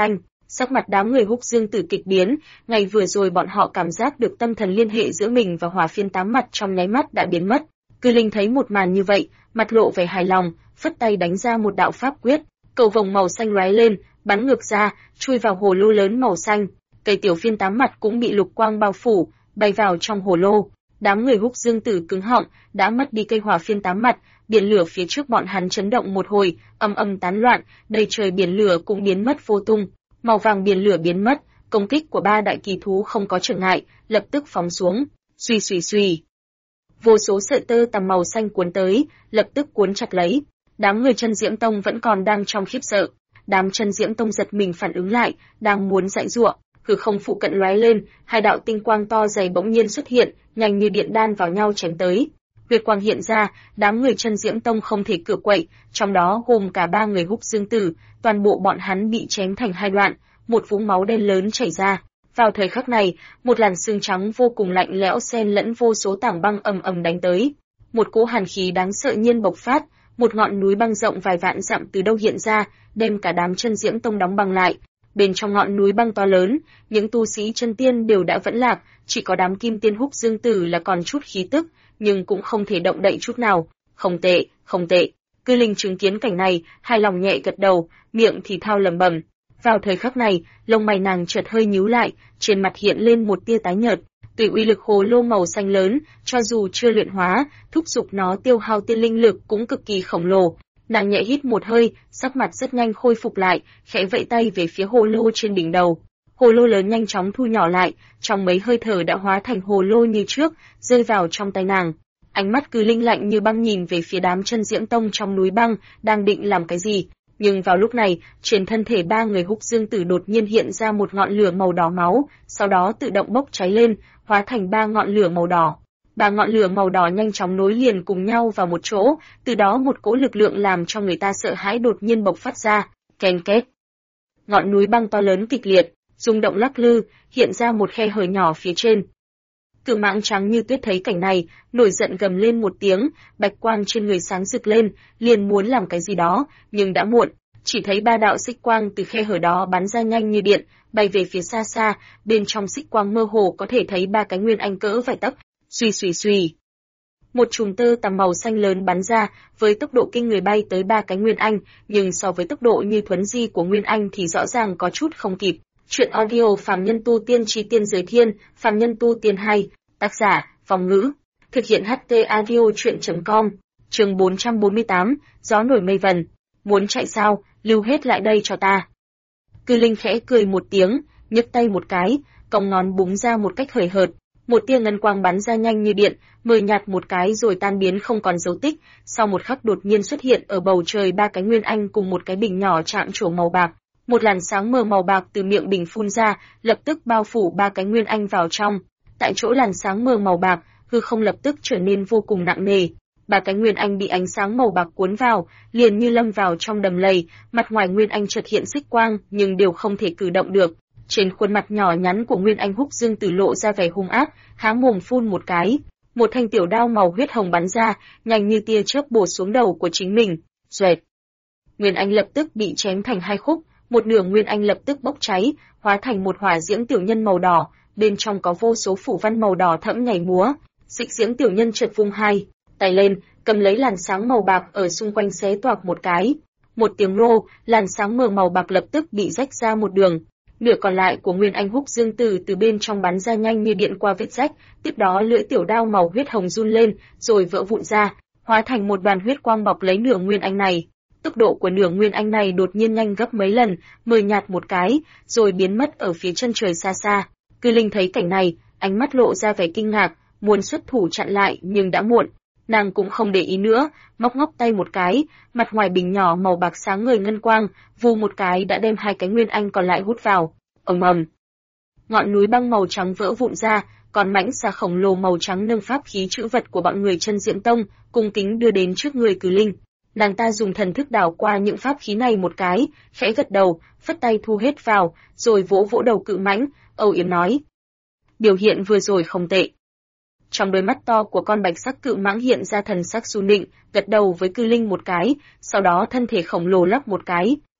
Sắc mặt đám người Húc Dương Tử kịch biến, ngày vừa rồi bọn họ cảm giác được tâm thần liên hệ giữa mình và Hỏa Phiên Tám Mặt trong nháy mắt đã biến mất. Cư Linh thấy một màn như vậy, mặt lộ vẻ hài lòng, phất tay đánh ra một đạo pháp quyết, cầu vồng màu xanh lóe lên, bắn ngược ra, chui vào hồ lô lớn màu xanh. Cây tiểu phiên tám mặt cũng bị lục quang bao phủ, bay vào trong hồ lô. Đám người Húc Dương Tử cứng họng, đã mất đi cây hỏa phiên tám mặt, biển lửa phía trước bọn hắn chấn động một hồi, âm âm tán loạn, đầy trời biển lửa cũng biến mất vô tung. Màu vàng biển lửa biến mất, công kích của ba đại kỳ thú không có trở ngại, lập tức phóng xuống. Suy suy suy. Vô số sợi tơ tằm màu xanh cuốn tới, lập tức cuốn chặt lấy. Đám người Chân Diễm Tông vẫn còn đang trong khiếp sợ. Đám Chân Diễm Tông giật mình phản ứng lại, đang muốn giãy giụa, hư không phụ cận lóe lên, hai đạo tinh quang to dày bỗng nhiên xuất hiện, nhanh như điện đan vào nhau chém tới. Huyết quang hiện ra, đám người Chân Diễm Tông không thể cựa quậy, trong đó gồm cả ba người Húc Dương Tử, toàn bộ bọn hắn bị chém thành hai đoạn, một vũng máu đen lớn chảy ra. Vào thời khắc này, một làn sương trắng vô cùng lạnh lẽo xen lẫn vô số tảng băng ầm ầm đánh tới. Một cỗ hàn khí đáng sợ nhiên bộc phát, một ngọn núi băng rộng vài vạn dặm từ đâu hiện ra, đem cả đám Chân Diễm Tông đóng băng lại. Bên trong ngọn núi băng to lớn, những tu sĩ chân tiên đều đã vẫn lạc, chỉ có đám Kim Tiên Húc Dương Tử là còn chút khí tức, nhưng cũng không thể động đậy chút nào. Không tệ, không tệ. Cư Linh chứng kiến cảnh này, hài lòng nhẹ gật đầu, miệng thì thao lẩm bẩm. Vào thời khắc này, lông mày nàng chợt hơi nhíu lại, trên mặt hiện lên một tia tái nhợt. Tùy uy lực hồ lô màu xanh lớn, cho dù chưa luyện hóa, thúc giục nó tiêu hao tiên linh lực cũng cực kỳ khổng lồ. Nàng nhẹ hít một hơi, sắc mặt rất nhanh khôi phục lại, khẽ vẫy tay về phía hồ lô trên đỉnh đầu. Hồ lô lớn nhanh chóng thu nhỏ lại, trong mấy hơi thở đã hóa thành hồ lô như trước, rơi vào trong tay nàng. Ánh mắt Cư Linh lạnh như băng nhìn về phía đám Chân Diễm Tông trong núi băng, đang định làm cái gì. Nhưng vào lúc này, trên thân thể ba người Húc Dương Tử đột nhiên hiện ra một ngọn lửa màu đỏ máu, sau đó tự động bốc cháy lên, hóa thành ba ngọn lửa màu đỏ. Ba ngọn lửa màu đỏ nhanh chóng nối liền cùng nhau vào một chỗ, từ đó một cỗ lực lượng làm cho người ta sợ hãi đột nhiên bộc phát ra, ken két. Ngọn núi băng to lớn kịch liệt, rung động lắc lư, hiện ra một khe hở nhỏ phía trên. Cự mãng trắng như tuyết thấy cảnh này, nổi giận gầm lên một tiếng, bạch quang trên người sáng rực lên, liền muốn làm cái gì đó, nhưng đã muộn. Chỉ thấy ba đạo xích quang từ khe hở đó bắn ra nhanh như điện, bay về phía xa xa, bên trong xích quang mơ hồ có thể thấy ba cái nguyên anh cỡ vài tấc. Suy suy suy. Một chùm tơ tằm màu xanh lớn bắn ra, với tốc độ kinh người bay tới ba cái nguyên anh, nhưng so với tốc độ như thuấn di của nguyên anh thì rõ ràng có chút không kịp. Chuyện audio Phàm Nhân Tu Tiên Chí Tiên Giới Thiên, Phàm Nhân Tu Tiên 2, tác giả, Phong Ngữ, thực hiện HT Audio Chuyện.com, chương 448, gió nổi mây vần. Muốn chạy sao, lưu hết lại đây cho ta. Cư Linh khẽ cười một tiếng, nhấc tay một cái, cong ngón búng ra một cách hời hợt. Một tia ngân quang bắn ra nhanh như điện, mờ nhạt một cái rồi tan biến không còn dấu tích, sau một khắc đột nhiên xuất hiện ở bầu trời ba cái nguyên anh cùng một cái bình nhỏ chạm trổ màu bạc. Một làn sáng mờ màu bạc từ miệng bình phun ra, lập tức bao phủ ba cái nguyên anh vào trong. Tại chỗ làn sáng mờ màu bạc, hư không lập tức trở nên vô cùng nặng nề. Ba cái nguyên anh bị ánh sáng màu bạc cuốn vào, liền như lâm vào trong đầm lầy, mặt ngoài nguyên anh chợt hiện xích quang, nhưng đều không thể cử động được. Trên khuôn mặt nhỏ nhắn của Nguyên Anh Húc Dương Tử lộ ra vẻ hung ác, há mồm phun một cái, một thanh tiểu đao màu huyết hồng bắn ra, nhanh như tia chớp bổ xuống đầu của chính mình. Xoẹt. Nguyên Anh lập tức bị chém thành hai khúc, một nửa Nguyên Anh lập tức bốc cháy, hóa thành một hỏa diễm tiểu nhân màu đỏ, bên trong có vô số phủ văn màu đỏ thẫm nhảy múa. Xích diễm tiểu nhân chợt vung hai tay lên, cầm lấy làn sáng màu bạc ở xung quanh xé toạc một cái. Một tiếng rô, làn sáng mờ màu bạc lập tức bị rách ra một đường. Nửa còn lại của Nguyên Anh Húc Dương Tử từ bên trong bắn ra nhanh như điện qua vết rách, tiếp đó lưỡi tiểu đao màu huyết hồng run lên, rồi vỡ vụn ra, hóa thành một đoàn huyết quang bọc lấy nửa Nguyên Anh này. Tốc độ của nửa Nguyên Anh này đột nhiên nhanh gấp mấy lần, mờ nhạt một cái, rồi biến mất ở phía chân trời xa xa. Cư Linh thấy cảnh này, ánh mắt lộ ra vẻ kinh ngạc, muốn xuất thủ chặn lại nhưng đã muộn. Nàng cũng không để ý nữa, móc ngóc tay một cái, mặt ngoài bình nhỏ màu bạc sáng ngời ngân quang, vù một cái đã đem hai cái nguyên anh còn lại hút vào. Ầm ầm. Ngọn núi băng màu trắng vỡ vụn ra, còn mãnh xà khổng lồ màu trắng nâng pháp khí chữ vật của bọn người Chân Diễm Tông, cung kính đưa đến trước người Cử Linh. Nàng ta dùng thần thức đảo qua những pháp khí này một cái, khẽ gật đầu, phất tay thu hết vào, rồi vỗ vỗ đầu cự mãnh, âu yếm nói: "Biểu hiện vừa rồi không tệ." Trong đôi mắt to của con bạch sắc cự mãng hiện ra thần sắc su nịnh, gật đầu với Cư Linh một cái, sau đó thân thể khổng lồ lắc một cái,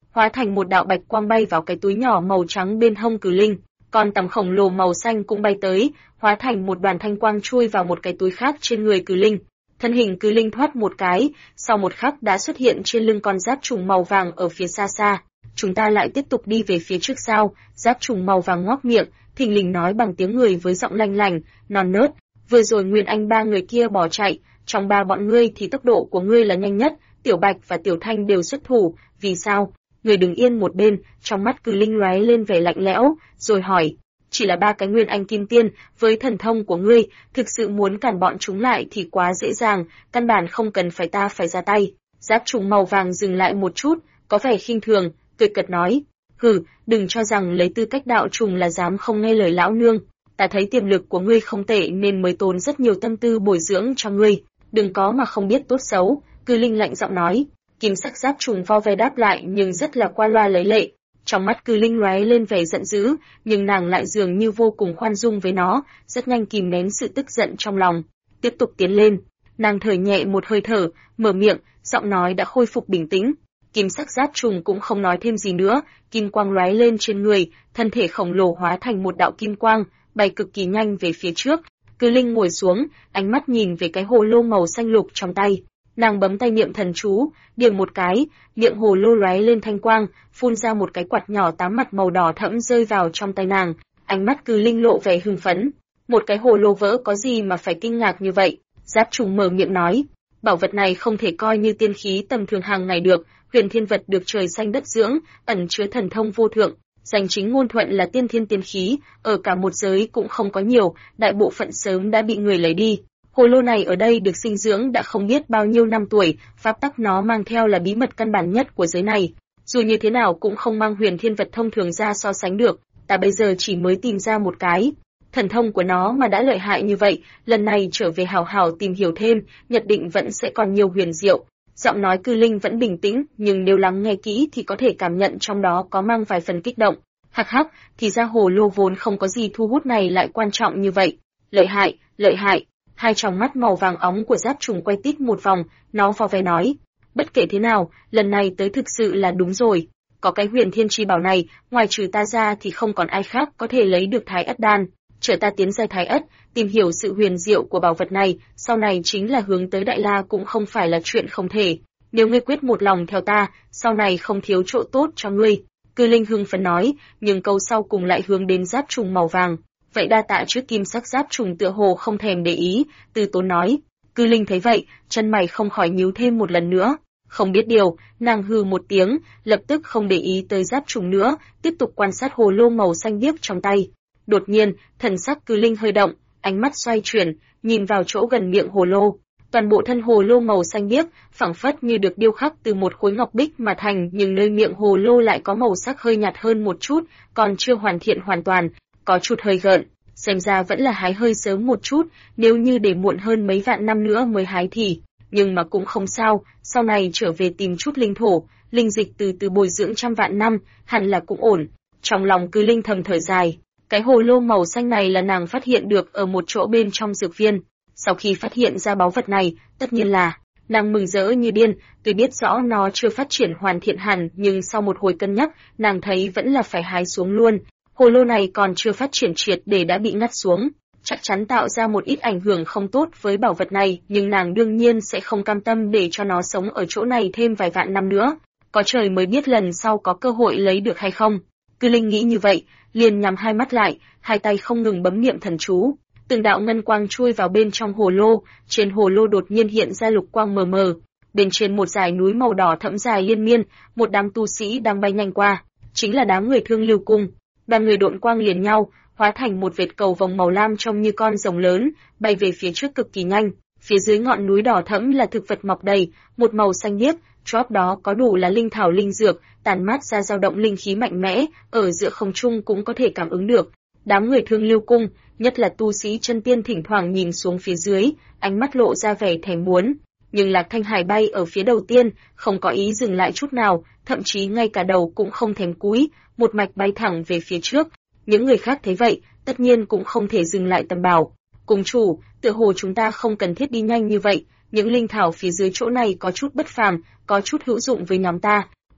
hóa thành một đạo bạch quang bay vào cái túi nhỏ màu trắng bên hông Cử Linh. Con tằm khổng lồ màu xanh cũng bay tới, hóa thành một đoàn thanh quang chui vào một cái túi khác trên người Cử Linh. Thân hình Cử Linh thoát một cái, sau một khắc đã xuất hiện trên lưng con giáp trùng màu vàng ở phía xa xa. Chúng ta lại tiếp tục đi về phía trước sao? Giáp trùng màu vàng ngoác miệng, thình lình nói bằng tiếng người với giọng lanh lành, non nớt. Vừa rồi Nguyên Anh ba người kia bỏ chạy, trong ba bọn ngươi thì tốc độ của ngươi là nhanh nhất, Tiểu Bạch và Tiểu Thanh đều xuất thủ, vì sao? Người đứng yên một bên, trong mắt Cử Linh lóe lên vẻ lạnh lẽo, rồi hỏi, chỉ là ba cái Nguyên Anh Kim Tiên, với thần thông của ngươi, thực sự muốn cản bọn chúng lại thì quá dễ dàng, căn bản không cần phải ta phải ra tay. Giáp trùng màu vàng dừng lại một chút, có vẻ khinh thường, cười cợt nói, hừ, đừng cho rằng lấy tư cách đạo trùng là dám không nghe lời lão nương. Ta thấy tiềm lực của ngươi không tệ nên mới tốn rất nhiều tâm tư bồi dưỡng cho ngươi, đừng có mà không biết tốt xấu. Cử Linh lạnh giọng nói. Kim sắc giáp trùng vo ve đáp lại nhưng rất là qua loa lấy lệ. Trong mắt Cử Linh lóe lên vẻ giận dữ, nhưng nàng lại dường như vô cùng khoan dung với nó, rất nhanh kìm nén sự tức giận trong lòng. Tiếp tục tiến lên, nàng thở nhẹ một hơi thở, mở miệng, giọng nói đã khôi phục bình tĩnh. Kim sắc giáp trùng cũng không nói thêm gì nữa, kim quang lóe lên trên người, thân thể khổng lồ hóa thành một đạo kim quang, bay cực kỳ nhanh về phía trước. Cử Linh ngồi xuống, ánh mắt nhìn về cái hồ lô màu xanh lục trong tay. Nàng bấm tay niệm thần chú, điểm một cái, miệng hồ lô lóe lên thanh quang, phun ra một cái quạt nhỏ tám mặt màu đỏ thẫm rơi vào trong tay nàng. Ánh mắt Cử Linh lộ vẻ hưng phấn. Một cái hồ lô vỡ có gì mà phải kinh ngạc như vậy? Giáp trùng mở miệng nói, bảo vật này không thể coi như tiên khí tầm thường hàng ngày được, huyền thiên vật được trời xanh đất dưỡng, ẩn chứa thần thông vô thượng. Danh chính ngôn thuận là tiên thiên tiên khí, ở cả một giới cũng không có nhiều, đại bộ phận sớm đã bị người lấy đi. Hồ lô này ở đây được sinh dưỡng đã không biết bao nhiêu năm tuổi, pháp tắc nó mang theo là bí mật căn bản nhất của giới này. Dù như thế nào cũng không mang huyền thiên vật thông thường ra so sánh được, ta bây giờ chỉ mới tìm ra một cái. Thần thông của nó mà đã lợi hại như vậy, lần này trở về hảo hảo tìm hiểu thêm, nhất định vẫn sẽ còn nhiều huyền diệu. Giọng nói Cử Linh vẫn bình tĩnh, nhưng nếu lắng nghe kỹ thì có thể cảm nhận trong đó có mang vài phần kích động. Hắc hắc, thì ra hồ lô vốn không có gì thu hút này lại quan trọng như vậy. Lợi hại, lợi hại. Hai tròng mắt màu vàng óng của giáp trùng quay tít một vòng, nó vo ve nói. Bất kể thế nào, lần này tới thực sự là đúng rồi. Có cái huyền thiên chi bảo này, ngoài trừ ta ra thì không còn ai khác có thể lấy được Thái Ất Đan. Chờ ta tiến giai Thái Ất, tìm hiểu sự huyền diệu của bảo vật này, sau này chính là hướng tới Đại La cũng không phải là chuyện không thể. Nếu ngươi quyết một lòng theo ta, sau này không thiếu chỗ tốt cho ngươi. Cử Linh hưng phấn nói, nhưng câu sau cùng lại hướng đến giáp trùng màu vàng. Vậy đa tạ trước. Kim sắc giáp trùng tựa hồ không thèm để ý, từ tốn nói. Cử Linh thấy vậy, chân mày không khỏi nhíu thêm một lần nữa. Không biết điều, nàng hừ một tiếng, lập tức không để ý tới giáp trùng nữa, tiếp tục quan sát hồ lô màu xanh biếc trong tay. Đột nhiên, thần sắc Cử Linh hơi động, ánh mắt xoay chuyển, nhìn vào chỗ gần miệng hồ lô. Toàn bộ thân hồ lô màu xanh biếc, phảng phất như được điêu khắc từ một khối ngọc bích mà thành, nhưng nơi miệng hồ lô lại có màu sắc hơi nhạt hơn một chút, còn chưa hoàn thiện hoàn toàn, có chút hơi gợn. Xem ra vẫn là hái hơi sớm một chút, nếu như để muộn hơn mấy vạn năm nữa mới hái thì, nhưng mà cũng không sao, sau này trở về tìm chút linh thổ, linh dịch từ từ bồi dưỡng trăm vạn năm, hẳn là cũng ổn. Trong lòng Cử Linh thầm thở dài. Cái hồ lô màu xanh này là nàng phát hiện được ở một chỗ bên trong dược viên. Sau khi phát hiện ra báu vật này, tất nhiên là nàng mừng rỡ như điên, tuy biết rõ nó chưa phát triển hoàn thiện hẳn, nhưng sau một hồi cân nhắc, nàng thấy vẫn là phải hái xuống luôn. Hồ lô này còn chưa phát triển triệt để đã bị ngắt xuống, chắc chắn tạo ra một ít ảnh hưởng không tốt với bảo vật này, nhưng nàng đương nhiên sẽ không cam tâm để cho nó sống ở chỗ này thêm vài vạn năm nữa. Có trời mới biết lần sau có cơ hội lấy được hay không. Cử Linh nghĩ như vậy, liền nhắm hai mắt lại, hai tay không ngừng bấm niệm thần chú. Từng đạo ngân quang chui vào bên trong hồ lô, trên hồ lô đột nhiên hiện ra lục quang mờ mờ. Bên trên một dải núi màu đỏ thẫm dài liên miên, một đám tu sĩ đang bay nhanh qua, chính là đám người Thương Lưu Cung. Đoàn người độn quang liền nhau, hóa thành một vệt cầu vồng màu lam trông như con rồng lớn, bay về phía trước cực kỳ nhanh. Phía dưới ngọn núi đỏ thẫm là thực vật mọc đầy, một màu xanh biếc, chóp đó có đủ là linh thảo linh dược, tản mát ra dao động linh khí mạnh mẽ, ở giữa không trung cũng có thể cảm ứng được. Đám người Thương Lưu Cung, nhất là tu sĩ chân tiên thỉnh thoảng nhìn xuống phía dưới, ánh mắt lộ ra vẻ thèm muốn. Nhưng Lạc Thanh Hải bay ở phía đầu tiên, không có ý dừng lại chút nào, thậm chí ngay cả đầu cũng không thèm cúi, một mạch bay thẳng về phía trước. Những người khác thấy vậy, tất nhiên cũng không thể dừng lại tầm bảo. Cùng chủ, tựa hồ chúng ta không cần thiết đi nhanh như vậy, những linh thảo phía dưới chỗ này có chút bất phàm, có chút hữu dụng với nhóm ta.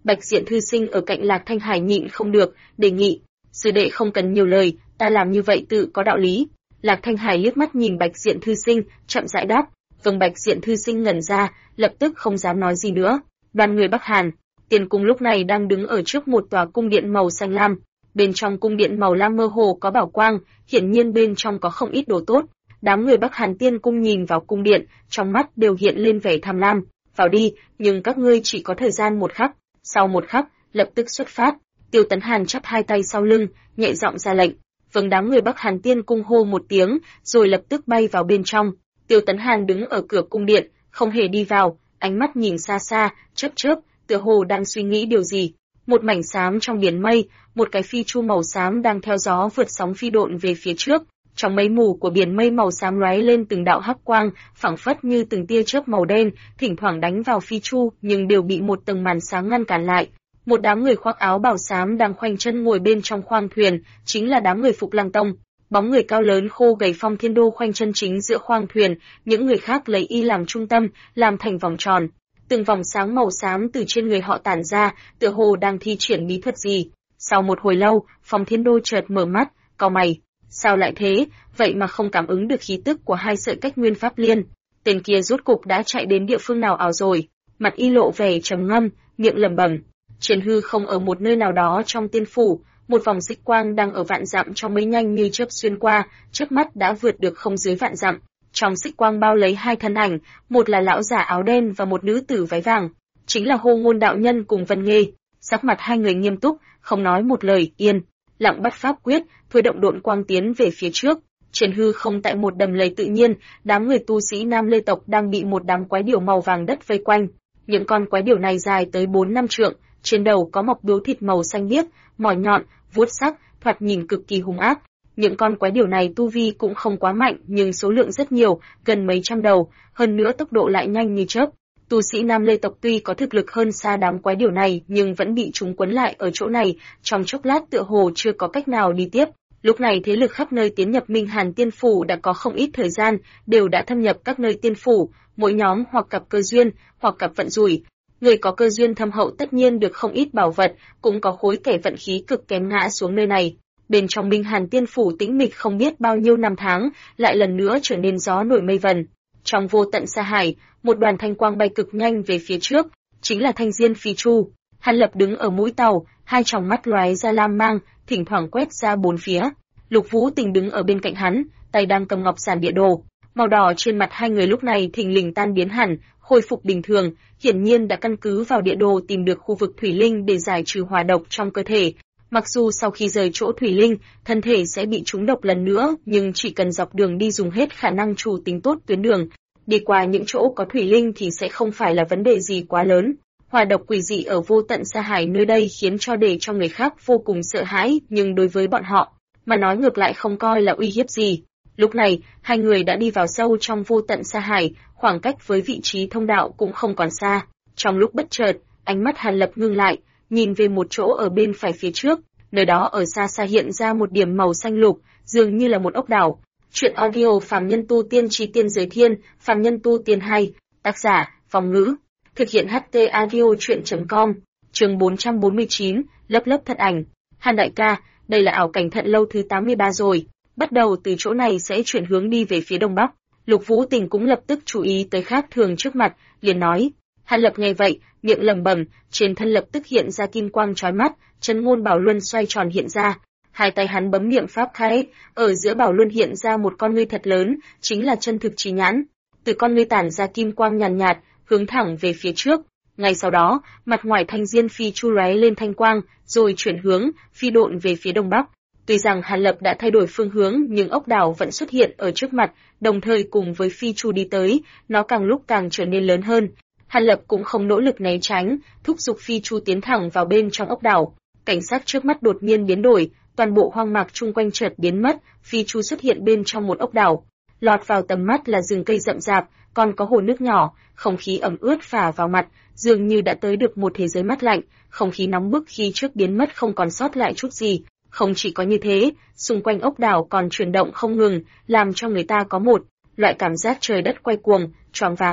Bạch Diện thư sinh ở cạnh Lạc Thanh Hải nhịn không được, đề nghị, sư đệ không cần nhiều lời, ta làm như vậy tự có đạo lý. Lạc Thanh Hải liếc mắt nhìn Bạch Diện thư sinh, chậm rãi đáp. Vâng. Bạch Diện thư sinh ngẩn ra, lập tức không dám nói gì nữa. Đoàn người Bắc Hàn, Tiền Cung lúc này đang đứng ở trước một tòa cung điện màu xanh lam. Bên trong cung điện màu lam mơ hồ có bảo quang, hiển nhiên bên trong có không ít đồ tốt. Đám người Bắc Hàn Tiên Cung nhìn vào cung điện, trong mắt đều hiện lên vẻ tham lam. Vào đi, nhưng các ngươi chỉ có thời gian một khắc. Sau một khắc, lập tức xuất phát. Tiêu Tấn Hàn chắp hai tay sau lưng, nhẹ giọng ra lệnh. Vâng. Đám người Bắc Hàn Tiên Cung hô một tiếng, rồi lập tức bay vào bên trong. Tiêu Tấn Hàn đứng ở cửa cung điện, không hề đi vào, ánh mắt nhìn xa xa, chớp chớp, tựa hồ đang suy nghĩ điều gì. Một mảnh xám trong biển mây, một cái phi chu màu xám đang theo gió vượt sóng phi độn về phía trước. Trong mây mù của biển mây màu xám lóe lên từng đạo hắc quang, phảng phất như từng tia chớp màu đen, thỉnh thoảng đánh vào phi chu, nhưng đều bị một tầng màn sáng ngăn cản lại. Một đám người khoác áo bào xám đang khoanh chân ngồi bên trong khoang thuyền, chính là đám người Phục Lăng Tông. Bóng người cao lớn khô gầy Phong Thiên Đô khoanh chân chính giữa khoang thuyền, những người khác lấy y làm trung tâm, làm thành vòng tròn. Từng vòng sáng màu xám từ trên người họ tản ra, tựa hồ đang thi triển bí thuật gì. Sau một hồi lâu, Phong Thiên Đô chợt mở mắt, cau mày. Sao lại thế, vậy mà không cảm ứng được khí tức của hai sợi cách nguyên pháp liên. Tên kia rốt cục đã chạy đến địa phương nào ảo rồi. Mặt y lộ vẻ trầm ngâm, miệng lẩm bẩm. Trên hư không ở một nơi nào đó trong tiên phủ, một vòng xích quang đang ở vạn dặm trong mây nhanh như chớp xuyên qua, trước mắt đã vượt được không dưới vạn dặm. Trong xích quang bao lấy hai thân ảnh, một là lão giả áo đen và một nữ tử váy vàng, chính là Hô Ngôn đạo nhân cùng Vân Nghê. Sắc mặt hai người nghiêm túc, không nói một lời, yên lặng bắt pháp quyết, thôi động độn quang tiến về phía trước. Trên hư không tại một đầm lầy tự nhiên, đám người tu sĩ Nam Lê tộc đang bị một đám quái điểu màu vàng đất vây quanh. Những con quái điểu này dài tới 4-5 trượng, trên đầu có mọc biếu thịt màu xanh biếc, mỏ nhọn, vuốt sắc, thoạt nhìn cực kỳ hung ác. Những con quái điểu này tu vi cũng không quá mạnh, nhưng số lượng rất nhiều, gần mấy trăm đầu, hơn nữa tốc độ lại nhanh như chớp. Tu sĩ Nam Lê tộc tuy có thực lực hơn xa đám quái điểu này, nhưng vẫn bị chúng quấn lại ở chỗ này, trong chốc lát tựa hồ chưa có cách nào đi tiếp. Lúc này thế lực khắp nơi tiến nhập Minh Hàn Tiên phủ đã có không ít thời gian, đều đã thâm nhập các nơi tiên phủ, mỗi nhóm hoặc cặp cơ duyên, hoặc cặp vận rủi. Người có cơ duyên thâm hậu tất nhiên được không ít bảo vật, cũng có khối kẻ vận khí cực kém ngã xuống nơi này. Bên trong Minh Hàn Tiên phủ tĩnh mịch không biết bao nhiêu năm tháng, lại lần nữa trở nên gió nổi mây vần. Trong vô tận sa hải, một đoàn thanh quang bay cực nhanh về phía trước, chính là Thanh Diên Phi Chu. Hàn Lập đứng ở mũi tàu, hai tròng mắt lóe ra lam mang, thỉnh thoảng quét ra bốn phía. Lục Vũ Tình đứng ở bên cạnh hắn, tay đang cầm ngọc giản địa đồ. Màu đỏ trên mặt hai người lúc này thình lình tan biến hẳn, khôi phục bình thường, hiển nhiên đã căn cứ vào địa đồ tìm được khu vực thủy linh để giải trừ hỏa độc trong cơ thể. Mặc dù sau khi rời chỗ thủy linh, thân thể sẽ bị trúng độc lần nữa, nhưng chỉ cần dọc đường đi dùng hết khả năng chủ tính tốt tuyến đường, đi qua những chỗ có thủy linh thì sẽ không phải là vấn đề gì quá lớn. Hỏa độc quỷ dị ở vô tận sa hải nơi đây khiến cho người khác vô cùng sợ hãi, nhưng đối với bọn họ mà nói ngược lại không coi là uy hiếp gì. Lúc này, hai người đã đi vào sâu trong vô tận sa hải, khoảng cách với vị trí thông đạo cũng không còn xa. Trong lúc bất chợt, ánh mắt Hàn Lập ngưng lại, nhìn về một chỗ ở bên phải phía trước, nơi đó ở xa xa hiện ra một điểm màu xanh lục, dường như là một ốc đảo. Truyện audio Phàm Nhân Tu Tiên Chí Tiên Giới Thiên, Phàm Nhân Tu Tiên 2, tác giả, Phong Ngữ. Thực hiện HT audio truyện.com, chương 449, lấp lấp thân ảnh. Hàn đại ca, đây là ảo cảnh thận lâu thứ 83 rồi, bắt đầu từ chỗ này sẽ chuyển hướng đi về phía đông bắc. Lục Vũ Tình cũng lập tức chú ý tới khác thường trước mặt, liền nói. Hàn Lập nghe vậy, miệng lẩm bẩm, trên thân lập tức hiện ra kim quang chói mắt, chân ngôn bảo luân xoay tròn hiện ra. Hai tay hắn bấm niệm pháp khai, ở giữa bảo luân hiện ra một con ngươi thật lớn, chính là chân thực trí nhãn. Từ con ngươi tản ra kim quang nhàn nhạt, hướng thẳng về phía trước. Ngay sau đó, mặt ngoài Thanh Diên Phi Chu lóe lên thanh quang, rồi chuyển hướng, phi độn về phía đông bắc. Tuy rằng Hàn Lập đã thay đổi phương hướng, nhưng ốc đảo vẫn xuất hiện ở trước mặt, đồng thời cùng với Phi Chu đi tới, nó càng lúc càng trở nên lớn hơn. Hàn Lập cũng không nỗ lực né tránh, thúc giục Phi Chu tiến thẳng vào bên trong ốc đảo. Cảnh sắc trước mắt đột nhiên biến đổi, toàn bộ hoang mạc chung quanh chợt biến mất, Phi Chu xuất hiện bên trong một ốc đảo. Lọt vào tầm mắt là rừng cây rậm rạp, còn có hồ nước nhỏ, không khí ẩm ướt phả vào mặt, dường như đã tới được một thế giới mát lạnh, không khí nóng bức khi trước biến mất không còn sót lại chút gì. Không chỉ có như thế, xung quanh ốc đảo còn chuyển động không ngừng, làm cho người ta có một loại cảm giác trời đất quay cuồng, choáng váng.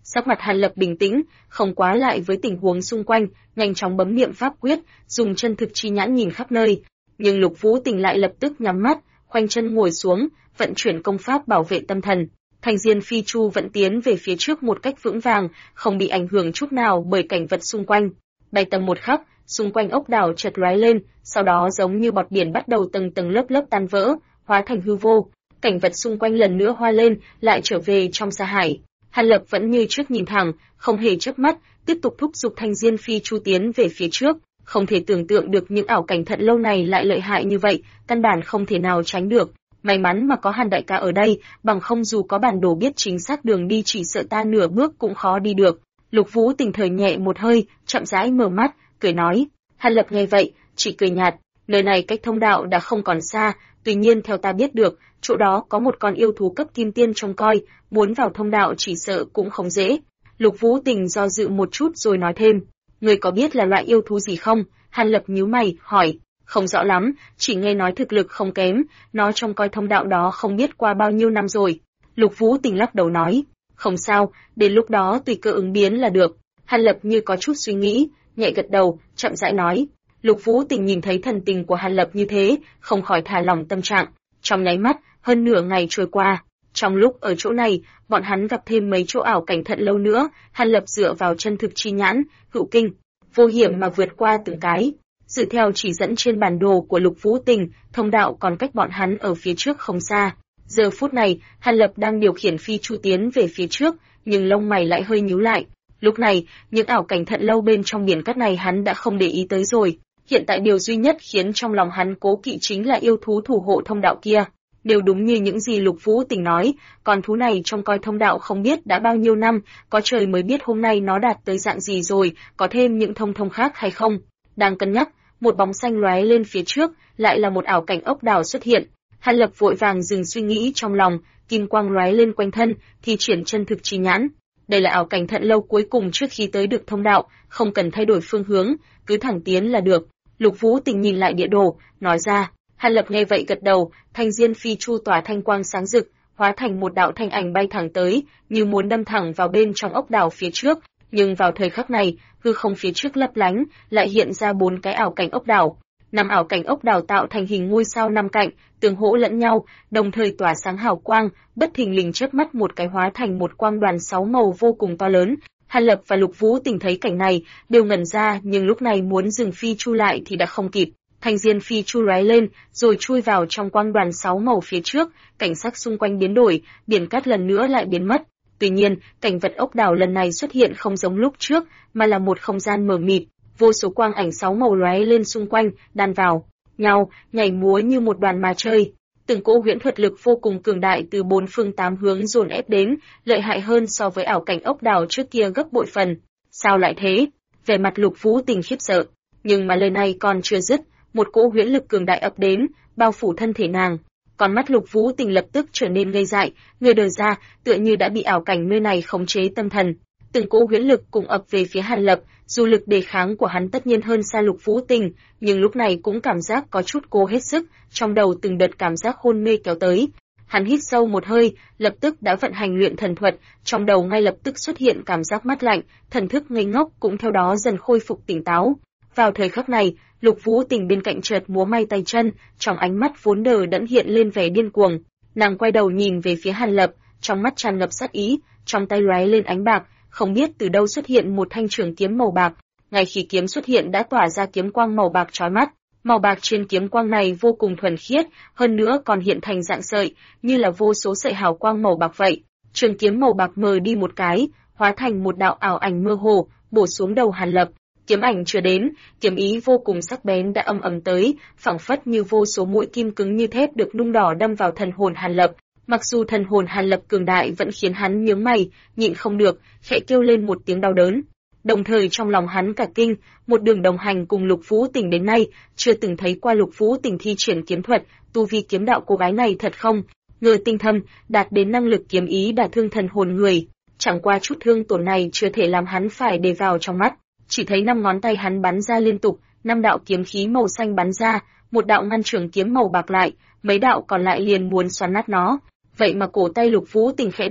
Sắc mặt Hàn Lập bình tĩnh, không quá lại với tình huống xung quanh, nhanh chóng bấm niệm pháp quyết, dùng chân thực chi nhãn nhìn khắp nơi. Nhưng Lục Vũ Tình lại lập tức nhắm mắt, khoanh chân ngồi xuống, vận chuyển công pháp bảo vệ tâm thần. Thanh Diên Phi Chu vẫn tiến về phía trước một cách vững vàng, không bị ảnh hưởng chút nào bởi cảnh vật xung quanh. Bay tầm một khắc, xung quanh ốc đảo chợt lóe lên, sau đó giống như bọt biển bắt đầu tầng tầng lớp lớp tan vỡ, hóa thành hư vô. Cảnh vật xung quanh lần nữa hoa lên, lại trở về trong sa hải. Hàn Lập vẫn như trước nhìn thẳng, không hề chớp mắt, tiếp tục thúc giục Thanh Diên Phi Chu tiến về phía trước. Không thể tưởng tượng được những ảo cảnh thận lâu này lại lợi hại như vậy, căn bản không thể nào tránh được. May mắn mà có Hàn đại ca ở đây, bằng không dù có bản đồ biết chính xác đường đi chỉ sợ ta nửa bước cũng khó đi được. Lục Vũ Tình thở nhẹ một hơi, chậm rãi mở mắt, cười nói. Hàn Lập nghe vậy, chỉ cười nhạt, nơi này cách thông đạo đã không còn xa, tuy nhiên theo ta biết được, chỗ đó có một con yêu thú cấp kim tiên trông coi, muốn vào thông đạo chỉ sợ cũng không dễ. Lục Vũ Tình do dự một chút rồi nói thêm, người có biết là loại yêu thú gì không? Hàn Lập nhíu mày, hỏi, không rõ lắm, chỉ nghe nói thực lực không kém, nó trông coi thông đạo đó không biết qua bao nhiêu năm rồi. Lục Vũ Tình lắc đầu nói, không sao, đến lúc đó tùy cơ ứng biến là được. Hàn Lập như có chút suy nghĩ, nhẹ gật đầu, chậm rãi nói. Lục Vũ Tình nhìn thấy thần tình của Hàn Lập như thế, không khỏi thả lỏng tâm trạng. Trong nháy mắt, hơn nửa ngày trôi qua. Trong lúc ở chỗ này, bọn hắn gặp thêm mấy chỗ ảo cảnh thận lâu nữa, Hàn Lập dựa vào chân thực chi nhãn, hữu kinh, vô hiểm mà vượt qua từng cái. Dựa theo chỉ dẫn trên bản đồ của Lục Vũ Tình, thông đạo còn cách bọn hắn ở phía trước không xa. Giờ phút này, Hàn Lập đang điều khiển phi chu tiến về phía trước, nhưng lông mày lại hơi nhíu lại. Lúc này, những ảo cảnh thận lâu bên trong biển cát này hắn đã không để ý tới rồi. Hiện tại điều duy nhất khiến trong lòng hắn cố kỵ chính là yêu thú thủ hộ thông đạo kia. Đều đúng như những gì Lục Vũ Tình nói, con thú này trông coi thông đạo không biết đã bao nhiêu năm, có trời mới biết hôm nay nó đạt tới dạng gì rồi, có thêm những thông thông khác hay không. Đang cân nhắc, một bóng xanh lóe lên phía trước, lại là một ảo cảnh ốc đảo xuất hiện. Hàn Lập vội vàng dừng suy nghĩ trong lòng, kim quang lóe lên quanh thân, thì triển chân thực chi nhãn. Đây là ảo cảnh thận lâu cuối cùng trước khi tới được thông đạo, không cần thay đổi phương hướng, cứ thẳng tiến là được. Lục Vũ Tình nhìn lại địa đồ, nói ra. Hàn Lập nghe vậy gật đầu, Thanh Diên Phi Chu tỏa thanh quang sáng rực, hóa thành một đạo thanh ảnh bay thẳng tới, như muốn đâm thẳng vào bên trong ốc đảo phía trước. Nhưng vào thời khắc này, hư không phía trước lấp lánh, lại hiện ra 4 cái ảo cảnh ốc đảo. 5 ảo cảnh ốc đảo tạo thành hình ngôi sao 5 cạnh, tương hỗ lẫn nhau, đồng thời tỏa sáng hào quang, bất thình lình chớp mắt một cái hóa thành một quang đoàn 6 màu vô cùng to lớn. Hàn Lập và Lục Vũ Tình thấy cảnh này, đều ngẩn ra, nhưng lúc này muốn dừng phi chu lại thì đã không kịp. Thanh Diên Phi Chu lóe lên, rồi chui vào trong quang đoàn 6 màu phía trước, cảnh sắc xung quanh biến đổi, biển cát lần nữa lại biến mất. Tuy nhiên, cảnh vật ốc đảo lần này xuất hiện không giống lúc trước, mà là một không gian mờ mịt, vô số quang ảnh 6 màu lóe lên xung quanh, đan vào nhau, nhảy múa như một đoàn ma chơi. Từng cỗ huyễn thuật lực vô cùng cường đại từ 4 phương 8 hướng dồn ép đến, lợi hại hơn so với ảo cảnh ốc đảo trước kia gấp bội phần. Sao lại thế? Vẻ mặt Lục Vũ Tình khiếp sợ, nhưng mà lời này còn chưa dứt, một cỗ huyễn lực cường đại ập đến, bao phủ thân thể nàng. Con mắt Lục Vũ Tình lập tức trở nên ngây dại, người đờ ra, tựa như đã bị ảo cảnh nơi này khống chế tâm thần. Từng cỗ huyễn lực cùng ập về phía Hàn Lập, dù lực đề kháng của hắn tất nhiên hơn xa Lục Vũ Tình, nhưng lúc này cũng cảm giác có chút cố hết sức, trong đầu từng đợt cảm giác hôn mê kéo tới. Hắn hít sâu một hơi, lập tức đã vận hành luyện thần thuật, trong đầu ngay lập tức xuất hiện cảm giác mát lạnh, thần thức ngây ngốc cũng theo đó dần khôi phục tỉnh táo. Vào thời khắc này, Lục Vũ Tình bên cạnh chợt múa may tay chân, trong ánh mắt vốn đờ đẫn hiện lên vẻ điên cuồng. Nàng quay đầu nhìn về phía Hàn Lập, trong mắt tràn ngập sát ý, trong tay lóe lên ánh bạc, không biết từ đâu xuất hiện một thanh trường kiếm màu bạc. Ngay khi kiếm xuất hiện đã tỏa ra kiếm quang màu bạc chói mắt. Màu bạc trên kiếm quang này vô cùng thuần khiết, hơn nữa còn hiện thành dạng sợi, như là vô số sợi hào quang màu bạc vậy. Trường kiếm màu bạc mờ đi một cái, hóa thành một đạo ảo ảnh mơ hồ, bổ xuống đầu Hàn Lập. Kiếm ảnh chưa đến, kiếm ý vô cùng sắc bén đã ầm ầm tới, phảng phất như vô số mũi kim cứng như thép được nung đỏ đâm vào thần hồn Hàn Lập. Mặc dù thần hồn Hàn Lập cường đại vẫn khiến hắn nhướng mày, nhịn không được, khẽ kêu lên một tiếng đau đớn. Đồng thời trong lòng hắn cả kinh, một đường đồng hành cùng Lục Vũ Tình đến nay, chưa từng thấy qua Lục Vũ Tình thi triển kiếm thuật, tu vi kiếm đạo cô gái này thật không? Ngờ tinh thâm, đạt đến năng lực kiếm ý đả thương thần hồn người. Chẳng qua chút thương tổn này chưa thể làm hắn phải để vào trong mắt. Chỉ thấy 5 ngón tay hắn bắn ra liên tục, 5 đạo kiếm khí màu xanh bắn ra, một đạo ngăn trường kiếm màu bạc lại, mấy đạo còn lại liền muốn xoắn nát nó. Vậy mà cổ tay Lục Vũ Tình khẽ động,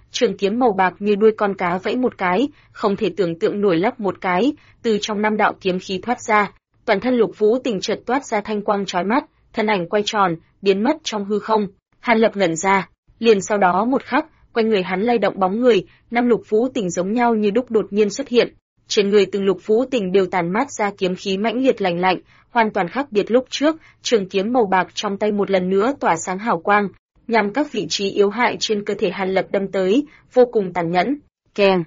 trường kiếm màu bạc như đuôi con cá vẫy một cái, không thể tưởng tượng nổi lắp một cái, từ trong 5 đạo kiếm khí thoát ra, toàn thân Lục Vũ Tình chợt toát ra thanh quang chói mắt, thân ảnh quay tròn, biến mất trong hư không. Hàn Lập ngẩn ra, liền sau đó một khắc, quanh người hắn lay động bóng người, 5 Lục Vũ Tình giống nhau như đúc đột nhiên xuất hiện. Trên người từng Lục Vũ Tình đều tản mát ra kiếm khí mãnh liệt lạnh lạnh, hoàn toàn khác biệt lúc trước, trường kiếm màu bạc trong tay một lần nữa tỏa sáng hào quang, nhằm các vị trí yếu hại trên cơ thể Hàn Lập đâm tới, vô cùng tàn nhẫn. Keng.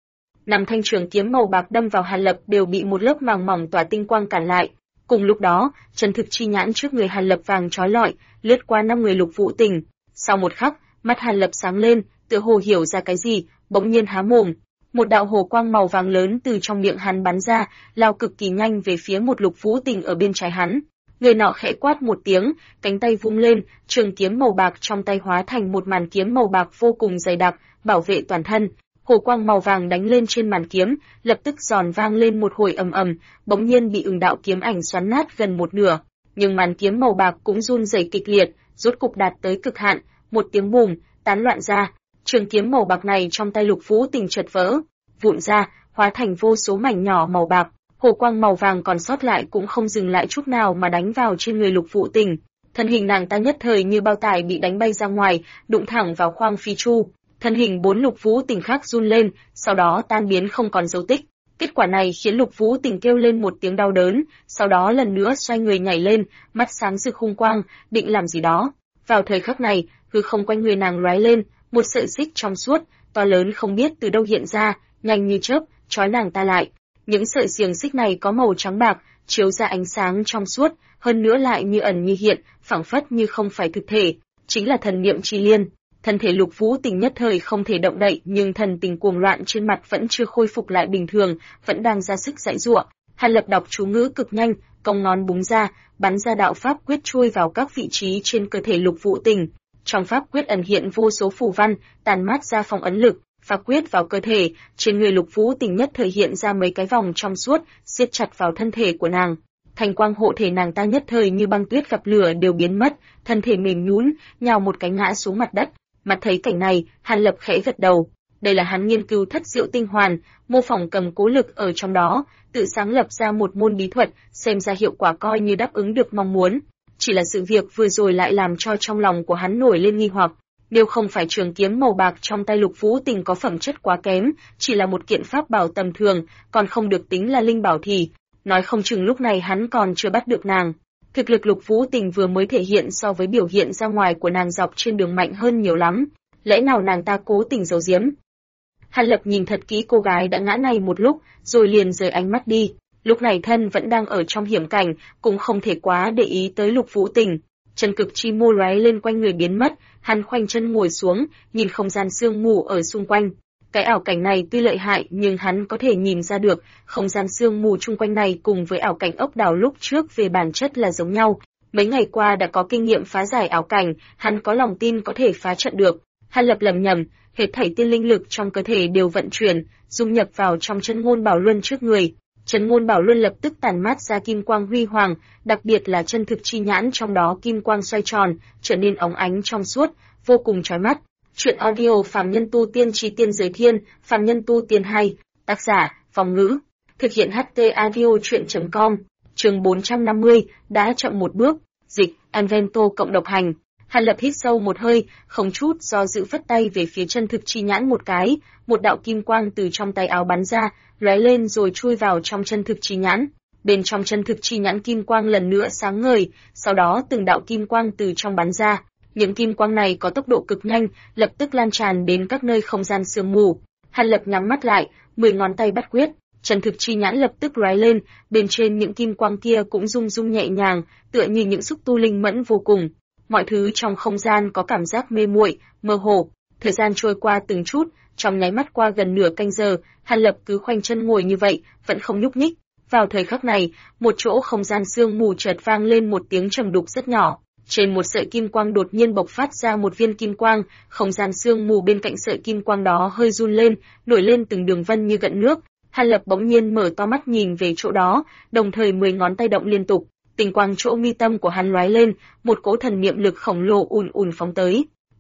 5 thanh trường kiếm màu bạc đâm vào Hàn Lập đều bị một lớp màng mỏng tỏa tinh quang cản lại. Cùng lúc đó, chân thực chi nhãn trước người Hàn Lập vàng chói lọi, lướt qua 5 người Lục Vũ Tình. Sau một khắc, mắt Hàn Lập sáng lên, tựa hồ hiểu ra cái gì, bỗng nhiên há mồm. Một đạo hồ quang màu vàng lớn từ trong miệng hắn bắn ra, lao cực kỳ nhanh về phía một Lục Vũ Tình ở bên trái hắn. Người nọ khẽ quát một tiếng, cánh tay vung lên, trường kiếm màu bạc trong tay hóa thành một màn kiếm màu bạc vô cùng dày đặc, bảo vệ toàn thân. Hồ quang màu vàng đánh lên trên màn kiếm, lập tức giòn vang lên một hồi ầm ầm, bỗng nhiên bị ưng đạo kiếm ảnh xoắn nát gần một nửa. Nhưng màn kiếm màu bạc cũng run rẩy kịch liệt, rốt cục đạt tới cực hạn, một tiếng bùm, tán loạn ra. Trường kiếm màu bạc này trong tay Lục Vũ Tình chợt vỡ, vụn ra, hóa thành vô số mảnh nhỏ màu bạc. Hồ quang màu vàng còn sót lại cũng không dừng lại chút nào mà đánh vào trên người Lục Vũ Tình. Thân hình nàng ta nhất thời như bao tải bị đánh bay ra ngoài, đụng thẳng vào khoang phi chu. Thân hình 4 Lục Vũ Tình khác run lên, sau đó tan biến không còn dấu tích. Kết quả này khiến Lục Vũ Tình kêu lên một tiếng đau đớn, sau đó lần nữa xoay người nhảy lên, mắt sáng rực hung quang, định làm gì đó. Vào thời khắc này, hư không quanh người nàng lóe lên, một sợi xích trong suốt, to lớn không biết từ đâu hiện ra, nhanh như chớp, trói nàng ta lại. Những sợi xiềng xích này có màu trắng bạc, chiếu ra ánh sáng trong suốt, hơn nữa lại như ẩn như hiện, phảng phất như không phải thực thể, chính là thần niệm chi liên. Thân thể Lục Vũ Tình nhất thời không thể động đậy, nhưng thần tình cuồng loạn trên mặt vẫn chưa khôi phục lại bình thường, vẫn đang ra sức giãy giụa. Hàn Lập đọc chú ngữ cực nhanh, cong ngón búng ra, bắn ra đạo pháp quyết chui vào các vị trí trên cơ thể Lục Vũ Tình. Trong pháp quyết ẩn hiện vô số phù văn, tàn mát ra phong ấn lực, pháp quyết vào cơ thể, trên người Lục Vũ Tình nhất thời hiện ra mấy cái vòng trong suốt, siết chặt vào thân thể của nàng. Thành quang hộ thể nàng ta nhất thời như băng tuyết gặp lửa đều biến mất, thân thể mềm nhũn, nhào một cái ngã xuống mặt đất. Mặt thấy cảnh này, Hàn Lập khẽ gật đầu. Đây là hắn nghiên cứu thất diệu tinh hoàn, mô phỏng cầm cố lực ở trong đó, tự sáng lập ra một môn bí thuật, xem ra hiệu quả coi như đáp ứng được mong muốn. Chỉ là sự việc vừa rồi lại làm cho trong lòng của hắn nổi lên nghi hoặc. Nếu không phải trường kiếm màu bạc trong tay Lục Vũ Tình có phẩm chất quá kém, chỉ là một kiện pháp bảo tầm thường, còn không được tính là linh bảo thì, nói không chừng lúc này hắn còn chưa bắt được nàng. Thực lực Lục Vũ Tình vừa mới thể hiện so với biểu hiện ra ngoài của nàng dọc trên đường mạnh hơn nhiều lắm, lẽ nào nàng ta cố tình giấu giếm? Hàn Lập nhìn thật kỹ cô gái đã ngã này một lúc, rồi liền rời ánh mắt đi. Lúc này thân vẫn đang ở trong hiểm cảnh, cũng không thể quá để ý tới Lục Vũ Tình. Chân cực chi mô lóe lên quanh người biến mất, hắn khoanh chân ngồi xuống, nhìn không gian sương mù ở xung quanh. Cái ảo cảnh này tuy lợi hại nhưng hắn có thể nhìn ra được, không gian sương mù chung quanh này cùng với ảo cảnh ốc đảo lúc trước về bản chất là giống nhau. Mấy ngày qua đã có kinh nghiệm phá giải ảo cảnh, hắn có lòng tin có thể phá trận được. Hàn Lập lẩm nhẩm, hết thảy tiên linh lực trong cơ thể đều vận chuyển, dung nhập vào trong chân ngôn bảo luân trước người. Chân ngôn bảo luân lập tức tản mát ra kim quang huy hoàng, đặc biệt là chân thực chi nhãn trong đó kim quang xoay tròn, trở nên óng ánh trong suốt, vô cùng chói mắt. Truyện audio Phàm Nhân Tu Tiên Chí Tiên Giới Thiên, Phàm Nhân Tu Tiên 2, tác giả, Phong Ngữ. Thực hiện HT audio truyện.com, chương 450, đã chậm một bước, dịch, Anvento cộng độc hành. Hàn Lập hít sâu một hơi, không chút do dự phất tay về phía chân thực chi nhãn một cái, một đạo kim quang từ trong tay áo bắn ra, lóe lên rồi chui vào trong chân thực chi nhãn. Bên trong chân thực chi nhãn kim quang lần nữa sáng ngời, sau đó từng đạo kim quang từ trong bắn ra. Những kim quang này có tốc độ cực nhanh, lập tức lan tràn đến các nơi không gian sương mù. Hàn Lập nhắm mắt lại, 10 ngón tay bắt quyết, chân thực chi nhãn lập tức lóe lên, bên trên những kim quang kia cũng rung rung nhẹ nhàng, tựa như những xúc tu linh mẫn vô cùng. Mọi thứ trong không gian có cảm giác mê muội, mơ hồ. Thời gian trôi qua từng chút, trong nháy mắt qua gần nửa canh giờ, Hàn Lập cứ khoanh chân ngồi như vậy, vẫn không nhúc nhích. Vào thời khắc này, một chỗ không gian sương mù chợt vang lên một tiếng trầm đục rất nhỏ. Trên một sợi kim quang đột nhiên bộc phát ra một viên kim quang, không gian sương mù bên cạnh sợi kim quang đó hơi run lên, nổi lên từng đường vân như gợn nước. Hàn Lập bỗng nhiên mở to mắt nhìn về chỗ đó, đồng thời 10 ngón tay động liên tục. Tình quang chỗ mi tâm của hắn lóe lên, một cỗ thần niệm lực khổng lồ ùn ùn phóng tới.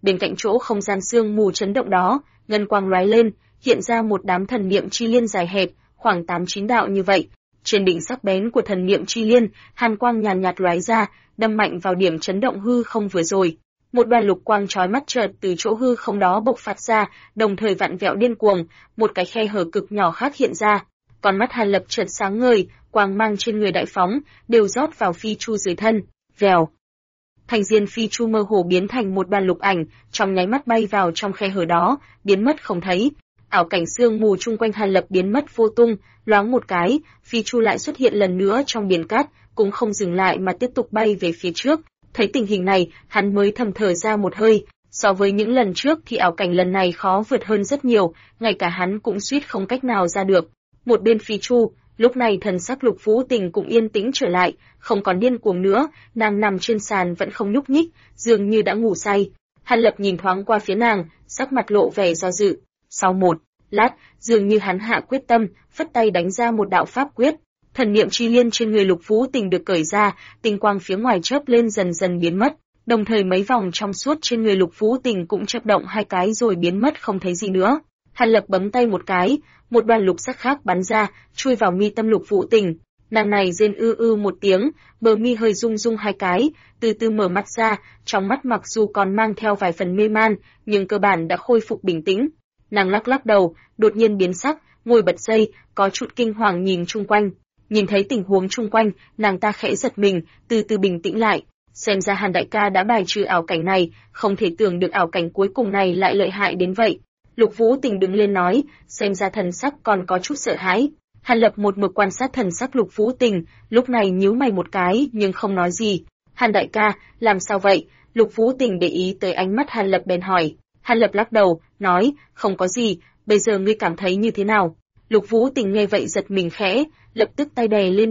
Bên cạnh chỗ không gian sương mù chấn động đó, ngân quang lóe lên, hiện ra một đám thần niệm chi liên dài hẹp, khoảng 8-9 đạo như vậy. Trên đỉnh sắc bén của thần niệm chi liên, hàn quang nhàn nhạt lóe ra, đâm mạnh vào điểm chấn động hư không vừa rồi. Một đoàn lục quang chói mắt chợt từ chỗ hư không đó bộc phát ra, đồng thời vặn vẹo điên cuồng, một cái khe hở cực nhỏ khác hiện ra. Con mắt Hàn Lập chợt sáng ngời, quang mang trên người đại phóng, đều rót vào phi chu dưới thân. Vèo. Thành diên phi chu mơ hồ biến thành một đoàn lục ảnh, trong nháy mắt bay vào trong khe hở đó, biến mất không thấy. Ảo cảnh sương mù chung quanh Hàn Lập biến mất vô tung, loáng một cái, phi chu lại xuất hiện lần nữa trong biển cát, cũng không dừng lại mà tiếp tục bay về phía trước. Thấy tình hình này, hắn mới thầm thở ra một hơi. So với những lần trước thì ảo cảnh lần này khó vượt hơn rất nhiều, ngay cả hắn cũng suýt không cách nào ra được. Một bên phi chu, lúc này thần sắc Lục Vũ Tình cũng yên tĩnh trở lại, không còn điên cuồng nữa, nàng nằm trên sàn vẫn không nhúc nhích, dường như đã ngủ say. Hàn Lập nhìn thoáng qua phía nàng, sắc mặt lộ vẻ do dự. Sau một lát, dường như hắn hạ quyết tâm, phất tay đánh ra một đạo pháp quyết. Thần niệm chi liên trên người Lục Vũ Tình được cởi ra, tinh quang phía ngoài chớp lên dần dần biến mất, đồng thời mấy vòng trong suốt trên người Lục Vũ Tình cũng chớp động hai cái rồi biến mất không thấy gì nữa. Hàn Lập bấm tay một cái, một đoàn lục sắc khác bắn ra, chui vào mi tâm Lục Vũ Tình. Nàng này rên ư một tiếng, bờ mi hơi rung rung hai cái, từ từ mở mắt ra, trong mắt mặc dù còn mang theo vài phần mê man, nhưng cơ bản đã khôi phục bình tĩnh. Nàng lắc lắc đầu, đột nhiên biến sắc, ngồi bật dậy, có chút kinh hoàng nhìn chung quanh. Nhìn thấy tình huống chung quanh, nàng ta khẽ giật mình, từ từ bình tĩnh lại. Xem ra Hàn đại ca đã bài trừ ảo cảnh này, không thể tưởng được ảo cảnh cuối cùng này lại lợi hại đến vậy. Lục Vũ Tình đứng lên nói, xem ra thần sắc còn có chút sợ hãi. Hàn Lập một mực quan sát thần sắc Lục Vũ Tình, lúc này nhíu mày một cái nhưng không nói gì. Hàn đại ca, làm sao vậy? Lục Vũ Tình để ý tới ánh mắt Hàn Lập bèn hỏi. Hàn Lập lắc đầu, nói, không có gì, bây giờ ngươi cảm thấy như thế nào? Lục Vũ Tình nghe vậy giật mình khẽ, lập tức tay đè lên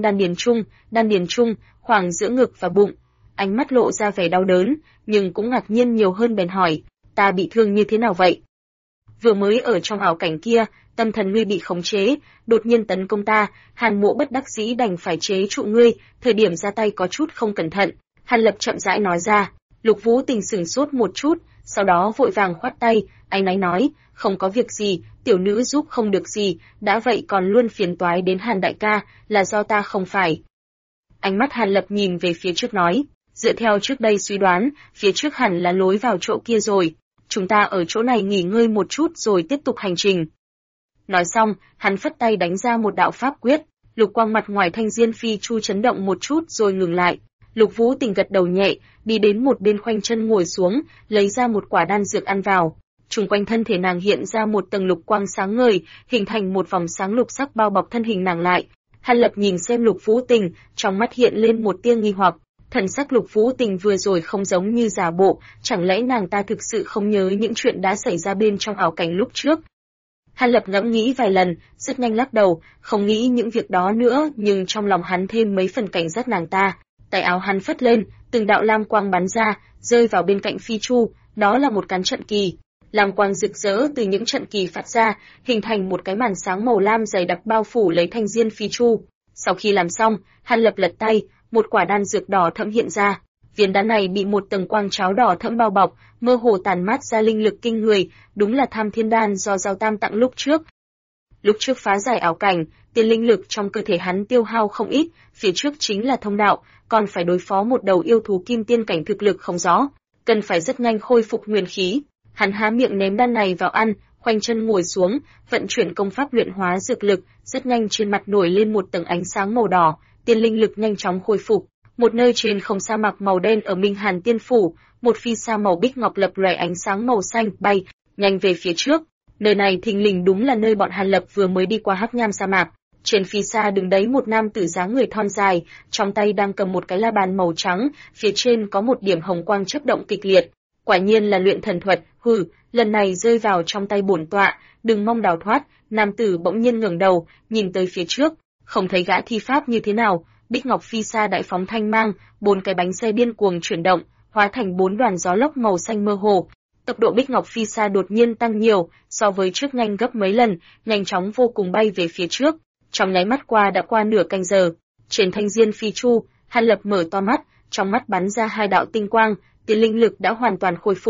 đan điền trung, khoảng giữa ngực và bụng. Ánh mắt lộ ra vẻ đau đớn, nhưng cũng ngạc nhiên nhiều hơn bèn hỏi, ta bị thương như thế nào vậy? Vừa mới ở trong ảo cảnh kia, tâm thần ngươi bị khống chế, đột nhiên tấn công ta, Hàn Mộ bất đắc dĩ đành phải chế trụ ngươi, thời điểm ra tay có chút không cẩn thận. Hàn Lập chậm rãi nói ra. Lục Vũ Tình sửng sốt một chút, sau đó vội vàng khoát tay, áy náy nói, không có việc gì, tiểu nữ giúp không được gì, đã vậy còn luôn phiền toái đến Hàn đại ca, là do ta không phải. Ánh mắt Hàn Lập nhìn về phía trước nói, dựa theo trước đây suy đoán, phía trước hẳn là lối vào chỗ kia rồi, chúng ta ở chỗ này nghỉ ngơi một chút rồi tiếp tục hành trình. Nói xong, hắn phất tay đánh ra một đạo pháp quyết, lục quang mặt ngoài thanh diên phi chu chấn động một chút rồi ngừng lại. Lục Vũ Tình gật đầu nhẹ, đi đến một bên khoanh chân ngồi xuống, lấy ra một quả đan dược ăn vào. Trung quanh thân thể nàng hiện ra một tầng lục quang sáng ngời, hình thành một vòng sáng lục sắc bao bọc thân hình nàng lại. Hàn Lập nhìn xem Lục Vũ Tình, trong mắt hiện lên một tia nghi hoặc. Thần sắc Lục Vũ Tình vừa rồi không giống như giả bộ, chẳng lẽ nàng ta thực sự không nhớ những chuyện đã xảy ra bên trong ảo cảnh lúc trước? Hàn Lập ngẫm nghĩ vài lần, rất nhanh lắc đầu, không nghĩ những việc đó nữa, nhưng trong lòng hắn thêm mấy phần cảnh giác nàng ta. Tay áo hắn phất lên, từng đạo lam quang bắn ra, rơi vào bên cạnh phi chu, đó là một cán trận kỳ. Lam quang rực rỡ từ những trận kỳ phát ra, hình thành một cái màn sáng màu lam dày đặc bao phủ lấy thanh diên phi chu. Sau khi làm xong, Hàn Lập lật tay, một quả đan dược đỏ thẫm hiện ra. Viên đan này bị một tầng quang cháo đỏ thẫm bao bọc, mơ hồ tản mát ra linh lực kinh người, đúng là Tham Thiên đan do Giao Tam tặng lúc trước. Lúc trước phá giải ảo cảnh, tiền linh lực trong cơ thể hắn tiêu hao không ít, phía trước chính là thông đạo, còn phải đối phó một đầu yêu thú kim tiên cảnh thực lực không rõ, cần phải rất nhanh khôi phục nguyên khí. Hắn há miệng ném đan này vào ăn, khoanh chân ngồi xuống, vận chuyển công pháp luyện hóa dược lực, rất nhanh trên mặt nổi lên một tầng ánh sáng màu đỏ, tiền linh lực nhanh chóng khôi phục. Một nơi trên không sa mạc màu đen ở Minh Hàn Tiên phủ, một phi sa màu bích ngọc lập lòe ánh sáng màu xanh bay nhanh về phía trước. Nơi này thình lình đúng là nơi bọn Hàn Lập vừa mới đi qua hắc nham sa mạc. Trên phi sa đứng đấy một nam tử dáng người thon dài, trong tay đang cầm một cái la bàn màu trắng, phía trên có một điểm hồng quang chớp động kịch liệt. Quả nhiên là luyện thần thuật, lần này rơi vào trong tay bổn tọa, đừng mong đào thoát. Nam tử bỗng nhiên ngẩng đầu, nhìn tới phía trước, không thấy gã thi pháp như thế nào. Bích ngọc phi sa đại phóng thanh mang, 4 cái bánh xe điên cuồng chuyển động, hóa thành 4 đoàn gió lốc màu xanh mơ hồ. Tốc độ bích ngọc phi sa đột nhiên tăng nhiều, so với trước nhanh gấp mấy lần, nhanh chóng vô cùng bay về phía trước. Trong nháy mắt qua đã qua nửa canh giờ. Trên thanh diên phi chu, Hàn Lập mở to mắt, trong mắt bắn ra 2 đạo tinh quang, tiền linh lực đã hoàn toàn khôi phục.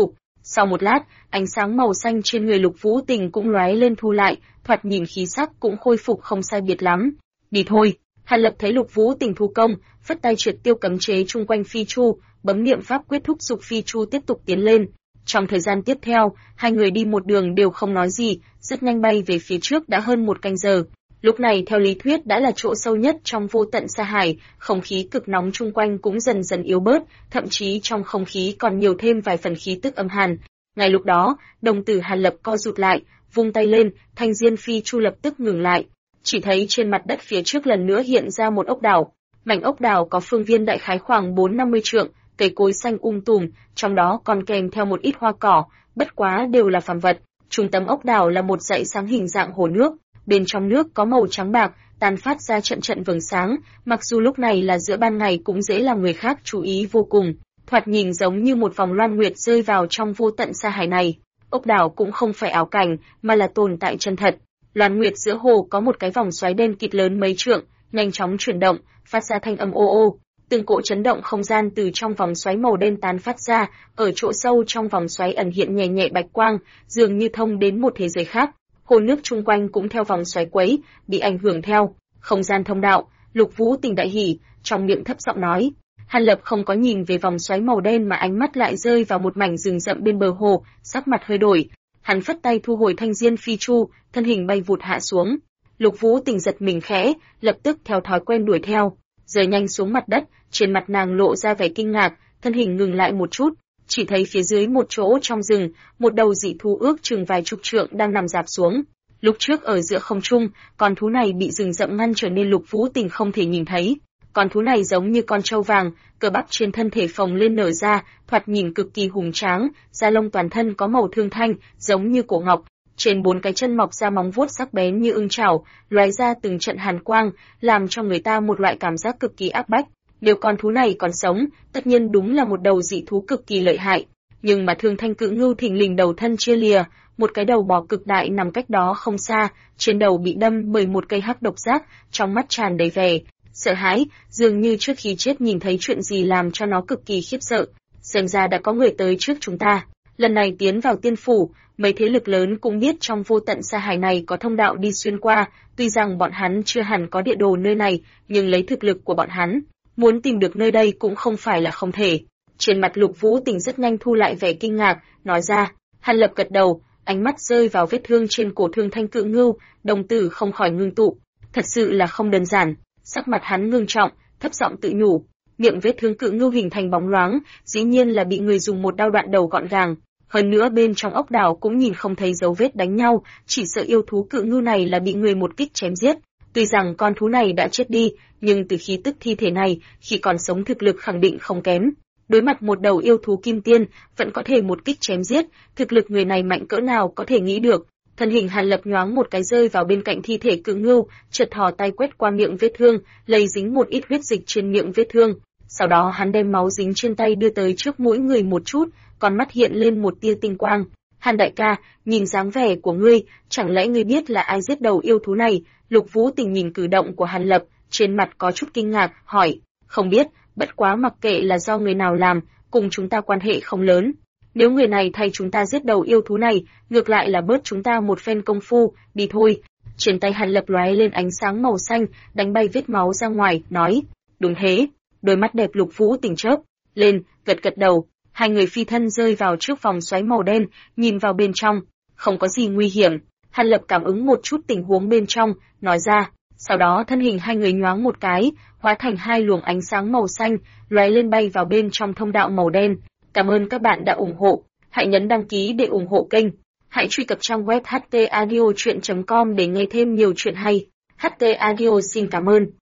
Sau một lát, ánh sáng màu xanh trên người Lục Vũ Tình cũng lóe lên thu lại, thoạt nhìn khí sắc cũng khôi phục không sai biệt lắm. Đi thôi. Hàn Lập thấy Lục Vũ Tình thu công, phất tay triệt tiêu cấm chế chung quanh phi chu, bấm niệm pháp quyết thúc giục phi chu tiếp tục tiến lên. Trong thời gian tiếp theo, hai người đi một đường đều không nói gì, rất nhanh bay về phía trước đã hơn một canh giờ. Lúc này theo lý thuyết đã là chỗ sâu nhất trong vô tận sa hải, không khí cực nóng chung quanh cũng dần dần yếu bớt, thậm chí trong không khí còn nhiều thêm vài phần khí tức âm hàn. Ngay lúc đó, đồng tử Hàn Lập co rụt lại, vung tay lên, thanh diên phi chu lập tức ngừng lại. Chỉ thấy trên mặt đất phía trước lần nữa hiện ra một ốc đảo. Mảnh ốc đảo có phương viên đại khái khoảng 4-50 trượng, cây cối xanh tùm, trong đó còn kèm theo một ít hoa cỏ, bất quá đều là phàm vật. Trung tâm ốc đảo là một dãy sáng hình dạng hồ nước, bên trong nước có màu trắng bạc, tàn phát ra trận trận vầng sáng, mặc dù lúc này là giữa ban ngày cũng dễ làm người khác chú ý vô cùng, thoạt nhìn giống như một vòng loan nguyệt rơi vào trong vô tận sa hải này. Ốc đảo cũng không phải ảo cảnh, mà là tồn tại chân thật. Loan nguyệt giữa hồ có một cái vòng xoáy đen kịt lớn mấy trượng, nhanh chóng chuyển động, phát ra thanh âm ô ô. Từng cỗ chấn động không gian từ trong vòng xoáy màu đen tán phát ra, ở chỗ sâu trong vòng xoáy ẩn hiện nhẹ nhẹ bạch quang, dường như thông đến một thế giới khác. Hồ nước chung quanh cũng theo vòng xoáy quấy, bị ảnh hưởng theo. Không gian thông đạo, Lục Vũ Tình đại hỉ, trong miệng thấp giọng nói. Hàn Lập không có nhìn về vòng xoáy màu đen mà ánh mắt lại rơi vào một mảnh rừng rậm bên bờ hồ, sắc mặt hơi đổi. Hắn phất tay thu hồi thanh diên phi chu, thân hình bay vụt hạ xuống. Lục Vũ Tình giật mình khẽ, lập tức theo thói quen đuổi theo. Rơi nhanh xuống mặt đất, trên mặt nàng lộ ra vẻ kinh ngạc, thân hình ngừng lại một chút, chỉ thấy phía dưới một chỗ trong rừng, một đầu dị thú ước chừng vài chục trượng đang nằm rạp xuống. Lúc trước ở giữa không trung, con thú này bị rừng rậm ngăn trở nên Lục Vũ Tình không thể nhìn thấy. Con thú này giống như con trâu vàng, cơ bắp trên thân thể phồng lên nở ra, thoạt nhìn cực kỳ hùng tráng, da lông toàn thân có màu thương thanh, giống như cổ ngọc. Trên bốn cái chân mọc ra móng vuốt sắc bén như ưng chảo, lóe ra từng trận hàn quang, làm cho người ta một loại cảm giác cực kỳ áp bách. Nếu con thú này còn sống, tất nhiên đúng là một đầu dị thú cực kỳ lợi hại. Nhưng mà Thương Thanh Cự Ngưu thình lình đầu thân chia lìa, một cái đầu bò cực đại nằm cách đó không xa, trên đầu bị đâm bởi một cây hắc độc giác, trong mắt tràn đầy vẻ sợ hãi, dường như trước khi chết nhìn thấy chuyện gì làm cho nó cực kỳ khiếp sợ. Xem ra đã có người tới trước chúng ta. Lần này tiến vào tiên phủ, mấy thế lực lớn cũng biết trong vô tận sa hải này có thông đạo đi xuyên qua, tuy rằng bọn hắn chưa hẳn có địa đồ nơi này, nhưng lấy thực lực của bọn hắn, muốn tìm được nơi đây cũng không phải là không thể. Trên mặt Lục Vũ Tình rất nhanh thu lại vẻ kinh ngạc, nói ra. Hàn Lập gật đầu, ánh mắt rơi vào vết thương trên cổ Thương Thanh Cự Ngưu, đồng tử không khỏi ngưng tụ. Thật sự là không đơn giản. Sắc mặt hắn ngưng trọng, thấp giọng tự nhủ. Miệng vết thương Cự Ngưu hình thành bóng loáng, dĩ nhiên là bị người dùng một đao đoạn đầu gọn gàng. Hơn nữa bên trong ốc đảo cũng nhìn không thấy dấu vết đánh nhau, chỉ sợ yêu thú Cự Ngưu này là bị người một kích chém giết. Tuy rằng con thú này đã chết đi, nhưng từ khí tức thi thể này, khi còn sống thực lực khẳng định không kém. Đối mặt một đầu yêu thú kim tiên, vẫn có thể một kích chém giết, thực lực người này mạnh cỡ nào có thể nghĩ được. Thân hình Hàn Lập nhoáng một cái rơi vào bên cạnh thi thể Cự Ngưu, chợt thò tay quét qua miệng vết thương, lấy dính một ít huyết dịch trên miệng vết thương. Sau đó hắn đem máu dính trên tay đưa tới trước mũi người một chút, con mắt hiện lên một tia tinh quang. Hàn đại ca, nhìn dáng vẻ của ngươi, chẳng lẽ ngươi biết là ai giết đầu yêu thú này? Lục Vũ Tình nhìn cử động của Hàn Lập, trên mặt có chút kinh ngạc, hỏi, không biết, bất quá mặc kệ là do người nào làm, cùng chúng ta quan hệ không lớn. Nếu người này thay chúng ta giết đầu yêu thú này, ngược lại là bớt chúng ta một phen công phu, đi thôi. Trên tay Hàn Lập lóe lên ánh sáng màu xanh, đánh bay vết máu ra ngoài, nói, đúng thế. Đôi mắt đẹp Lục Vũ Tình chớp lên, gật gật đầu. Hai người phi thân rơi vào trước vòng xoáy màu đen, nhìn vào bên trong, không có gì nguy hiểm. Hàn Lập cảm ứng một chút tình huống bên trong, nói ra. Sau đó thân hình hai người nhoáng một cái, hóa thành hai luồng ánh sáng màu xanh, lóe lên bay vào bên trong thông đạo màu đen. Cảm ơn các bạn đã ủng hộ. Hãy nhấn đăng ký để ủng hộ kênh. Hãy truy cập trang web htaudio.com để nghe thêm nhiều chuyện hay. HT Audio xin cảm ơn.